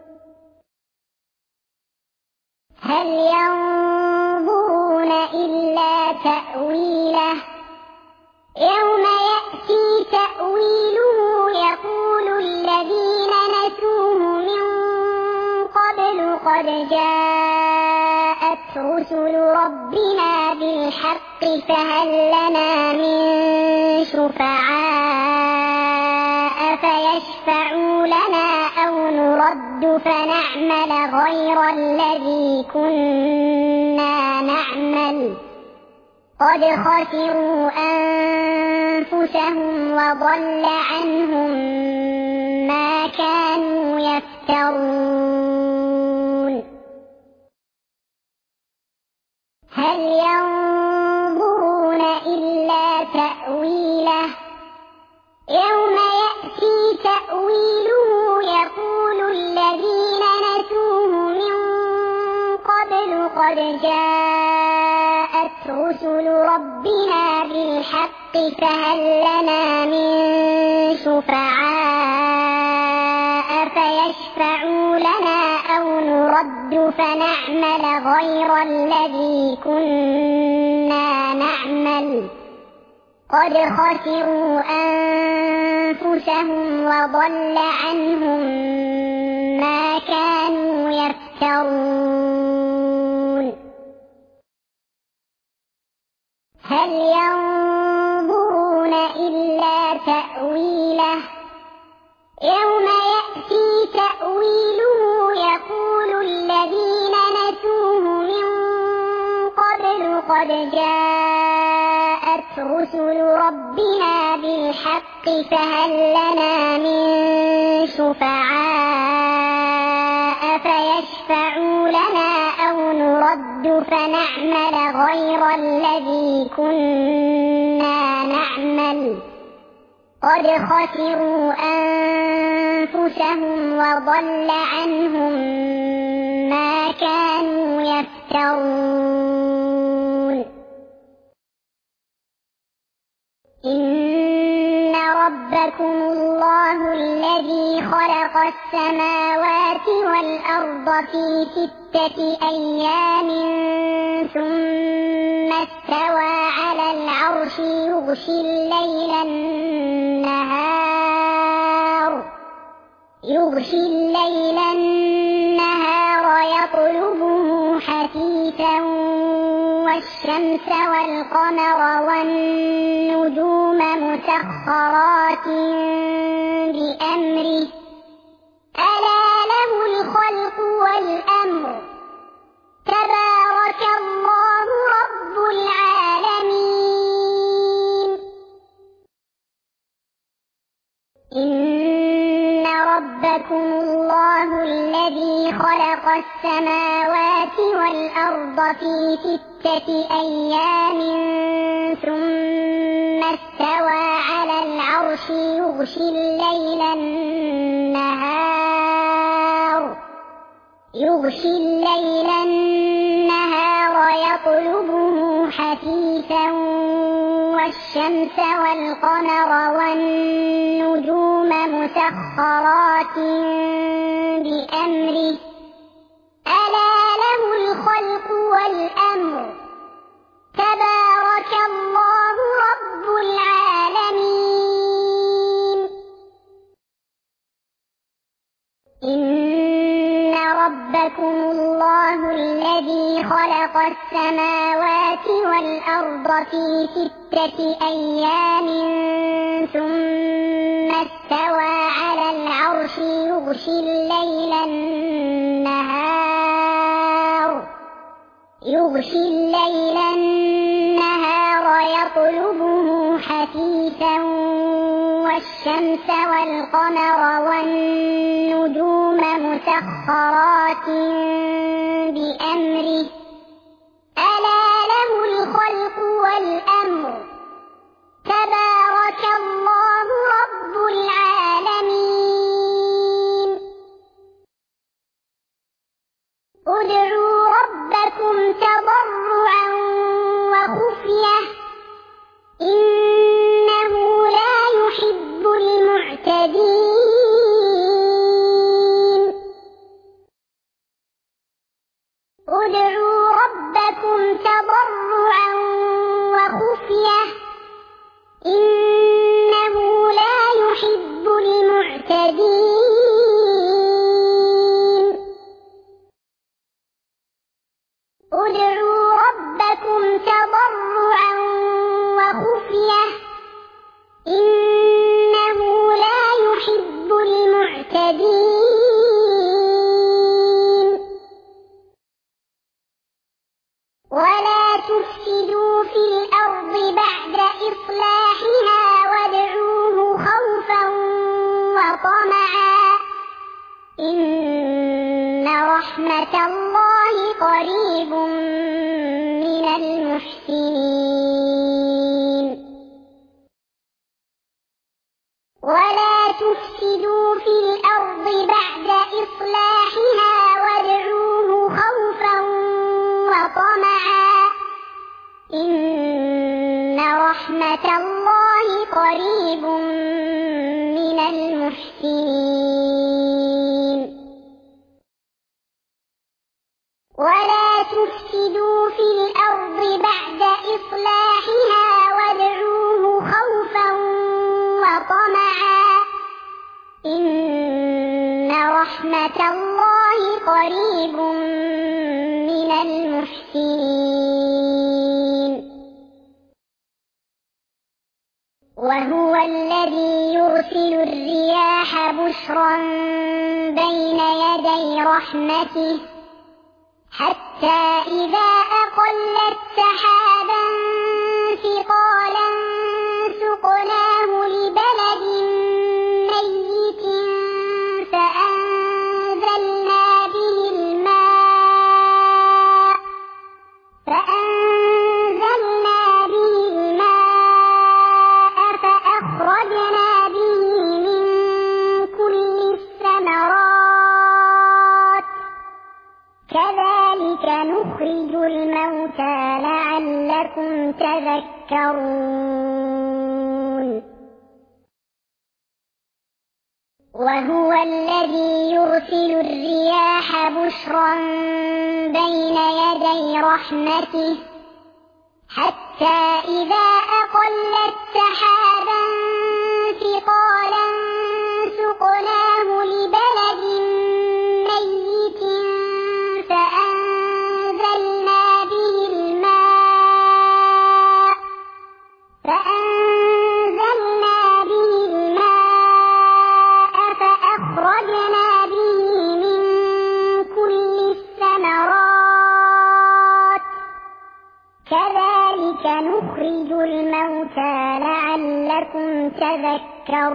هل ينظرون إلا تأويله يوم يأتي تأويله يقول الذين نسوه من قبل قد جاءت رسل ربنا بالحق فهل لنا من شفعاء فيشفعوا لنا أو نرد فنعمل غير الذي كنا نعمل قد خسروا أنفسهم وضل عنهم ما كانوا يفترون هل ينظرون إلا تأويله يوم يأتي تأويله يقول الذين نسوه من قبل قد جاءت رسل ربنا بالحق فهل لنا من شفعاء فيشفعوا لنا أو نرد فنعمل غير الذي كنا نعمل قد خسروا أنفسهم وضل عنهم ما كانوا يفترون هل ينظرون إلا تأويله يوم يأتي تأويله يقول الذين نسوه من قبل قد جاءت رسل ربنا بالحق فهل لنا من شفعاء فيشفعوا لنا أو نرد فنعمل غير الذي كنا نعمل قد خسروا أنفسهم وضل عنهم ما كانوا يفترون إن ربكم الله الذي خلق السماوات والأرض في 6 أيام ثم استوى على العرش يغشي الليل النهار يطلبه حثيثا والشمس والقمر والنجوم مسخرات بأمره ألا له الخلق والأمر السماوات والأرض في 6 أيام ثم استوى على العرش يغشي الليل النهار يطلبه حثيثا والشمس والقمر والنجوم مسخرات بأمره ألا له الخلق والأمر تبارك الله رب العالمين. إن ربكم الله الذي خلق السماوات والأرض في 6 أيام ثم استوى على العرش يغشي الليل النهار يطلبه حثيثا والشمس والقمر والنجوم مسخرات بأمره ألا له الخلق والأمر تبارك الله رب العالمين. ادعوا ربكم تضرعا وخفية إنه لا يحب المعتدين. ادعوا ربكم تضرعا وخفية إنه لا يحب المعتدين. ادعوا ربكم تضرعا وخفية إنه لا يحب المعتدين. ولا تفسدوا في الأرض بعد إصلاحها وادعوه خوفا وطمعا إن رحمة الله قريب من المحسنين. ولا تفسدوا في الأرض بعد إصلاحها وادعوه خوفا وطمعا إن رحمة الله قريب من المحسنين. ولا تفسدوا في الأرض بعد إصلاحها وادعوه خوفا وطمعا إن رحمة الله قريب من المحسنين. وهو الذي يرسل الرياح بشرا بين يدي رحمته حتى إذا أقلت سحابا ثقالا سقناه لبلد ميت فأنزلنا به الماء فأخرجنا به من كل الثمرات كذلك نخرج الموتى لعلكم تذكرون. وهو الذي يرسل الرياح بشرا بين يدي رحمته حتى إذا أقلت سحابا ثقالا سقناه لبلد ميت فأنزلنا به الماء فأخرجنا به من كل الثمرات كذلك نخرج الموتى لعلكم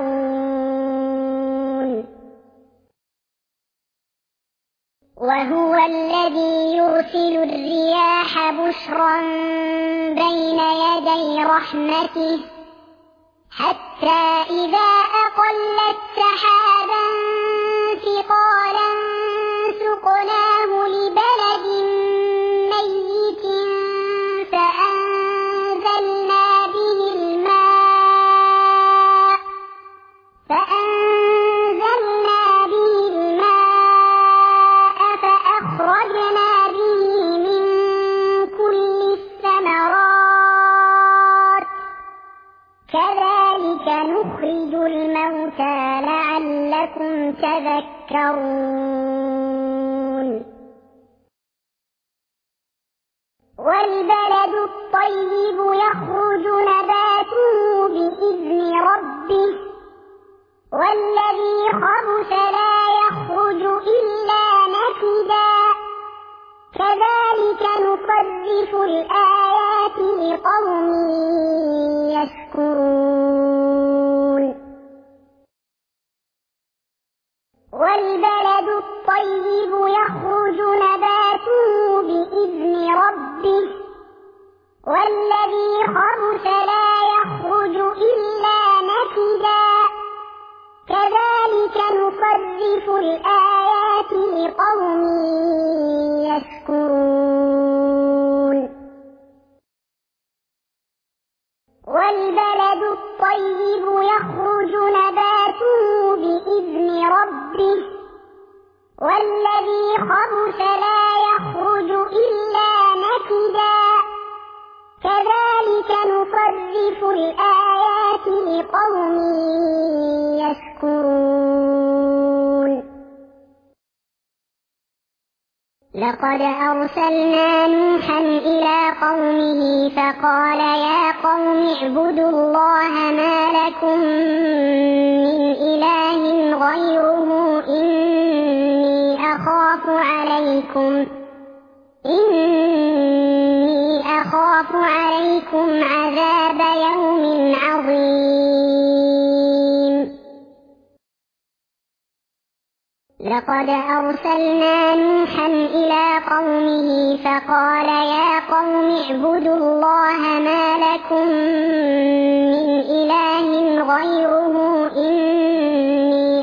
تذكرون. وهو الذي يرسل الرياح بشرا بين يدي رحمته حتى إذا أقلت سحابا ثقالا سقناه لبلد ميت فأنزلنا به الماء فأخرجنا به من كل الثمرات كذلك نخرج الموتى لعلكم تذكرون والبلد الطيب يخرج نباته بإذن ربه والذي خبث لا يخرج إلا نكدا كذلك نصرف الآيات لقوم يشكرون والبلد الطيب يخرج نباته بإذن ربه والذي خبث لا يخرج إلا نكدا كذلك نصرف الآيات لقوم يشكرون والبلد الطيب يخرج نباته بإذن ربه والذي خبث لا يخرج إلا نكدا كذلك نصرف الآيات لقوم يشكرون لقد أرسلنا نوحا إلى قومه فقال يا قوم اعبدوا الله ما لكم من إله غيره إني أخاف عليكم عذاب يوم عظيم لقد أرسلنا نوحا إلى قومه فقال يا قوم اعبدوا الله ما لكم من إله غيره إني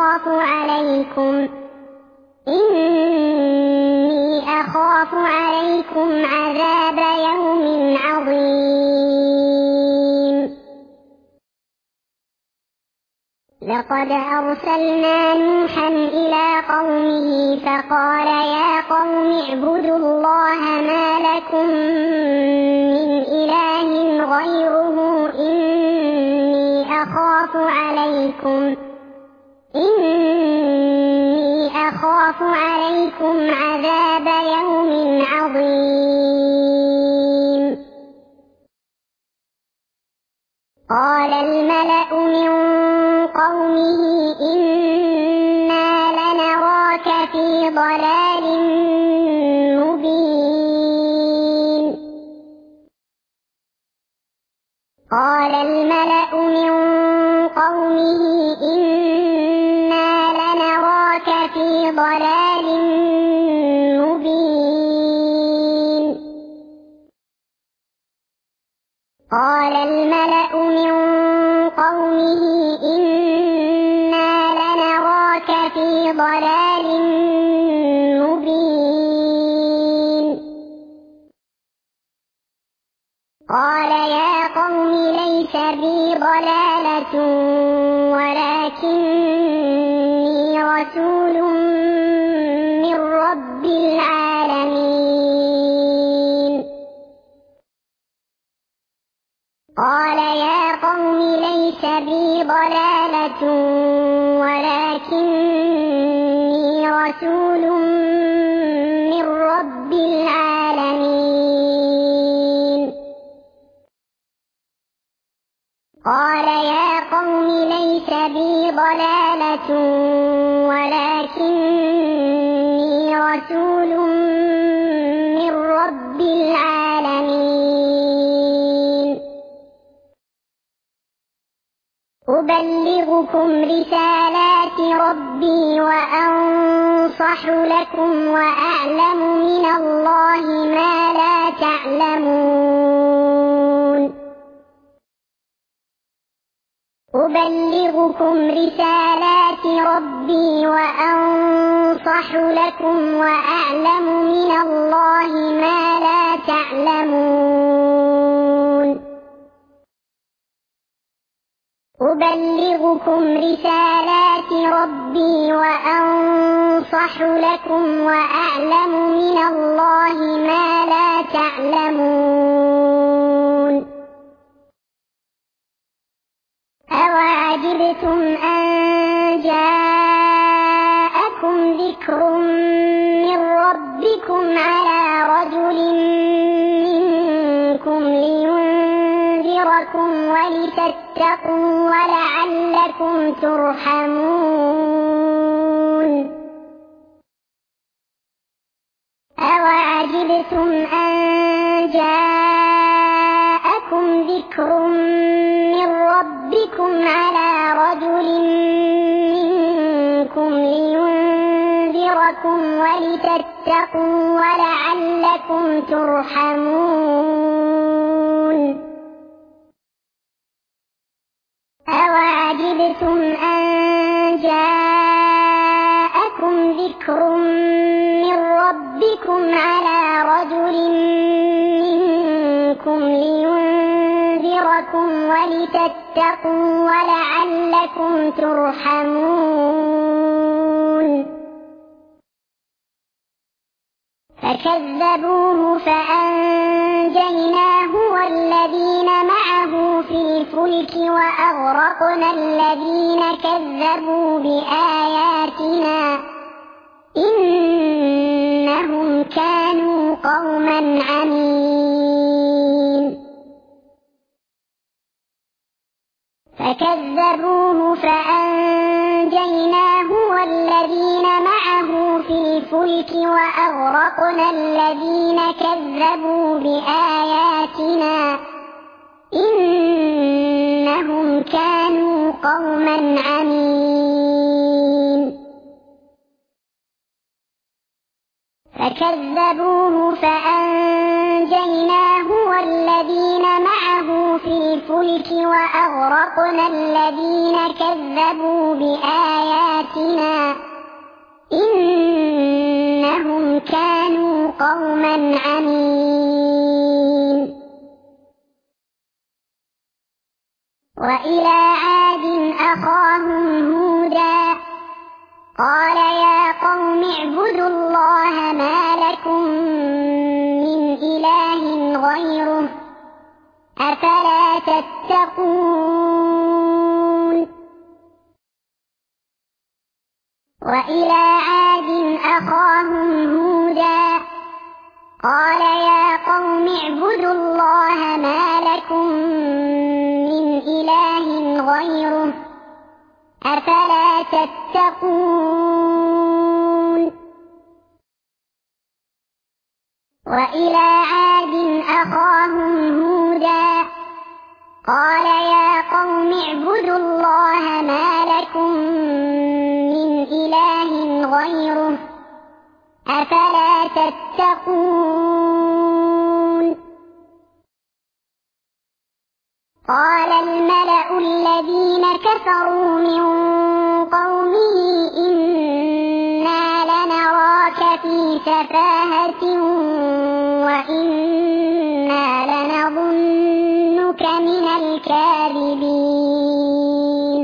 أخاف عليكم عذاب يوم عظيم لقد أرسلنا نوحا إلى قومه فقال يا قوم اعبدوا الله ما لكم من إله غيره إني أخاف عليكم عذاب يوم عظيم قال الملأ من قومه إنا لنراك في ضلال مبين قال الملأ من قومه إنا لنراك في ضلال مبين قال الملأ من قومه إنا لنراك في ضلال مبين قال يا قوم ليس بي ضلالة ولكني رسول من رب العالمين قال يا قوم ليس بي ضلالة ولكني رسول من رب العالمين قال يا قوم ليس بي ضلالة ولكني رسول من رب العالمين أبلغكم رسالات ربي وأنصح لكم وأعلم من الله ما لا تعلمون أبلغكم رسالات ربي وأنصح لكم وأعلم من الله ما لا تعلمون أبلغكم رسالات ربي وأنصح لكم وأعلم من الله ما لا تعلمون أوعجبتم أن جاءكم ذكر من ربكم على رجل منكم لينذركم ولتتقوا ولعلكم ترحمون أوعجبتم أن جاءكم ذكر من ربكم على رجل منكم لينذركم ولتتقوا ولعلكم ترحمون أوعجبتم أن جاءكم ذكر من ربكم على رجل منكم لينذركم ولتتقوا ولعلكم ترحمون فكذبوه فأنجيناه والذين معه في الفلك وأغرقنا الذين كذبوا بآياتنا إنهم كانوا قوما عمين فكذبوه فأنجيناه والذين معه في الفلك وأغرقنا الذين كذبوا بآياتنا إنهم كانوا قوما عمين فكذبوه فأنجيناه والذين معه في الفلك وأغرقنا الذين كذبوا بآياتنا إنهم كانوا قوما عمين وإلى عاد أخاهم هودا قال يا قوم اعبدوا الله ما لكم من إله غيره أفلا تتقون وإلى عاد أخاهم هودا قال يا قوم اعبدوا الله ما لكم من إله غيره أفلا تتقون وإلى عاد أخاهم هودا قال يا قوم اعبدوا الله ما لكم من إله غيره أفلا تتقون قال الملأ الذين كفروا من قومه إنا لنراك في سفاهة وإنا لنظنك من الكاذبين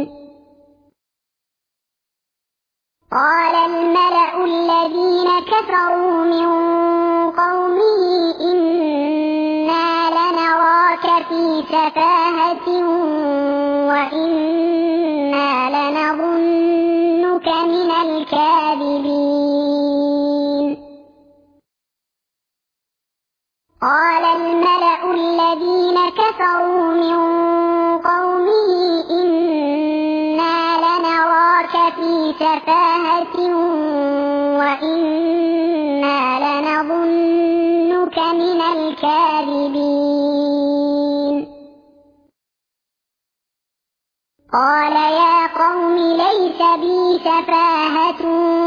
قال الملأ الذين كفروا من قومه إنا لنراك في سفاهة وإنا لنظنك من الكاذبين قال الملأ الذين كفروا من قومه إنا لنراك في سفاهة وإنا لنظنك من الكاذبين قال يا قوم ليس بي سفاهة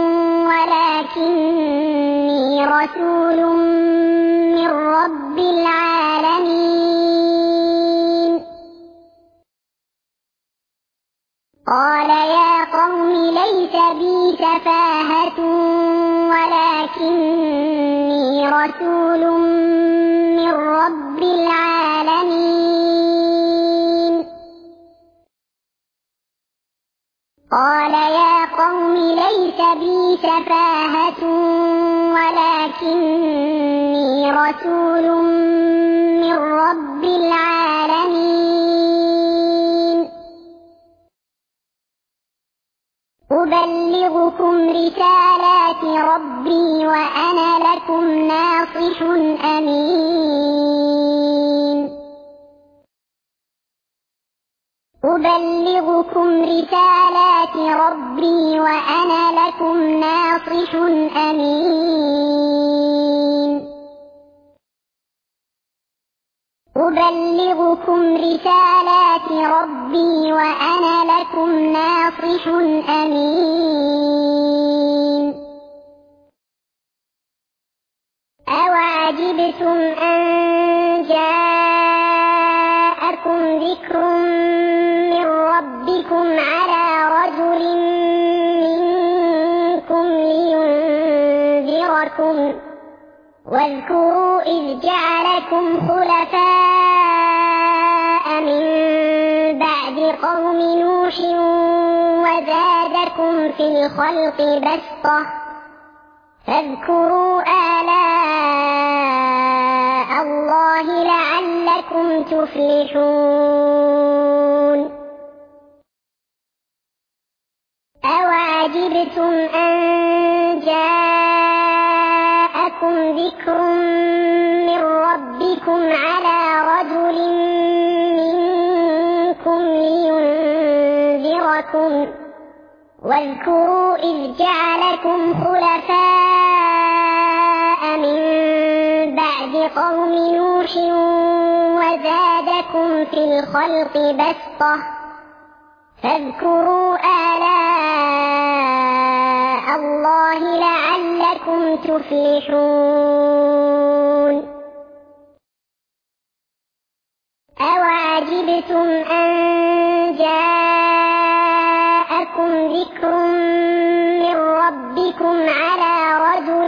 ولكني رسول من رب العالمين قال يا قوم ليس بي سفاهة ولكني رسول من رب العالمين قال يا قوم ليس بي سفاهة ولكني رسول من رب العالمين أبلغكم رسالات ربي وأنا لكم ناصح أمين أبلغكم رسالات ربي وأنا لكم ناصح أمين أبلغكم رسالات ربي وأنا لكم ناصح أمين أوعجبتم أن جاءكم ذكر من ربكم على رجل منكم لينذركم واذكروا إذ جعلكم خلفاء من بعد قوم نوح وزادكم في الخلق بسطة فاذكروا آلاء الله لعلكم تفلحون أوعجبتم أن جاءكم ذكر من ربكم على رجل منكم لينذركم واذكروا إذ جعلكم خلفاء من بعد قوم نوح وزادكم في الخلق بسطة فاذكروا آلاء الله لعلكم تفلحون أوعجبتم أن جاءكم ذكر من ربكم على رجل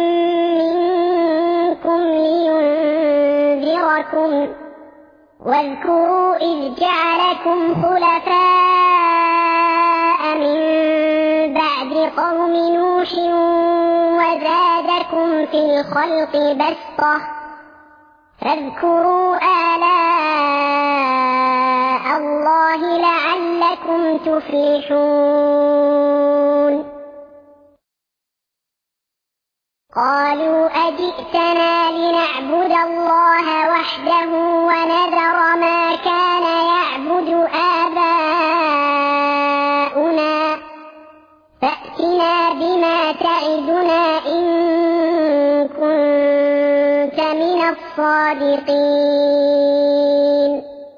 منكم لينذركم واذكروا إذ جعلكم خلفاء من بعد قوم نوح وزادكم في الخلق بسطة فاذكروا آلاء الله لعلكم تفلحون قالوا أجئتنا لنعبد الله وحده ونذر ما كان يعبد آباؤنا فأتنا بما تعدنا إن كنت من الصادقين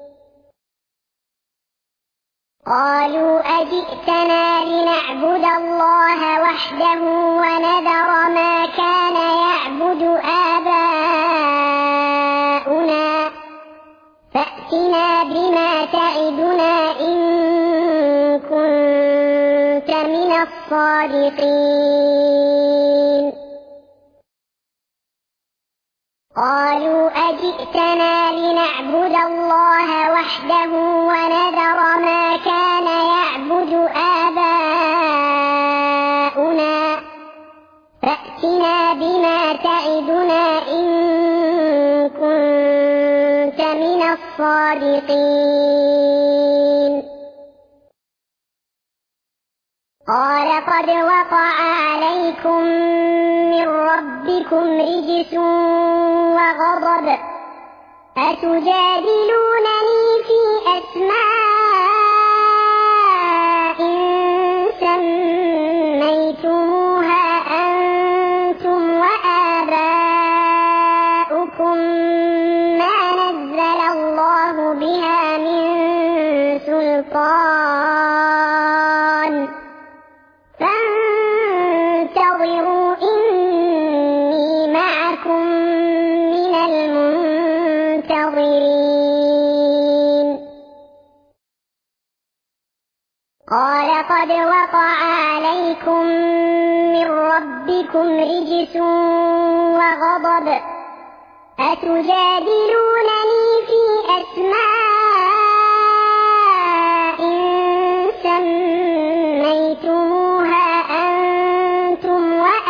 قالوا أجئتنا لنعبد الله وحده ونذر ما كان يعبد آباؤنا فأتنا بما تعدنا إن كنت من الصادقين قالوا أجئتنا لنعبد الله وحده ونذر ما كان يعبد آباؤنا فأتنا بما تعدنا إن كنت من الصادقين قال قد وقع عليكم من ربكم رجس وغضب أتجادلونني في أسماء سميتموها أنتم وآباؤكم ما نزل الله بها من سلطان قد وقع عليكم من ربكم رجس وغضب أتجادلونني في أسماء سميتموها أنتم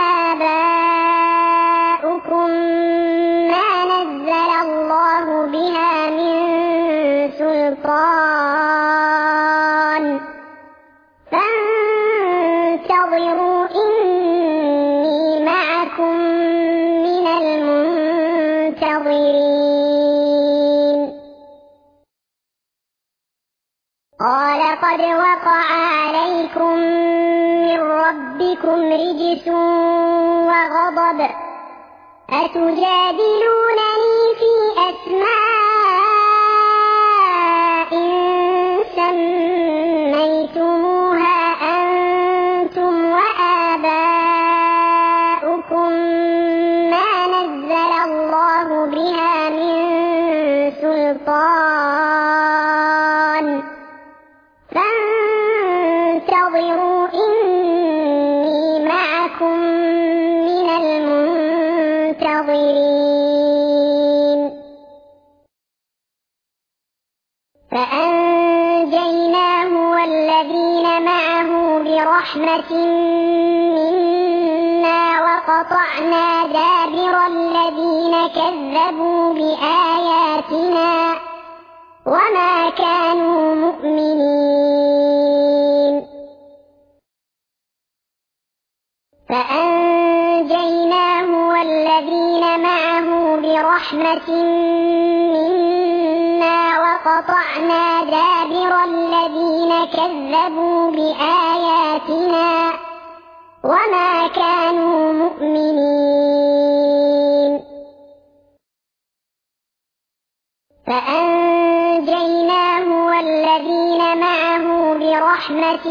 وآباؤكم ما نزل الله بها من سلطان فانتظروا إني معكم من المنتظرين قال قد وقع عليكم من ربكم رجس وغضب أتجادلونني في أسماء سميتموها أنتم وآباؤكم ما نزل الله بها من سلطان فانتظروا إني معكم من المنتظرين فأنجيناه والذين معه برحمة منا وقطعنا دابر الذين كذبوا بآياتنا وما كانوا مؤمنين فأنجيناه والذين معه برحمة منا وقطعنا دابر الذين كذبوا بآياتنا وما كانوا مؤمنين فأنجيناه والذين معه برحمة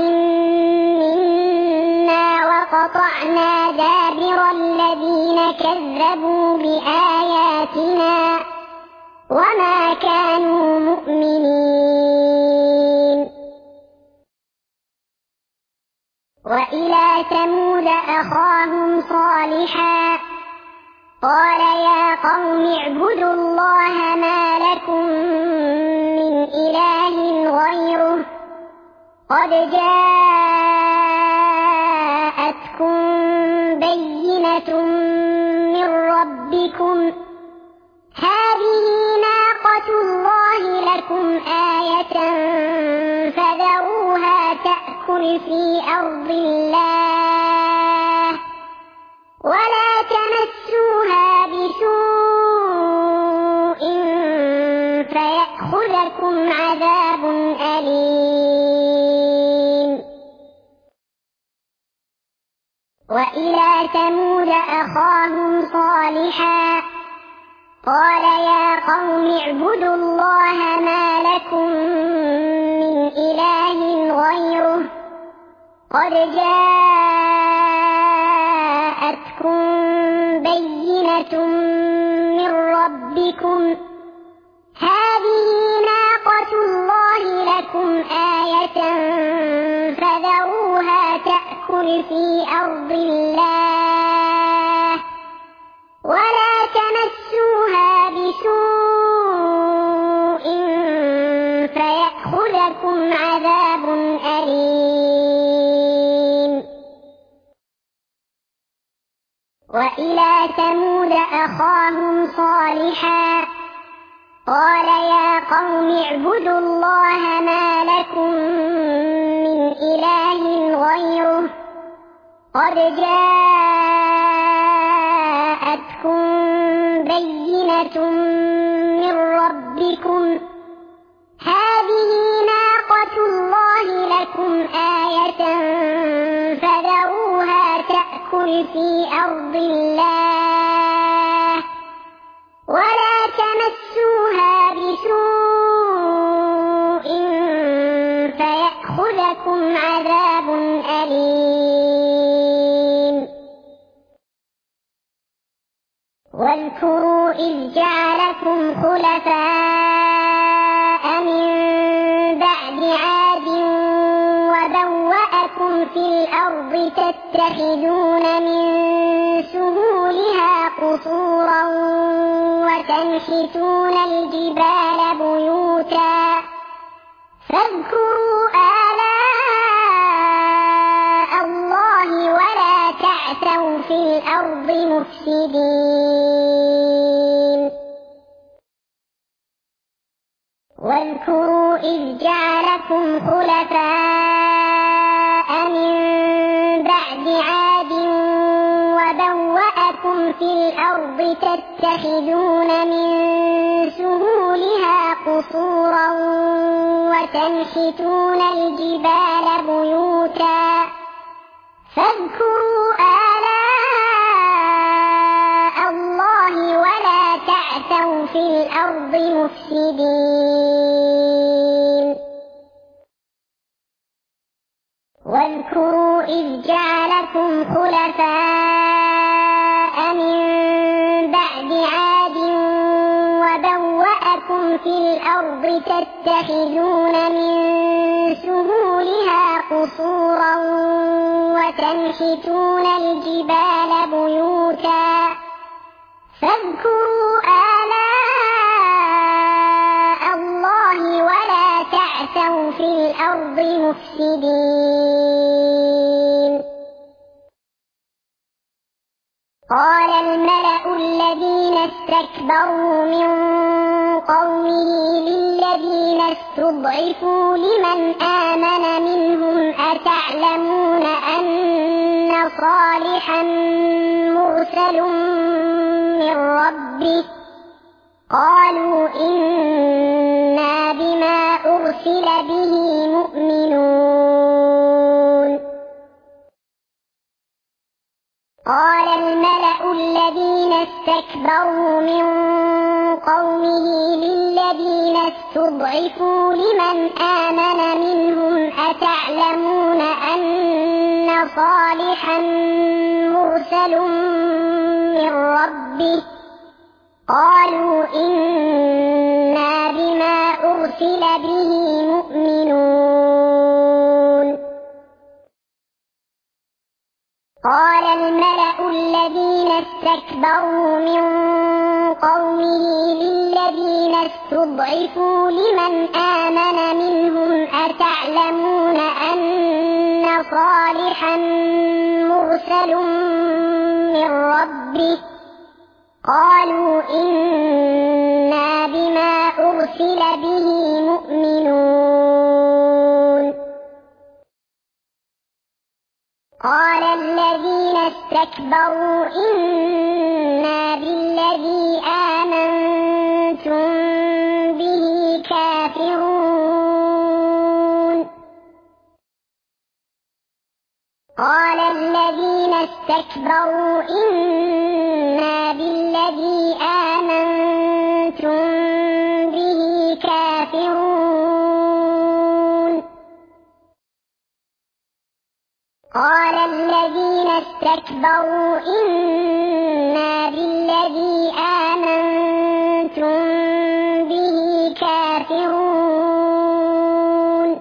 منا وقطعنا دابر الذين كذبوا بآياتنا وما كانوا مؤمنين وإلى ثمود أخاهم صالحا قال يا قوم اعبدوا الله ما لكم من إله غيره قد جاءتكم بينة من ربكم هذه ناقة الله لكم آية فذروها تأكل في أرض الله ولا تمسوها بسوء فيأخذكم عذاب أليم وإلى ثمود أخاهم صالحا قال يا قوم اعبدوا الله ما لكم من إله غيره قد جاءتكم بينة من ربكم هذه ناقة الله لكم آية فذروها تأكل في أرض الله ولا تمسوها بسوء فيأخذكم عذاب أليم وإلى ثمود أخاهم صالحا قال يا قوم اعبدوا الله ما لكم من إله غيره قد جاءتكم بينة من ربكم هذه ناقة الله لكم آية فذروها تأكل في أرض الله ولا تمسوها بسوء فيأخذكم عذاب أليم واذكروا إذ جعلكم خلفاء من بعد عاد وبوأكم الأرض تتخذون من سهولها قصورا وتنحتون الجبال بيوتا فاذكروا آلاء الله ولا تعثوا في الأرض مفسدين واذكروا إذ جعلكم خلفاء من بعد عاد وبوأكم في الأرض تتخذون من سهولها قصورا وتنحتون الجبال بيوتا فاذكروا آلاء الله ولا تعثوا في الأرض مفسدين واذكروا إذ جعلكم خلفاء من بعد عاد وبوأكم في الأرض تتخذون من سهولها قصورا وتنحتون الجبال بيوتا فاذكروا آلاء الله ولا تعثوا في الأرض مفسدين قال الملأ الذين استكبروا من قومه للذين استضعفوا لمن آمن منهم أتعلمون أن صالحا مرسل من ربه قالوا إنا بما أرسل به مؤمنون قال الملأ الذين استكبروا من قومه للذين استضعفوا لمن آمن منهم أتعلمون أن صالحا مرسل من ربه قالوا إنا بما أرسل به مؤمنون قال الملأ الذين استكبروا من قومه للذين استضعفوا لمن آمن منهم أتعلمون أن صالحا مرسل من ربه قالوا إنا بما أرسل به مؤمنون قال الذين استكبروا إنا بالذي آمنتم به كافرون قال الذين استكبروا إنا بالذي آمنتم به كافرون قال الذين استكبروا إنا بالذي آمنتم به كافرون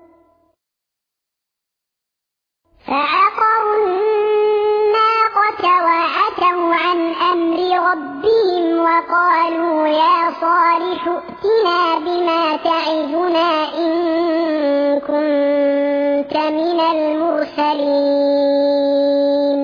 فعقروا الناقة وعتوا عن أمر ربهم وقالوا يا صالح ائتنا بما تعدنا إن كنت من المرسلين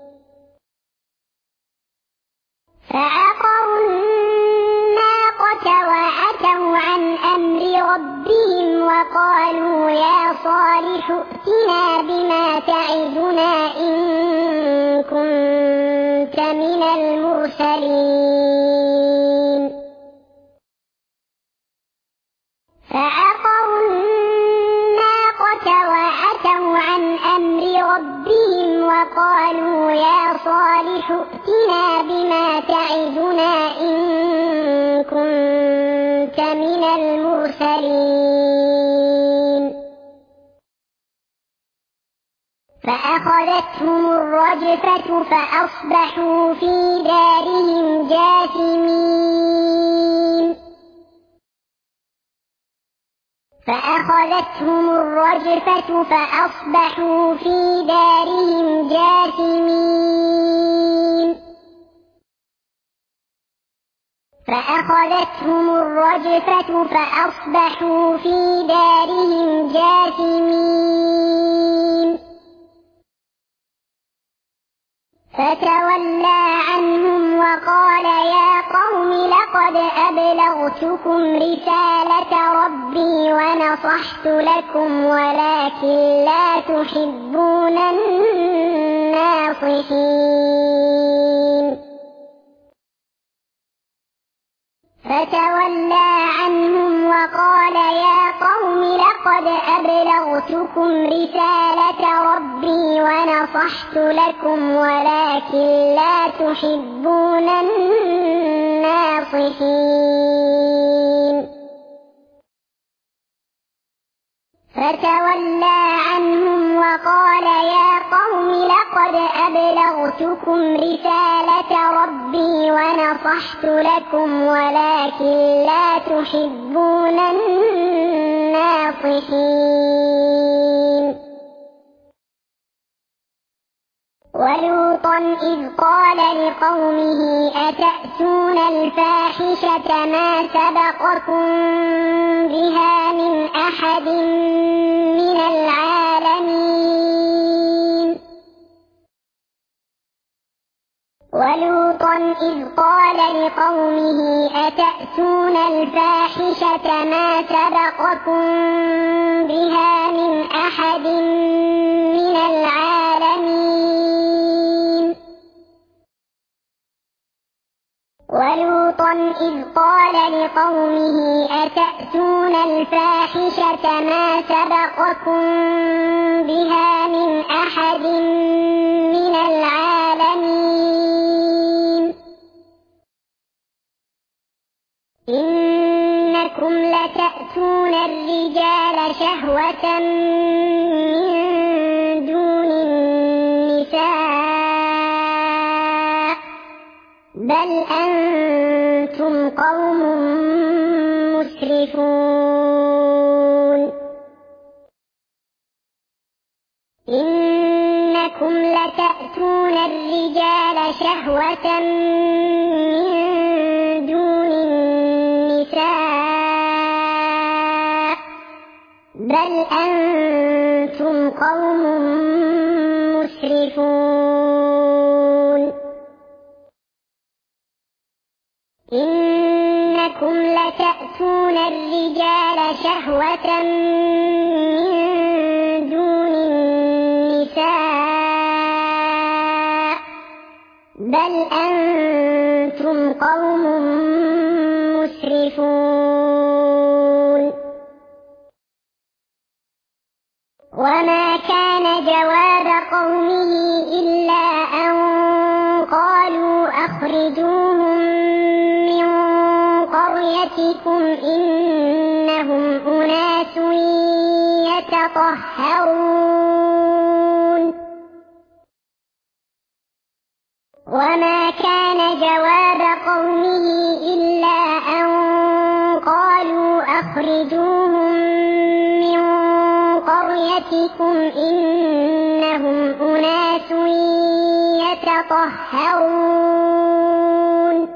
فعقروا الناقة وعتوا عن أمر ربهم وقالوا يا صالح ائتنا بما تعدنا إن كنت من المرسلين فعقروا الناقة وعتوا عن أمر ربهم وقالوا يا صالح ائتنا بما تعدنا إن كنت من المرسلين فأخذتهم الرجفة فأصبحوا في دارهم جاثمين فأخذتهم الرجفة فأصبحوا في دارهم جاثمين فأخذتهم الرجفة فأصبحوا في دارهم جاثمين فتولى عنهم وقال يا قوم لقد أبلغتكم رسالة ربي ونصحت لكم ولكن لا تحبون الناصحين فتولى عنهم وقال يا قوم لقد أبلغتكم رسالة ربي ونصحت لكم ولكن لا تحبون الناصحين فتولى عنهم وقال يا قوم لقد أبلغتكم رسالة ربي ونصحت لكم ولكن لا تحبون الناصحين ولوطا إذ قال لقومه أتأتون الفاحشة ما سبقكم بها من أحد من العالمين ولوطا إذ قال لقومه أتأتون الفاحشة ما سبقكم بها من أحد من العالمين ولوطا إذ قال لقومه أتأتون الفاحشة ما سبقكم بها من أحد من العالمين إنكم لتأتون الرجال شهوة من دون النساء بل أنتم قوم مسرفون إنكم لتأتون الرجال شهوة من دون النساء بل أنتم قوم مسرفون إنكم لتأتون الرجال شهوة من دون النساء بل أنتم قوم مسرفون وما كان جواب قومه إلا أن قالوا أخرجوهم من قريتكم إنهم أناس يتطهرون وما كان جواب قومه إلا أن قالوا أخرجوهم من قريتكم إنهم أناس يتطهرون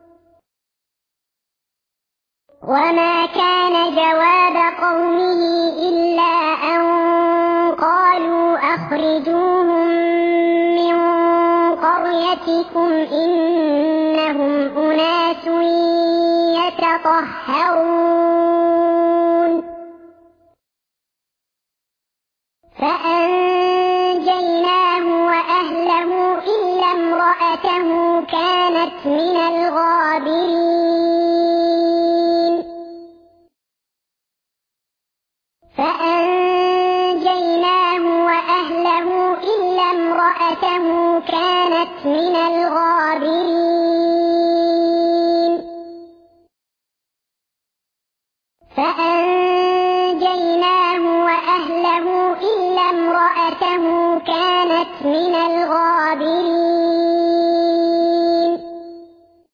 وما كان جواب قومه إلا أن قالوا أخرجوهم من قريتكم إنهم أناس يتطهرون فأنجيناه وأهله إلا امرأته كانت من الغابرين فأنجيناه وأهله إلا امرأته كانت من الغابرين فأنجيناه وأهله إلا امرأته كانت من الغابرين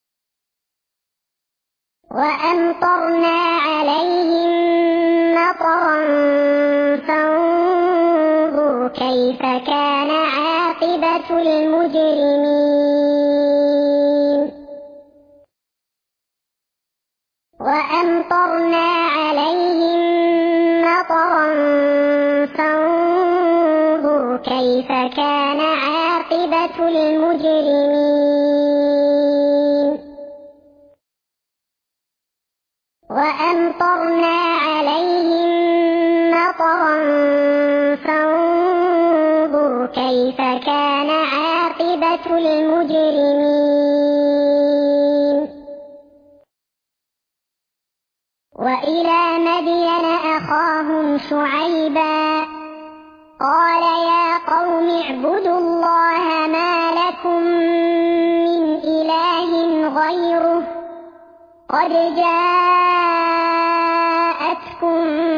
وأمطرنا عليهم مطرا المجرمين وأمطرنا عليهم مطرا فانظر كيف كان عاقبة المجرمين وأمطرنا عليهم مطرا فانظر كيف كان عاقبة المجرمين وإلى مدين أخاهم شعيبا قال يا قوم اعبدوا الله ما لكم من إله غيره قد جاءتكم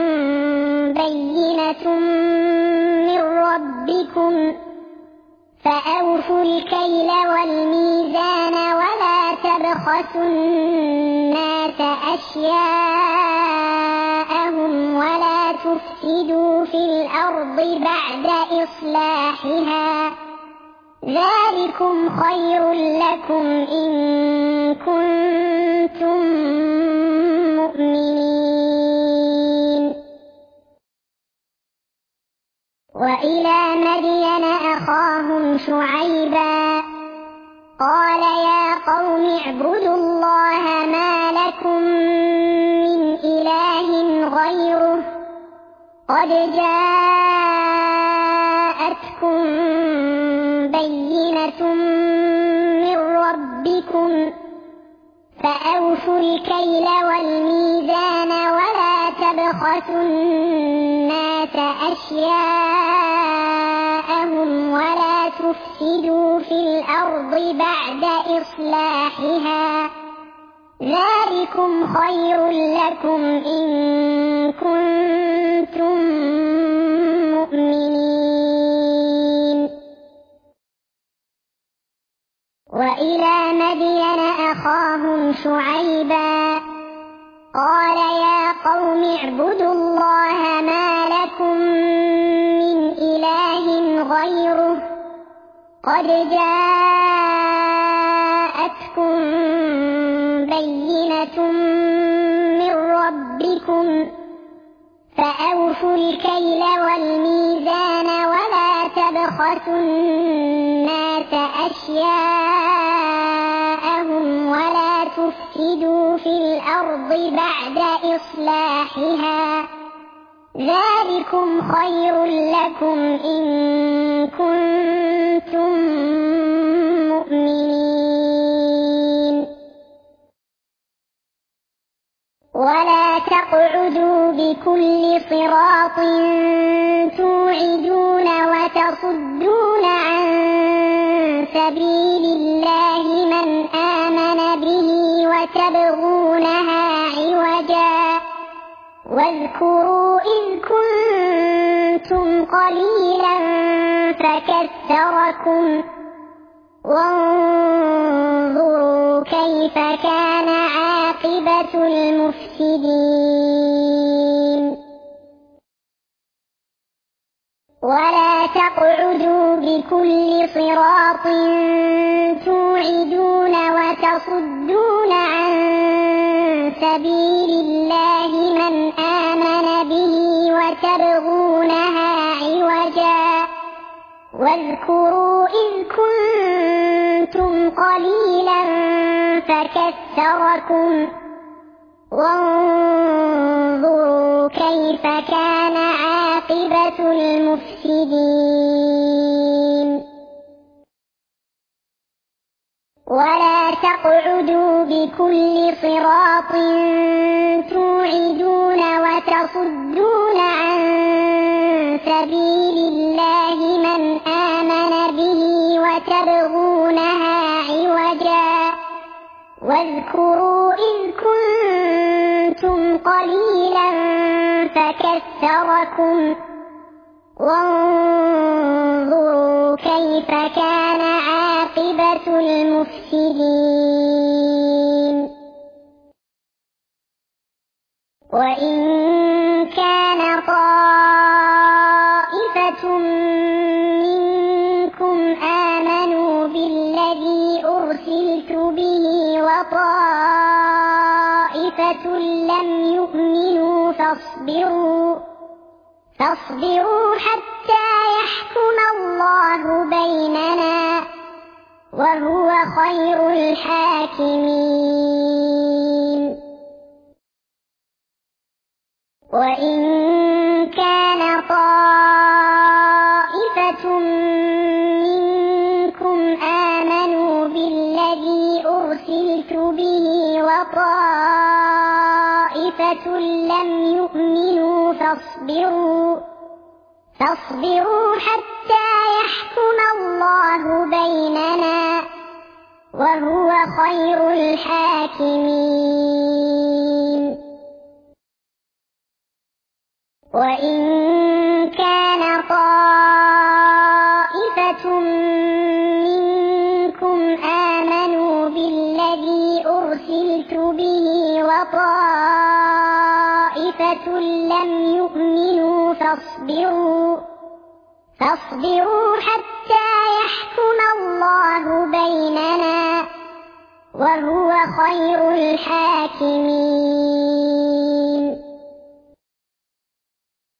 بينة من ربكم فأوفوا الكيل والميزان ولا تبخسوا الناس أشياءهم ولا تفسدوا في الأرض بعد إصلاحها ذلكم خير لكم إن كنتم مؤمنين وإلى مدين أخاهم شعيبا قال يا قوم اعبدوا الله ما لكم من إله غيره قد جاءتكم بينة من ربكم فأوفوا الكيل والميزان ولا تبخسوا الناس أشياءهم ولا تفسدوا في الأرض بعد إصلاحها ذلكم خير لكم إن كنتم مؤمنين وإلى مدين أخاهم شعيبا قال يا قوم اعبدوا الله ما لكم من إله غيره قد جاءتكم بينة من ربكم فأوفوا الكيل والميزان ولا تبخسوا الناس أشياءهم ولا تفسدوا في الأرض بعد إصلاحها ذلكم خير لكم إن كنتم مؤمنين ولا تقعدوا بكل صراط توعدون وتصدون عن سبيل الله من آمن به وتبغونها عوجا واذكروا إذ كنتم قليلا فكثركم وانظروا كيف كان عاقبة المفسدين ولا تقعدوا بكل صراط توعدون وتصدون عن سبيل الله من آمن به وتبغونها عوجا واذكروا إذ كنتم قليلا فكثركم وانظروا كيف كان عاقبة المفسدين ولا تقعدوا بكل صراط توعدون وتصدون عن سبيل الله من آمن به وتبغونها عوجا واذكروا إذ كنتم قليلا فكثركم وانظروا كيف كان عاقبة المفسدين وإن كان طائفة منكم آمنوا طائفة لم يؤمنوا فاصبروا حتى يحكم الله بيننا وهو خير الحاكمين. وإن كان طائفة منكم آمنوا بالذي أرسلت به وطائفة لم يؤمنوا فاصبروا حتى يحكم الله بيننا وهو خير الحاكمين. وإن كان طائفة منكم آمنوا بالذي أرسلت به وطائفة لم يؤمنوا فاصبروا حتى يحكم الله بيننا وهو خير الحاكمين.